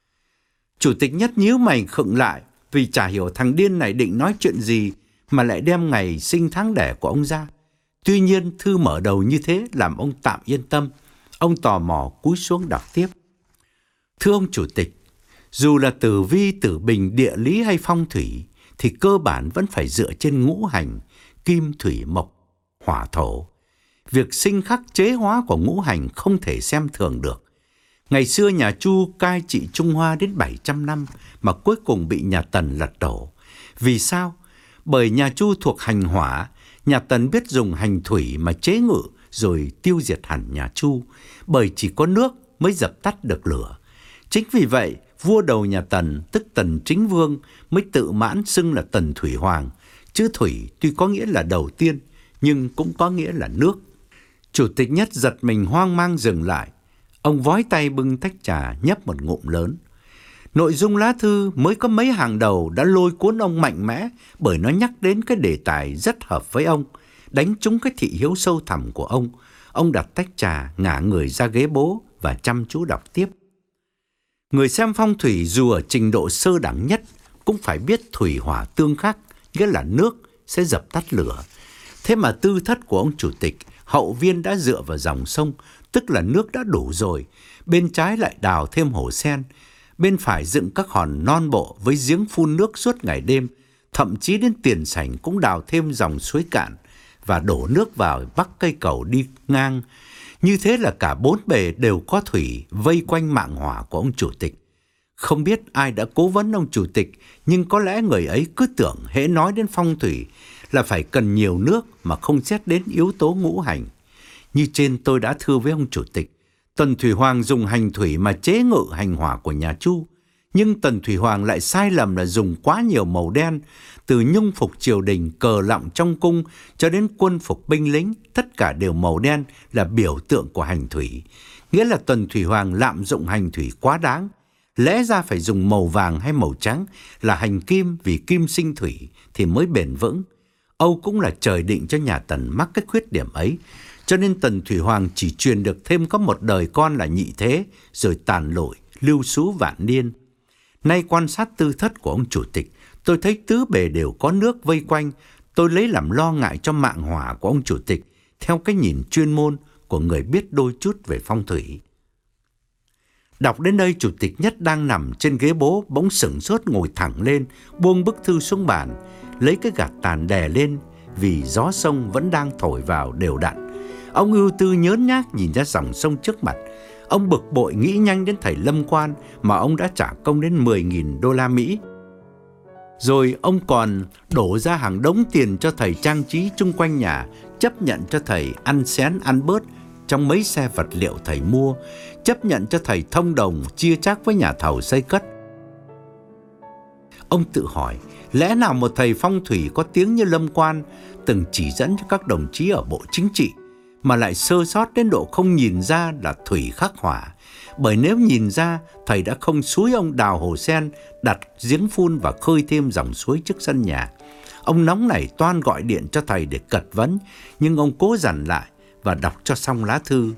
Chủ tịch Nhất nhíu mày khựng lại vì chả hiểu thằng điên này định nói chuyện gì mà lại đem ngày sinh tháng đẻ của ông ra. Tuy nhiên thư mở đầu như thế làm ông tạm yên tâm. Ông tò mò cúi xuống đọc tiếp. Thưa ông chủ tịch, dù là tử vi, tử bình, địa lý hay phong thủy thì cơ bản vẫn phải dựa trên ngũ hành kim, thủy, mộc, hỏa, thổ. Việc sinh khắc chế hóa của ngũ hành không thể xem thường được. Ngày xưa nhà Chu cai trị Trung Hoa đến 700 năm mà cuối cùng bị nhà Tần lật đổ. Vì sao? Bởi nhà Chu thuộc hành hỏa, nhà Tần biết dùng hành thủy mà chế ngự rồi tiêu diệt hẳn nhà Chu, bởi chỉ có nước mới dập tắt được lửa. Chính vì vậy, vua đầu nhà Tần, tức Tần Chính Vương, mới tự mãn xưng là Tần Thủy Hoàng. Chữ thủy tuy có nghĩa là đầu tiên, nhưng cũng có nghĩa là nước. Chủ tịch Nhất giật mình hoang mang dừng lại. Ông vói tay bưng tách trà nhấp một ngụm lớn. Nội dung lá thư mới có mấy hàng đầu đã lôi cuốn ông mạnh mẽ, bởi nó nhắc đến cái đề tài rất hợp với ông, đánh trúng cái thị hiếu sâu thẳm của ông. Ông đặt tách trà, ngả người ra ghế bố và chăm chú đọc tiếp. Người xem phong thủy dù ở trình độ sơ đẳng nhất cũng phải biết thủy hỏa tương khắc, nghĩa là nước sẽ dập tắt lửa. Thế mà tư thất của ông chủ tịch, hậu viên đã dựa vào dòng sông, tức là nước đã đủ rồi. Bên trái lại đào thêm hồ sen, bên phải dựng các hòn non bộ với giếng phun nước suốt ngày đêm. Thậm chí đến tiền sảnh cũng đào thêm dòng suối cạn và đổ nước vào bắc cây cầu đi ngang. Như thế là cả bốn bề đều có thủy vây quanh mạng hỏa của ông chủ tịch. Không biết ai đã cố vấn ông chủ tịch, nhưng có lẽ người ấy cứ tưởng hễ nói đến phong thủy là phải cần nhiều nước mà không xét đến yếu tố ngũ hành. Như trên tôi đã thưa với ông chủ tịch, Tần Thủy Hoàng dùng hành thủy mà chế ngự hành hỏa của nhà Chu. Nhưng Tần Thủy Hoàng lại sai lầm là dùng quá nhiều màu đen, từ nhung phục triều đình, cờ lọng trong cung cho đến quân phục binh lính, tất cả đều màu đen là biểu tượng của hành thủy. Nghĩa là Tần Thủy Hoàng lạm dụng hành thủy quá đáng. Lẽ ra phải dùng màu vàng hay màu trắng là hành kim, vì kim sinh thủy thì mới bền vững. Âu cũng là trời định cho nhà Tần mắc cái khuyết điểm ấy, cho nên Tần Thủy Hoàng chỉ truyền được thêm có một đời con là Nhị Thế, rồi tàn lụi, lưu xú vạn niên. Nay quan sát tư thất của ông chủ tịch, tôi thấy tứ bề đều có nước vây quanh. Tôi lấy làm lo ngại cho mạng hỏa của ông chủ tịch, theo cái nhìn chuyên môn của người biết đôi chút về phong thủy. Đọc đến đây, chủ tịch Nhất đang nằm trên ghế bố bỗng sửng sốt ngồi thẳng lên, buông bức thư xuống bàn, lấy cái gạt tàn đè lên vì gió sông vẫn đang thổi vào đều đặn. Ông ưu tư nhớn nhác nhìn ra dòng sông trước mặt. Ông bực bội nghĩ nhanh đến thầy Lâm Quan mà ông đã trả công đến 10.000 đô la Mỹ. Rồi ông còn đổ ra hàng đống tiền cho thầy trang trí chung quanh nhà, chấp nhận cho thầy ăn xén ăn bớt trong mấy xe vật liệu thầy mua, chấp nhận cho thầy thông đồng chia chác với nhà thầu xây cất. Ông tự hỏi, lẽ nào một thầy phong thủy có tiếng như Lâm Quan từng chỉ dẫn cho các đồng chí ở Bộ Chính trị mà lại sơ sót đến độ không nhìn ra là thủy khắc hỏa? Bởi nếu nhìn ra, thầy đã không xúi ông đào hồ sen, đặt giếng phun và khơi thêm dòng suối trước sân nhà. Ông nóng nảy toan gọi điện cho thầy để cật vấn, nhưng ông cố dằn lại và đọc cho xong lá thư.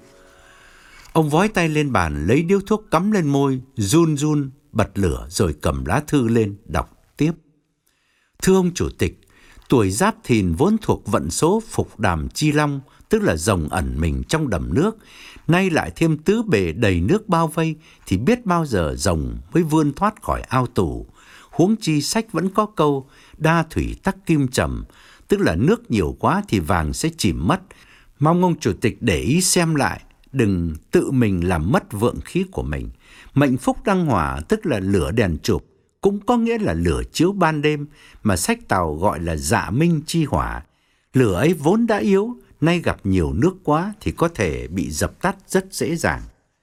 Ông vói tay lên bàn, lấy điếu thuốc cắm lên môi, run run bật lửa rồi cầm lá thư lên đọc tiếp. Thưa ông chủ tịch, tuổi Giáp Thìn vốn thuộc vận số Phục Đàm Chi Long, tức là rồng ẩn mình trong đầm nước, nay lại thêm tứ bề đầy nước bao vây thì biết bao giờ rồng mới vươn thoát khỏi ao tù. Huống chi sách vẫn có câu đa thủy tắc kim trầm, tức là nước nhiều quá thì vàng sẽ chìm mất. Mong ông chủ tịch để ý xem lại, đừng tự mình làm mất vượng khí của mình. Mệnh phúc đăng hỏa, tức là lửa đèn chụp, cũng có nghĩa là lửa chiếu ban đêm, mà sách Tàu gọi là dạ minh chi hỏa. Lửa ấy vốn đã yếu, nay gặp nhiều nước quá thì có thể bị dập tắt rất dễ dàng.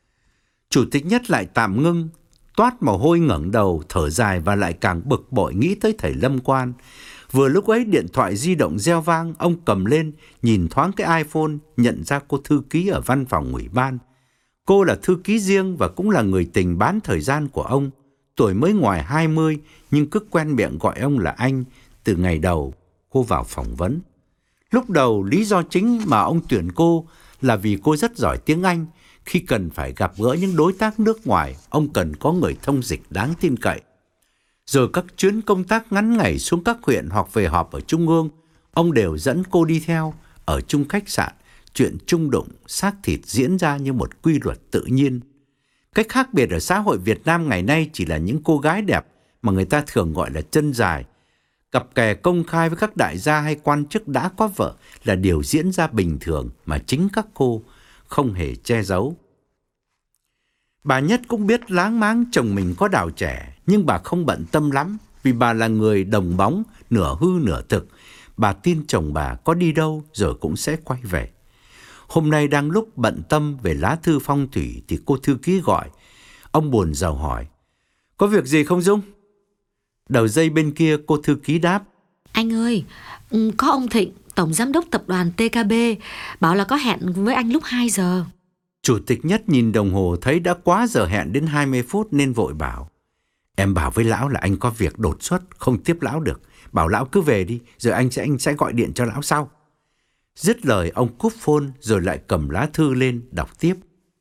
Chủ tịch Nhất lại tạm ngưng, toát mồ hôi ngẩng đầu, thở dài và lại càng bực bội nghĩ tới thầy Lâm Quan. Vừa lúc ấy điện thoại di động reo vang, ông cầm lên, nhìn thoáng cái iPhone, nhận ra cô thư ký ở văn phòng ủy ban. Cô là thư ký riêng và cũng là người tình bán thời gian của ông. Tuổi mới ngoài 20 nhưng cứ quen miệng gọi ông là anh từ ngày đầu cô vào phỏng vấn. Lúc đầu lý do chính mà ông tuyển cô là vì cô rất giỏi tiếng Anh. Khi cần phải gặp gỡ những đối tác nước ngoài, ông cần có người thông dịch đáng tin cậy. Rồi các chuyến công tác ngắn ngày xuống các huyện hoặc về họp ở Trung ương, ông đều dẫn cô đi theo. Ở chung khách sạn, chuyện chung đụng, xác thịt diễn ra như một quy luật tự nhiên. Cách khác biệt ở xã hội Việt Nam ngày nay chỉ là những cô gái đẹp mà người ta thường gọi là chân dài. Cặp kè công khai với các đại gia hay quan chức đã có vợ là điều diễn ra bình thường mà chính các cô không hề che giấu. Bà Nhất cũng biết láng máng chồng mình có đào trẻ, nhưng bà không bận tâm lắm vì bà là người đồng bóng, nửa hư nửa thực. Bà tin chồng bà có đi đâu rồi cũng sẽ quay về. Hôm nay đang lúc bận tâm về lá thư phong thủy thì cô thư ký gọi. Ông buồn rầu hỏi: "Có việc gì không Dung?" Đầu dây bên kia cô thư ký đáp: "Anh ơi, có ông Thịnh, tổng giám đốc tập đoàn TKB, bảo là có hẹn với anh lúc 2 giờ. Chủ tịch Nhất nhìn đồng hồ thấy đã quá giờ hẹn đến 20 phút nên vội bảo: "Em bảo với lão là anh có việc đột xuất, không tiếp lão được. Bảo lão cứ về đi, rồi anh sẽ gọi điện cho lão sau." Dứt lời ông cúp phone rồi lại cầm lá thư lên đọc tiếp.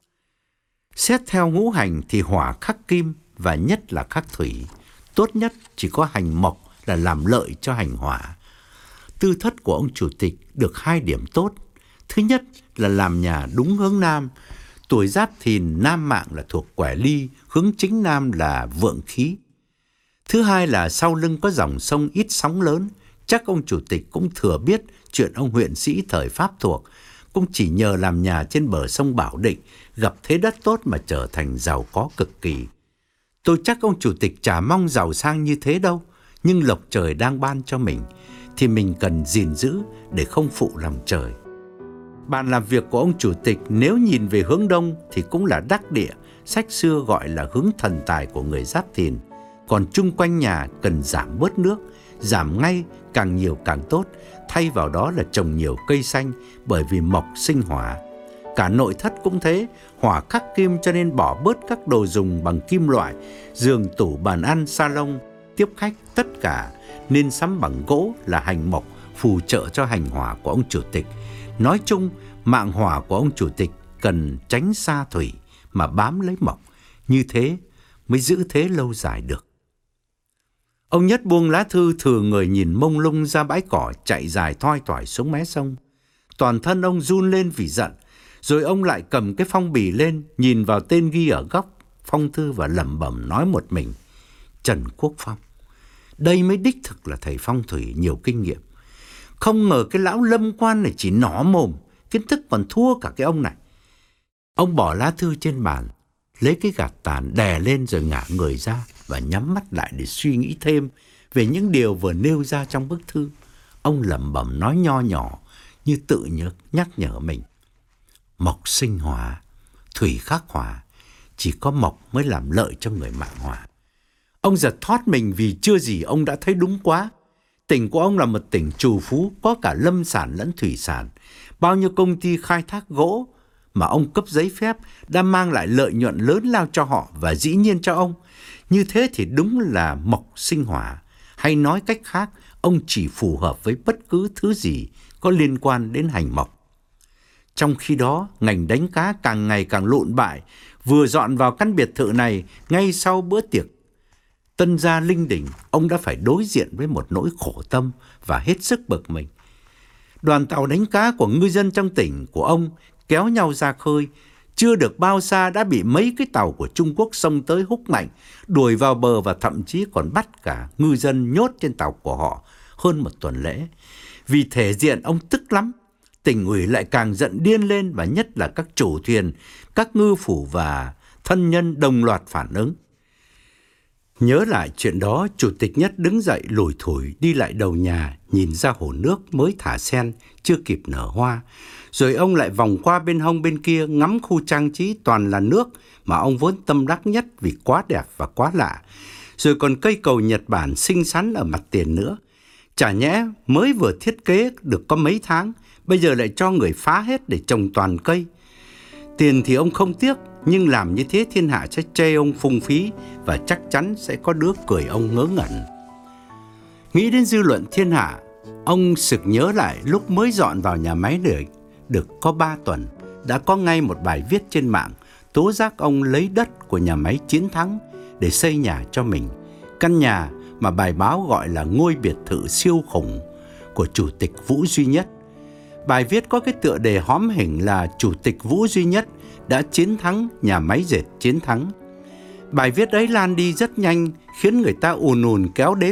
Xét theo ngũ hành thì hỏa khắc kim và nhất là khắc thủy. Tốt nhất chỉ có hành mộc là làm lợi cho hành hỏa. Tư thất của ông chủ tịch được 2 điểm tốt. Thứ nhất là làm nhà đúng hướng nam. Tuổi Giáp Thìn nam mạng là thuộc Quẻ Ly, hướng chính nam là vượng khí. Thứ hai là sau lưng có dòng sông ít sóng lớn. Chắc ông chủ tịch cũng thừa biết chuyện ông huyện sĩ thời Pháp thuộc, cũng chỉ nhờ làm nhà trên bờ sông Bảo Định, gặp thế đất tốt mà trở thành giàu có cực kỳ. Tôi chắc ông chủ tịch chả mong giàu sang như thế đâu, nhưng lộc trời đang ban cho mình thì mình cần gìn giữ để không phụ lòng trời. Bàn làm việc của ông chủ tịch nếu nhìn về hướng đông thì cũng là đắc địa, sách xưa gọi là hướng thần tài của người Giáp Thìn. Còn chung quanh nhà cần giảm bớt nước, giảm ngay, càng nhiều càng tốt, thay vào đó là trồng nhiều cây xanh, bởi vì mộc sinh hỏa. Cả nội thất cũng thế, hỏa khắc kim cho nên bỏ bớt các đồ dùng bằng kim loại, giường tủ bàn ăn, salon, tiếp khách tất cả nên sắm bằng gỗ là hành mộc, phù trợ cho hành hỏa của ông chủ tịch. Nói chung, mạng hỏa của ông chủ tịch cần tránh xa thủy mà bám lấy mộc, như thế mới giữ thế lâu dài được. Ông Nhất buông lá thư thừa người nhìn mông lung ra bãi cỏ chạy dài thoi thoải xuống mé sông. Toàn thân ông run lên vì giận, rồi ông lại cầm cái phong bì lên, nhìn vào tên ghi ở góc phong thư và lẩm bẩm nói một mình: Trần Quốc Phong. Đây mới đích thực là thầy phong thủy nhiều kinh nghiệm. Không ngờ cái lão Lâm Quan này chỉ nỏ mồm, kiến thức còn thua cả cái ông này. Ông bỏ lá thư trên bàn, lấy cái gạt tàn đè lên rồi ngả người ra và nhắm mắt lại để suy nghĩ thêm về những điều vừa nêu ra trong bức thư. Ông lẩm bẩm nói nho nhỏ như tự nhắc nhở mình: mộc sinh hỏa, thủy khắc hỏa, chỉ có mộc mới làm lợi cho người mạng hỏa. Ông giật thoát mình vì chưa gì ông đã thấy đúng quá. Tỉnh của ông là một tỉnh trù phú, có cả lâm sản lẫn thủy sản. Bao nhiêu công ty khai thác gỗ mà ông cấp giấy phép đã mang lại lợi nhuận lớn lao cho họ và dĩ nhiên cho ông. Như thế thì đúng là mộc sinh hỏa. Hay nói cách khác, ông chỉ phù hợp với bất cứ thứ gì có liên quan đến hành mộc. Trong khi đó, ngành đánh cá càng ngày càng lụn bại. Vừa dọn vào căn biệt thự này, ngay sau bữa tiệc tân gia linh đình, ông đã phải đối diện với một nỗi khổ tâm và hết sức bực mình. Đoàn tàu đánh cá của ngư dân trong tỉnh của ông kéo nhau ra khơi, chưa được bao xa đã bị mấy cái tàu của Trung Quốc xông tới húc mạnh, đuổi vào bờ và thậm chí còn bắt cả ngư dân nhốt trên tàu của họ hơn một tuần lễ. Vì thể diện ông tức lắm, tỉnh ủy lại càng giận điên lên, và nhất là các chủ thuyền, các ngư phủ và thân nhân đồng loạt phản ứng. Nhớ lại chuyện đó, Chủ tịch Nhất đứng dậy lủi thủi đi lại đầu nhà, nhìn ra hồ nước mới thả sen, chưa kịp nở hoa. Rồi ông lại vòng qua bên hông bên kia, ngắm khu trang trí toàn là nước mà ông vốn tâm đắc nhất vì quá đẹp và quá lạ. Rồi còn cây cầu Nhật Bản xinh xắn ở mặt tiền nữa. Chả nhẽ mới vừa thiết kế được có mấy tháng, bây giờ lại cho người phá hết để trồng toàn cây. Tiền thì ông không tiếc, nhưng làm như thế thiên hạ sẽ chê ông phung phí và chắc chắn sẽ có đứa cười ông ngớ ngẩn. Nghĩ đến dư luận thiên hạ, ông sực nhớ lại lúc mới dọn vào nhà máy được có 3 tuần, đã có ngay một bài viết trên mạng tố giác ông lấy đất của nhà máy Chiến Thắng để xây nhà cho mình. Căn nhà mà bài báo gọi là ngôi biệt thự siêu khủng của Chủ tịch Vũ Duy Nhất. Bài viết có cái tựa đề hóm hỉnh là Chủ tịch Vũ Duy Nhất đã chiến thắng nhà máy dệt Chiến Thắng. Bài viết ấy lan đi rất nhanh, khiến người ta ùn ùn kéo đến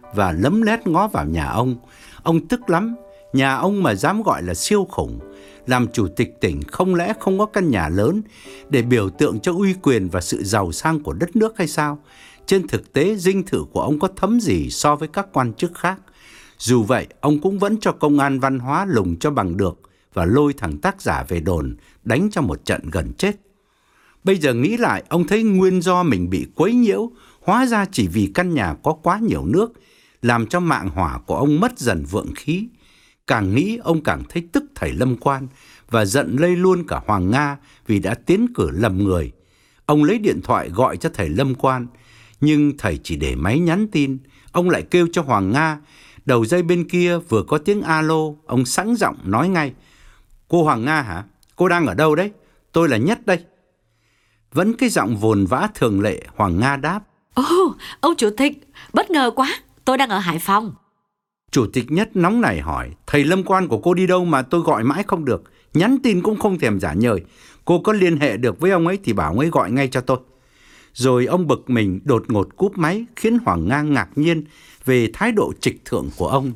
và lấm lét ngó vào nhà ông. Ông tức lắm, nhà ông mà dám gọi là siêu khủng. Làm chủ tịch tỉnh không lẽ không có căn nhà lớn để biểu tượng cho uy quyền và sự giàu sang của đất nước hay sao? Trên thực tế, dinh thự của ông có thấm gì so với các quan chức khác. Dù vậy, ông cũng vẫn cho công an văn hóa lùng cho bằng được và lôi thằng tác giả về đồn, đánh cho một trận gần chết. Bây giờ nghĩ lại, ông thấy nguyên do mình bị quấy nhiễu, hóa ra chỉ vì căn nhà có quá nhiều nước, làm cho mạng hỏa của ông mất dần vượng khí. Càng nghĩ, ông càng thấy tức thầy Lâm Quan và giận lây luôn cả Hoàng Nga vì đã tiến cử lầm người. Ông lấy điện thoại gọi cho thầy Lâm Quan, nhưng thầy chỉ để máy nhắn tin. Ông lại kêu cho Hoàng Nga. Đầu dây bên kia vừa có tiếng alo, ông sẵn giọng nói ngay: "Cô Hoàng Nga hả? Cô đang ở đâu đấy? Tôi là Nhất đây." Vẫn cái giọng vồn vã thường lệ, Hoàng Nga đáp: Ồ, ông chủ tịch, bất ngờ quá, tôi đang ở Hải Phòng. Chủ tịch Nhất nóng nảy hỏi: "Thầy Lâm Quan của cô đi đâu mà tôi gọi mãi không được, nhắn tin cũng không thèm trả lời. Cô có liên hệ được với ông ấy thì bảo ông ấy gọi ngay cho tôi." Rồi ông bực mình đột ngột cúp máy, khiến Hoàng Nga ngạc nhiên về thái độ trịch thượng của ông.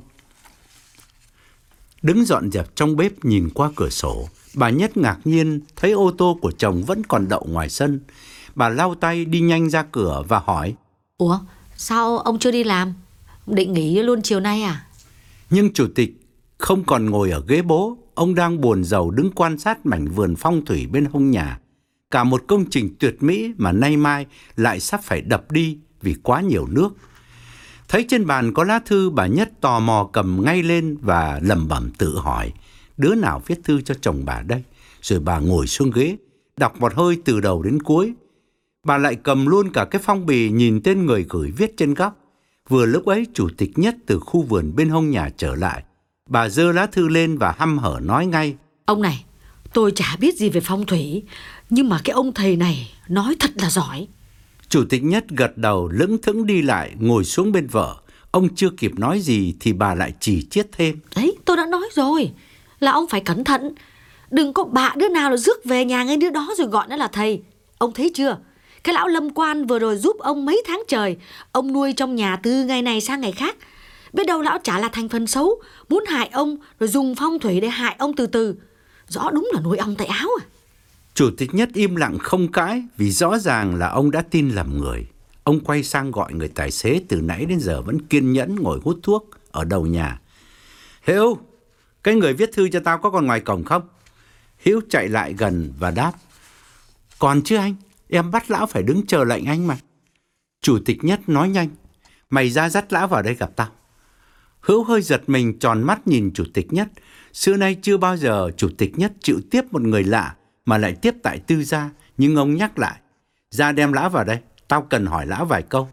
Đứng dọn dẹp trong bếp nhìn qua cửa sổ, bà Nhất ngạc nhiên thấy ô tô của chồng vẫn còn đậu ngoài sân. Bà lau tay đi nhanh ra cửa và hỏi: Ủa, sao ông chưa đi làm? Định nghỉ luôn chiều nay à? Nhưng chủ tịch không còn ngồi ở ghế bố. Ông đang buồn rầu đứng quan sát mảnh vườn phong thủy bên hông nhà. Cả một công trình tuyệt mỹ mà nay mai lại sắp phải đập đi vì quá nhiều nước. Thấy trên bàn có lá thư, bà Nhất tò mò cầm ngay lên và lẩm bẩm tự hỏi: đứa nào viết thư cho chồng bà đây? Rồi bà ngồi xuống ghế, đọc một hơi từ đầu đến cuối. Bà lại cầm luôn cả cái phong bì nhìn tên người gửi viết trên góc. Vừa lúc ấy, chủ tịch Nhất từ khu vườn bên hông nhà trở lại. Bà giơ lá thư lên và hăm hở nói ngay: Ông này, tôi chả biết gì về phong thủy, nhưng mà cái ông thầy này nói thật là giỏi. Chủ tịch Nhất gật đầu, lững thững đi lại, ngồi xuống bên vợ. Ông chưa kịp nói gì thì bà lại chỉ chiết thêm: Đấy, tôi đã nói rồi, là ông phải cẩn thận. Đừng có bạ đứa nào là rước về nhà ngay đứa đó rồi gọi nó là thầy. Ông thấy chưa? Cái lão Lâm Quan vừa rồi giúp ông mấy tháng trời, ông nuôi trong nhà từ ngày này sang ngày khác. Biết đâu lão chả là thành phần xấu, muốn hại ông rồi dùng phong thủy để hại ông từ từ. Rõ đúng là nuôi ong tại áo à. Chủ tịch Nhất im lặng không cãi, vì rõ ràng là ông đã tin lầm người. Ông quay sang gọi người tài xế từ nãy đến giờ vẫn kiên nhẫn ngồi hút thuốc ở đầu nhà: Hiếu, cái người viết thư cho tao có còn ngoài cổng không? Hiếu chạy lại gần và đáp: Còn chứ anh, em bắt lão phải đứng chờ lệnh anh mà. Chủ tịch Nhất nói nhanh: Mày ra dắt lão vào đây gặp tao. Hiếu hơi giật mình, tròn mắt nhìn chủ tịch Nhất. Xưa nay chưa bao giờ chủ tịch Nhất chịu tiếp một người lạ mà lại tiếp tại tư gia. Nhưng ông nhắc lại: Ra đem lão vào đây, tao cần hỏi lão vài câu.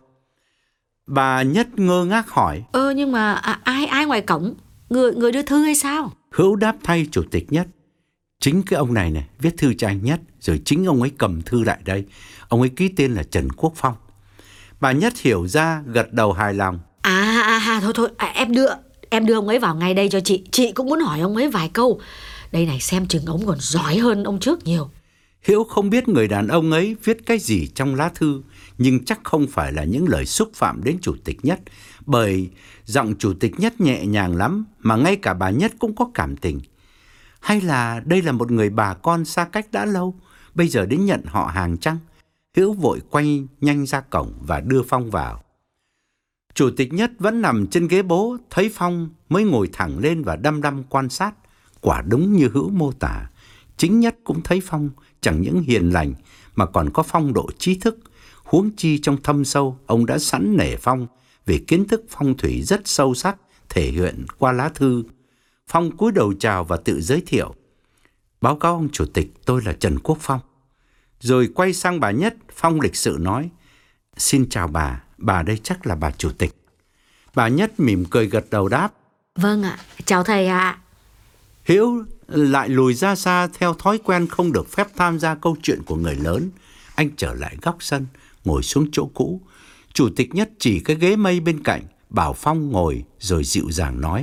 Bà Nhất ngơ ngác hỏi: Nhưng mà ai ngoài cổng? Người đưa thư hay sao? Hiếu đáp thay chủ tịch Nhất: Chính cái ông này viết thư cho anh Nhất, rồi chính ông ấy cầm thư lại đây. Ông ấy ký tên là Trần Quốc Phong. Bà Nhất hiểu ra, gật đầu hài lòng: Thôi, em đưa ông ấy vào ngay đây cho chị. Chị cũng muốn hỏi ông ấy vài câu. Đây này, xem chừng ông còn giỏi hơn ông trước nhiều. Hiếu không biết người đàn ông ấy viết cái gì trong lá thư, nhưng chắc không phải là những lời xúc phạm đến chủ tịch Nhất, bởi giọng chủ tịch Nhất nhẹ nhàng lắm mà ngay cả bà Nhất cũng có cảm tình. Hay là đây là một người bà con xa cách đã lâu, bây giờ đến nhận họ hàng chăng? Hiếu vội quay nhanh ra cổng và đưa Phong vào. Chủ tịch Nhất vẫn nằm trên ghế bố, thấy Phong mới ngồi thẳng lên và đăm đăm quan sát. Quả đúng như Hữu mô tả, chính Nhất cũng thấy Phong chẳng những hiền lành mà còn có phong độ trí thức. Huống chi trong thâm sâu, ông đã sẵn nể Phong vì kiến thức phong thủy rất sâu sắc, thể hiện qua lá thư. Phong cúi đầu chào và tự giới thiệu: Báo cáo ông chủ tịch, tôi là Trần Quốc Phong. Rồi quay sang bà Nhất, Phong lịch sự nói: Xin chào bà đây chắc là bà chủ tịch. Bà Nhất mỉm cười gật đầu đáp: Vâng ạ, chào thầy ạ. Hiếu lại lùi ra xa theo thói quen không được phép tham gia câu chuyện của người lớn. Anh trở lại góc sân, ngồi xuống chỗ cũ. Chủ tịch Nhất chỉ cái ghế mây bên cạnh, bảo Phong ngồi rồi dịu dàng nói: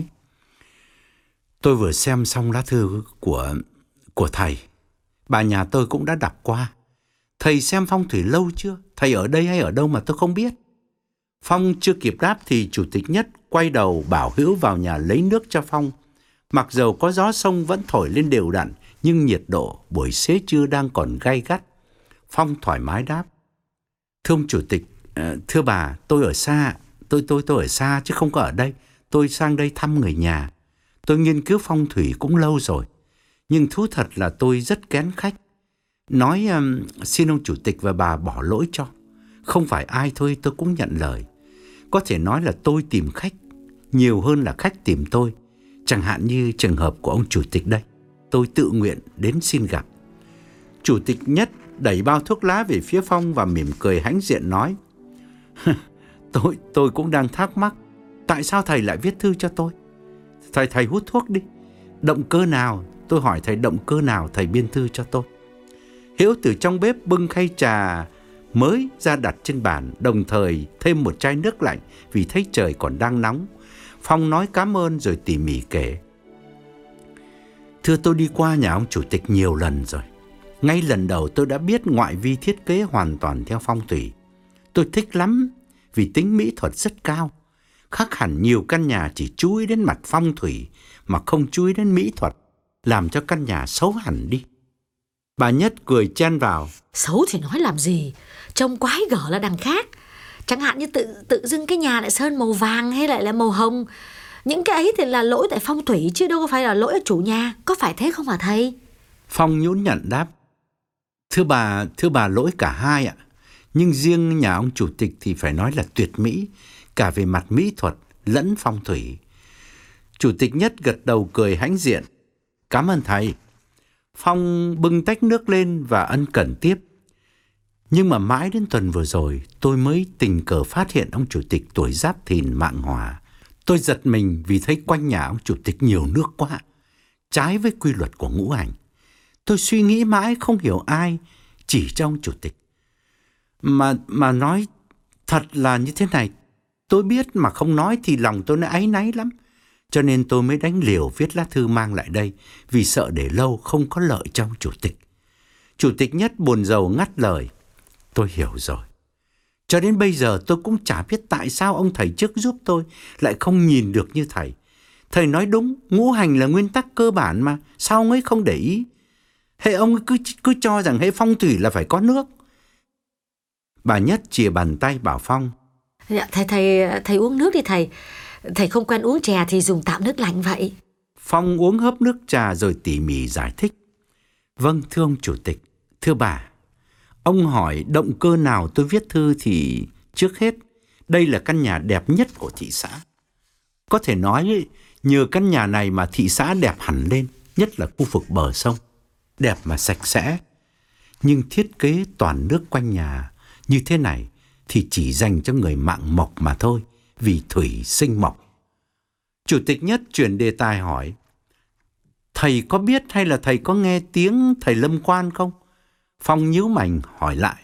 Tôi vừa xem xong lá thư của thầy. Bà nhà tôi cũng đã đọc qua. Thầy xem phong thủy lâu chưa? Thầy ở đây hay ở đâu mà tôi không biết? Phong chưa kịp đáp thì Chủ tịch Nhất quay đầu bảo Hữu vào nhà lấy nước cho Phong. Mặc dầu có gió sông vẫn thổi lên đều đặn, nhưng nhiệt độ buổi xế trưa đang còn gay gắt. Phong thoải mái đáp: "Thưa ông Chủ tịch, thưa bà, tôi ở xa, tôi ở xa chứ không có ở đây. Tôi sang đây thăm người nhà. Tôi nghiên cứu phong thủy cũng lâu rồi, nhưng thú thật là tôi rất kén khách. Nói xin ông Chủ tịch và bà bỏ lỗi cho. Không phải ai thôi tôi cũng nhận lời. Có thể nói là tôi tìm khách nhiều hơn là khách tìm tôi. Chẳng hạn như trường hợp của ông Chủ tịch đây. Tôi tự nguyện đến xin gặp." Chủ tịch Nhất đẩy bao thuốc lá về phía Phong và mỉm cười hãnh diện nói: Tôi cũng đang thắc mắc, tại sao thầy lại viết thư cho tôi? Thầy hút thuốc đi. Động cơ nào? Tôi hỏi thầy, động cơ nào thầy biên thư cho tôi? Hiếu từ trong bếp bưng khay trà mới ra đặt trên bàn, đồng thời thêm một chai nước lạnh vì thấy trời còn đang nóng. Phong nói cảm ơn rồi tỉ mỉ kể: "Thưa, tôi đi qua nhà ông Chủ tịch nhiều lần rồi. Ngay lần đầu tôi đã biết ngoại vi thiết kế hoàn toàn theo phong thủy. Tôi thích lắm vì tính mỹ thuật rất cao. Khác hẳn nhiều căn nhà chỉ chú ý đến mặt phong thủy mà không chú ý đến mỹ thuật, làm cho căn nhà xấu hẳn đi." Bà Nhất cười chen vào: "Xấu thì nói làm gì, trông quái gở là đằng khác. Chẳng hạn như tự dưng cái nhà lại sơn màu vàng hay lại là màu hồng. Những cái ấy thì là lỗi tại phong thủy chứ đâu có phải là lỗi ở chủ nhà. Có phải thế không hả thầy?" Phong nhún nhặn đáp: Thưa bà, lỗi cả hai ạ. Nhưng riêng nhà ông Chủ tịch thì phải nói là tuyệt mỹ, cả về mặt mỹ thuật lẫn phong thủy." Chủ tịch Nhất gật đầu cười hãnh diện: "Cảm ơn thầy." Phong bưng tách nước lên và ân cần tiếp: "Nhưng mà mãi đến tuần vừa rồi tôi mới tình cờ phát hiện ông Chủ tịch tuổi Giáp Thìn mạng hỏa. Tôi giật mình vì thấy quanh nhà ông Chủ tịch nhiều nước quá, trái với quy luật của ngũ hành. Tôi suy nghĩ mãi không hiểu ai chỉ cho ông Chủ tịch. Mà nói thật là như thế này, tôi biết mà không nói thì lòng tôi nó áy náy lắm. Cho nên tôi mới đánh liều viết lá thư mang lại đây, vì sợ để lâu không có lợi cho ông Chủ tịch." Chủ tịch Nhất buồn rầu ngắt lời: "Tôi hiểu rồi. Cho đến bây giờ tôi cũng chả biết tại sao ông thầy trước giúp tôi lại không nhìn được như thầy. Thầy nói đúng, ngũ hành là nguyên tắc cơ bản mà, sao ông ấy không để ý? Hệ ông ấy cứ cho rằng hệ phong thủy là phải có nước." Bà Nhất chìa bàn tay bảo Phong: "Dạ, thầy uống nước đi thầy. Thầy không quen uống chè thì dùng tạm nước lạnh vậy." Phong uống hớp nước trà rồi tỉ mỉ giải thích: "Vâng, thưa ông Chủ tịch, thưa bà, ông hỏi động cơ nào tôi viết thư thì trước hết, đây là căn nhà đẹp nhất của thị xã. Có thể nói nhờ căn nhà này mà thị xã đẹp hẳn lên, nhất là khu vực bờ sông, đẹp mà sạch sẽ. Nhưng thiết kế toàn nước quanh nhà như thế này thì chỉ dành cho người mạng mộc mà thôi, vì thủy sinh mộc." Chủ tịch Nhất chuyển đề tài hỏi: "Thầy có biết hay là thầy có nghe tiếng thầy Lâm Quan không?" Phong nhíu mày hỏi lại: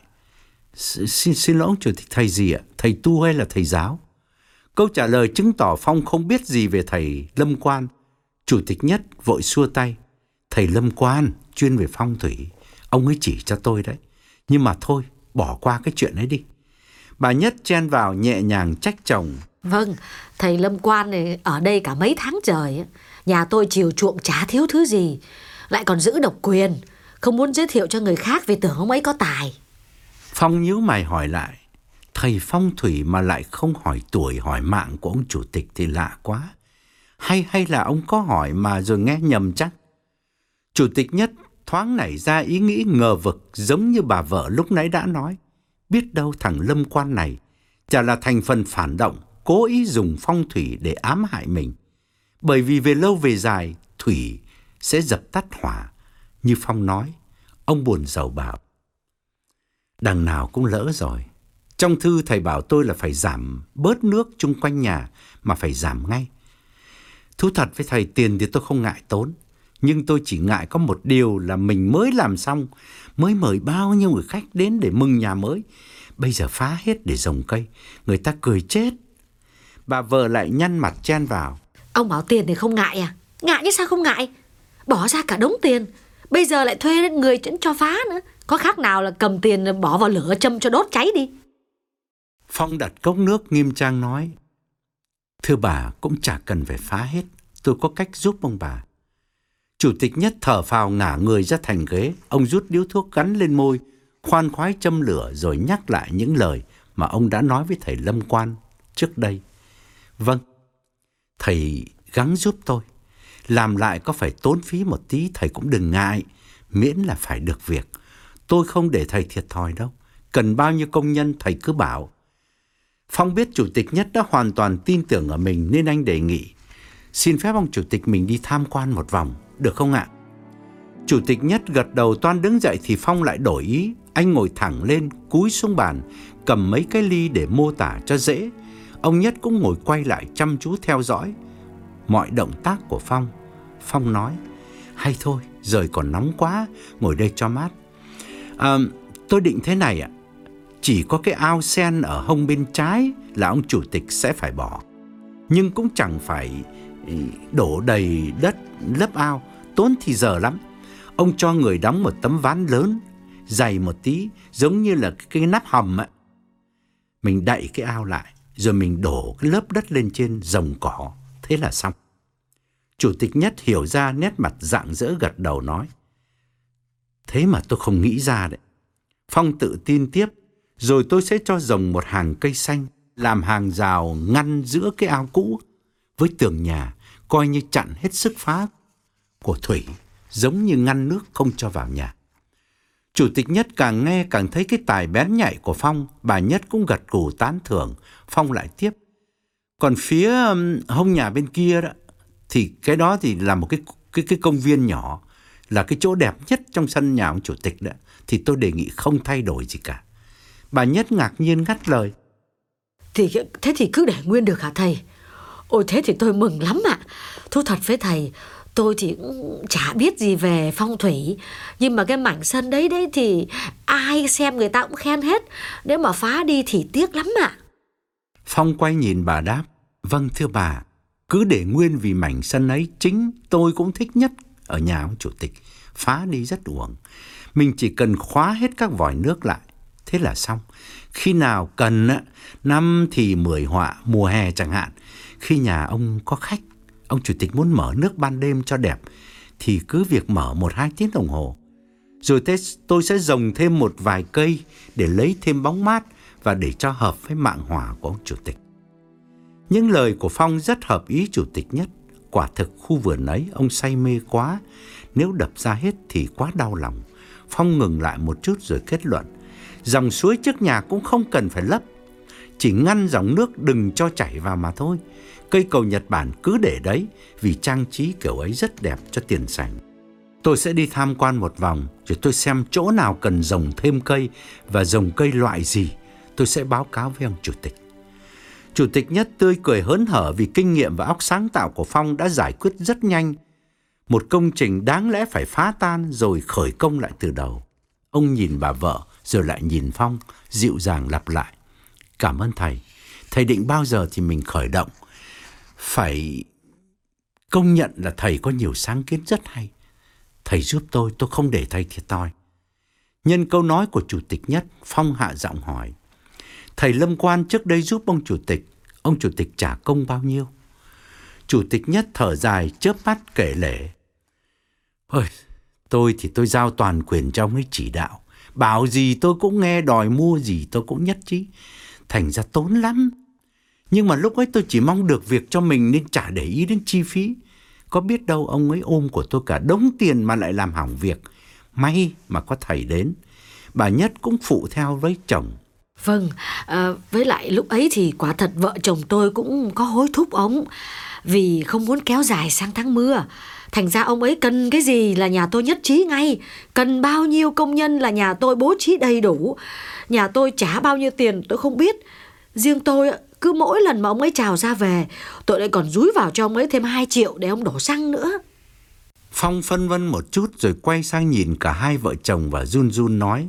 Xin lỗi ông Chủ tịch, thầy gì ạ? Thầy tu hay là thầy giáo?" Câu trả lời chứng tỏ Phong không biết gì về thầy Lâm Quan. Chủ tịch Nhất vội xua tay: "Thầy Lâm Quan chuyên về phong thủy, ông ấy chỉ cho tôi đấy. Nhưng mà thôi, bỏ qua cái chuyện ấy đi." Bà Nhất chen vào nhẹ nhàng trách chồng: "Vâng, thầy Lâm Quan này ở đây cả mấy tháng trời. Nhà tôi chiều chuộng chả thiếu thứ gì, lại còn giữ độc quyền, không muốn giới thiệu cho người khác vì tưởng ông ấy có tài." Phong nhíu mày hỏi lại: "Thầy phong thủy mà lại không hỏi tuổi hỏi mạng của ông Chủ tịch thì lạ quá. Hay là ông có hỏi mà rồi nghe nhầm chắc?" Chủ tịch Nhất thoáng nảy ra ý nghĩ ngờ vực, giống như bà vợ lúc nãy đã nói. Biết đâu thằng Lâm Quan này chả là thành phần phản động, cố ý dùng phong thủy để ám hại mình. Bởi vì về lâu về dài, thủy sẽ dập tắt hỏa. Như Phong nói, ông buồn rầu bảo: "Đằng nào cũng lỡ rồi. Trong thư thầy bảo tôi là phải giảm bớt nước chung quanh nhà, mà phải giảm ngay. Thú thật với thầy, tiền thì tôi không ngại tốn, nhưng tôi chỉ ngại có một điều là mình mới làm xong, mới mời bao nhiêu người khách đến để mừng nhà mới. Bây giờ phá hết để trồng cây, người ta cười chết." Bà vợ lại nhăn mặt chen vào: "Ông bảo tiền thì không ngại à? Ngại chứ sao không ngại? Bỏ ra cả đống tiền, bây giờ lại thuê đến người cho phá nữa. Có khác nào là cầm tiền bỏ vào lửa châm cho đốt cháy đi." Phong đặt cốc nước nghiêm trang nói: "Thưa bà, cũng chả cần phải phá hết. Tôi có cách giúp ông bà." Chủ tịch Nhất thở phào ngả người ra thành ghế. Ông rút điếu thuốc gắn lên môi, khoan khoái châm lửa rồi nhắc lại những lời mà ông đã nói với thầy Lâm Quan trước đây. "Vâng, thầy gắng giúp tôi. Làm lại có phải tốn phí một tí thầy cũng đừng ngại, miễn là phải được việc. Tôi không để thầy thiệt thòi đâu. Cần bao nhiêu công nhân thầy cứ bảo." Phong biết Chủ tịch Nhất đã hoàn toàn tin tưởng ở mình nên anh đề nghị: "Xin phép ông Chủ tịch mình đi tham quan một vòng, được không ạ?" Chủ tịch Nhất gật đầu toan đứng dậy thì Phong lại đổi ý. Anh ngồi thẳng lên, cúi xuống bàn, cầm mấy cái ly để mô tả cho dễ. Ông Nhất cũng ngồi quay lại chăm chú theo dõi mọi động tác của Phong. Phong nói: "Hay thôi, trời còn nóng quá, ngồi đây cho mát. Tôi định thế này ạ. Chỉ có cái ao sen ở hông bên trái là ông Chủ tịch sẽ phải bỏ. Nhưng cũng chẳng phải đổ đầy đất lấp ao, tốn thì giờ lắm. Ông cho người đóng một tấm ván lớn, dày một tí, giống như là cái nắp hầm ạ. Mình đậy cái ao lại, rồi mình đổ cái lớp đất lên trên rồng cỏ, thế là xong." Chủ tịch Nhất hiểu ra, nét mặt rạng rỡ gật đầu nói: "Thế mà tôi không nghĩ ra đấy." Phong tự tin tiếp: "Rồi tôi sẽ cho trồng một hàng cây xanh, làm hàng rào ngăn giữa cái ao cũ với tường nhà, coi như chặn hết sức phá của thủy, giống như ngăn nước không cho vào nhà." Chủ tịch Nhất càng nghe càng thấy cái tài bén nhạy của Phong. Bà Nhất cũng gật gù tán thưởng. Phong lại tiếp: "Còn phía hông nhà bên kia đó, thì cái đó thì là một cái công viên nhỏ, là cái chỗ đẹp nhất trong sân nhà ông Chủ tịch đó. Thì tôi đề nghị không thay đổi gì cả." Bà Nhất ngạc nhiên ngắt lời: Thế thì cứ để nguyên được hả thầy? Ôi thế thì tôi mừng lắm ạ. Thú thật với thầy, tôi thì cũng chả biết gì về phong thủy, nhưng mà cái mảnh sân đấy thì ai xem người ta cũng khen hết. Nếu mà phá đi thì tiếc lắm ạ. Phong quay nhìn bà đáp: "Vâng thưa bà, cứ để nguyên vì mảnh sân ấy chính tôi cũng thích nhất ở nhà ông Chủ tịch. Phá đi rất uổng. Mình chỉ cần khóa hết các vòi nước lại, thế là xong. Khi nào cần, năm thì 10 họa, mùa hè chẳng hạn, khi nhà ông có khách, ông Chủ tịch muốn mở nước ban đêm cho đẹp, thì cứ việc mở 1-2 tiếng đồng hồ. Rồi tôi sẽ trồng thêm một vài cây để lấy thêm bóng mát và để cho hợp với mạng hỏa của ông Chủ tịch." Những lời của Phong rất hợp ý Chủ tịch Nhất. Quả thực khu vườn ấy ông say mê quá, nếu đập ra hết thì quá đau lòng. Phong ngừng lại một chút rồi kết luận: "Dòng suối trước nhà cũng không cần phải lấp, chỉ ngăn dòng nước đừng cho chảy vào mà thôi. Cây cầu Nhật Bản cứ để đấy, vì trang trí kiểu ấy rất đẹp cho tiền sảnh. Tôi sẽ đi tham quan một vòng, rồi tôi xem chỗ nào cần trồng thêm cây và trồng cây loại gì, tôi sẽ báo cáo với ông Chủ tịch." Chủ tịch Nhất tươi cười hớn hở vì kinh nghiệm và óc sáng tạo của Phong đã giải quyết rất nhanh một công trình đáng lẽ phải phá tan rồi khởi công lại từ đầu. Ông nhìn bà vợ rồi lại nhìn Phong, dịu dàng lặp lại: "Cảm ơn thầy. Thầy định bao giờ thì mình khởi động. Phải công nhận là thầy có nhiều sáng kiến rất hay. Thầy giúp tôi không để thầy thiệt thòi." Nhân câu nói của Chủ tịch Nhất, Phong hạ giọng hỏi: "Thầy Lâm Quan trước đây giúp ông Chủ tịch trả công bao nhiêu?" Chủ tịch Nhất thở dài chớp mắt kể lể: "Ôi, tôi giao toàn quyền cho ông ấy chỉ đạo. Bảo gì tôi cũng nghe, đòi mua gì tôi cũng nhất trí. Thành ra tốn lắm. Nhưng mà lúc ấy tôi chỉ mong được việc cho mình nên chả để ý đến chi phí. Có biết đâu ông ấy ôm của tôi cả đống tiền mà lại làm hỏng việc. May mà có thầy đến." Bà Nhất cũng phụ theo với chồng: Vâng, với lại lúc ấy thì quả thật vợ chồng tôi cũng có hối thúc ông, vì không muốn kéo dài sang tháng mưa. Thành ra ông ấy cần cái gì là nhà tôi nhất trí ngay, cần bao nhiêu công nhân là nhà tôi bố trí đầy đủ. Nhà tôi trả bao nhiêu tiền tôi không biết. Riêng tôi cứ mỗi lần mà ông ấy chào ra về, tôi lại còn dúi vào cho ông ấy thêm 2 triệu để ông đổ xăng nữa. Phong phân vân một chút rồi quay sang nhìn cả hai vợ chồng và run run nói: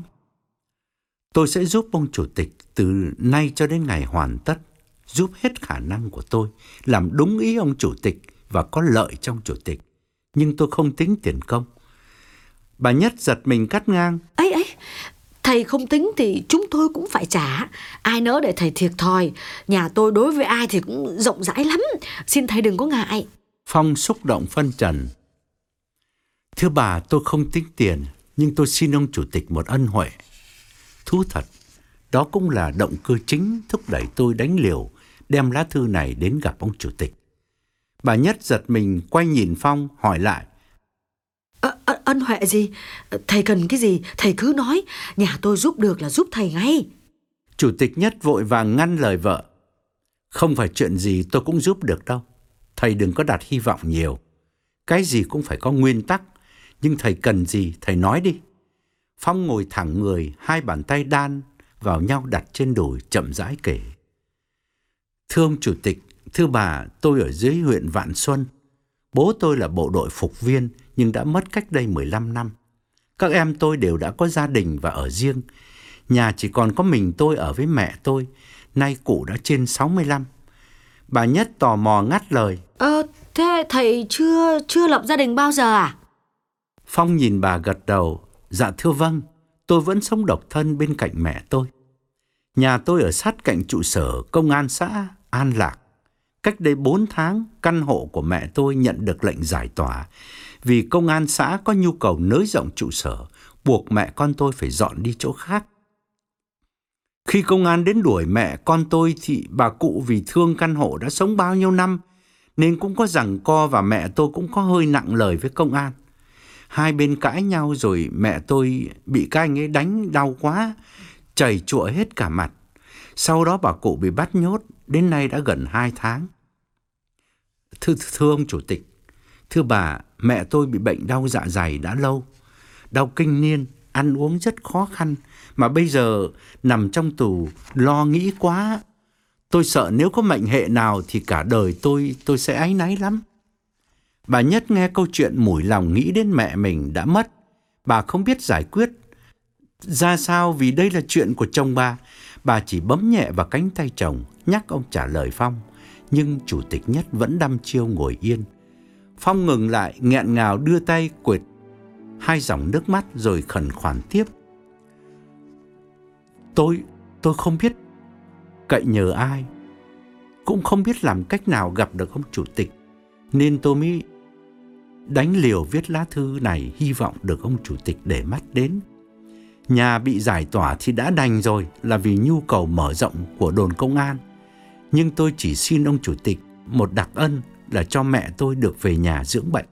"Tôi sẽ giúp ông Chủ tịch từ nay cho đến ngày hoàn tất, giúp hết khả năng của tôi, làm đúng ý ông Chủ tịch và có lợi cho ông Chủ tịch. Nhưng tôi không tính tiền công." Bà Nhất giật mình cắt ngang: Ấy, Thầy không tính thì chúng tôi cũng phải trả. Ai nỡ để thầy thiệt thòi. Nhà tôi đối với ai thì cũng rộng rãi lắm. Xin thầy đừng có ngại. Phong xúc động phân trần. Thưa bà, tôi không tính tiền, nhưng tôi xin ông chủ tịch một ân huệ. Thú thật, đó cũng là động cơ chính thúc đẩy tôi đánh liều đem lá thư này đến gặp ông chủ tịch. Bà Nhất giật mình quay nhìn Phong hỏi lại. Ân huệ gì? Thầy cần cái gì? Thầy cứ nói. Nhà tôi giúp được là giúp thầy ngay. Chủ tịch Nhất vội vàng ngăn lời vợ. Không phải chuyện gì tôi cũng giúp được đâu. Thầy đừng có đặt hy vọng nhiều. Cái gì cũng phải có nguyên tắc. Nhưng thầy cần gì thầy nói đi. Phong ngồi thẳng người, hai bàn tay đan vào nhau đặt trên đùi, chậm rãi kể. Thưa ông chủ tịch, thưa bà, tôi ở dưới huyện Vạn Xuân. Bố tôi là bộ đội phục viên nhưng đã mất cách đây 15 năm. Các em tôi đều đã có gia đình và ở riêng. Nhà chỉ còn có mình tôi ở với mẹ tôi. Nay cụ đã trên 65. Bà Nhất tò mò ngắt lời. Thế thầy chưa lập gia đình bao giờ à? Phong nhìn bà gật đầu. Dạ thưa vâng, tôi vẫn sống độc thân bên cạnh mẹ tôi. Nhà tôi ở sát cạnh trụ sở công an xã An Lạc. Cách đây 4 tháng, căn hộ của mẹ tôi nhận được lệnh giải tỏa vì công an xã có nhu cầu nới rộng trụ sở, buộc mẹ con tôi phải dọn đi chỗ khác. Khi công an đến đuổi mẹ con tôi thì bà cụ vì thương căn hộ đã sống bao nhiêu năm nên cũng có giằng co và mẹ tôi cũng có hơi nặng lời với công an. Hai bên cãi nhau rồi mẹ tôi bị các anh ấy đánh đau quá, chảy chụa hết cả mặt. Sau đó bà cụ bị bắt nhốt, đến nay đã gần 2 tháng. Thưa ông chủ tịch, thưa bà, mẹ tôi bị bệnh đau dạ dày đã lâu, đau kinh niên, ăn uống rất khó khăn, mà bây giờ nằm trong tù lo nghĩ quá. Tôi sợ nếu có mệnh hệ nào thì cả đời tôi sẽ áy náy lắm. Bà Nhất nghe câu chuyện mủi lòng nghĩ đến mẹ mình đã mất. Bà không biết giải quyết ra sao vì đây là chuyện của chồng bà. Bà chỉ bấm nhẹ vào cánh tay chồng, nhắc ông trả lời Phong. Nhưng chủ tịch Nhất vẫn đăm chiêu ngồi yên. Phong ngừng lại, nghẹn ngào đưa tay quệt 2 dòng nước mắt rồi khẩn khoản tiếp. Tôi không biết cậy nhờ ai, cũng không biết làm cách nào gặp được ông chủ tịch, nên tôi mới đánh liều viết lá thư này, hy vọng được ông chủ tịch để mắt đến. Nhà bị giải tỏa thì đã đành rồi, là vì nhu cầu mở rộng của đồn công an. Nhưng tôi chỉ xin ông chủ tịch một đặc ân là cho mẹ tôi được về nhà dưỡng bệnh.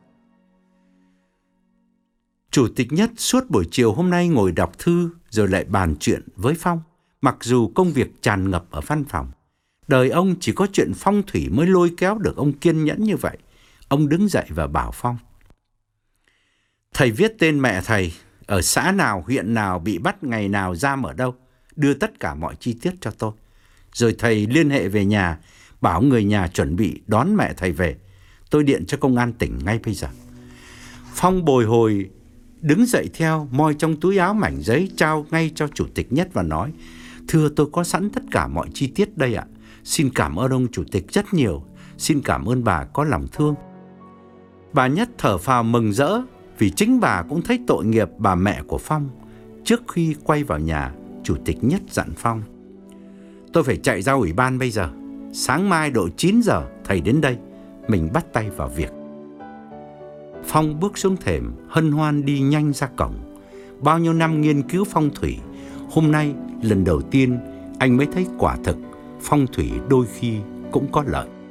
Chủ tịch Nhất suốt buổi chiều hôm nay ngồi đọc thư rồi lại bàn chuyện với Phong. Mặc dù công việc tràn ngập ở văn phòng, đời ông chỉ có chuyện phong thủy mới lôi kéo được ông kiên nhẫn như vậy. Ông đứng dậy và bảo Phong. Thầy viết tên mẹ thầy, ở xã nào, huyện nào, bị bắt ngày nào, giam ở đâu. Đưa tất cả mọi chi tiết cho tôi. Rồi thầy liên hệ về nhà, bảo người nhà chuẩn bị đón mẹ thầy về. Tôi điện cho công an tỉnh ngay bây giờ. Phong bồi hồi đứng dậy theo, moi trong túi áo mảnh giấy trao ngay cho chủ tịch Nhất và nói. Thưa, tôi có sẵn tất cả mọi chi tiết đây ạ. Xin cảm ơn ông chủ tịch rất nhiều. Xin cảm ơn bà có lòng thương. Bà Nhất thở phào mừng rỡ vì chính bà cũng thấy tội nghiệp bà mẹ của Phong. Trước khi quay vào nhà, chủ tịch Nhất dặn Phong. Tôi phải chạy ra ủy ban bây giờ. Sáng mai độ 9 giờ thầy đến đây. Mình bắt tay vào việc. Phong bước xuống thềm, hân hoan đi nhanh ra cổng. Bao nhiêu năm nghiên cứu phong thủy, hôm nay lần đầu tiên anh mới thấy quả thực phong thủy đôi khi cũng có lợi.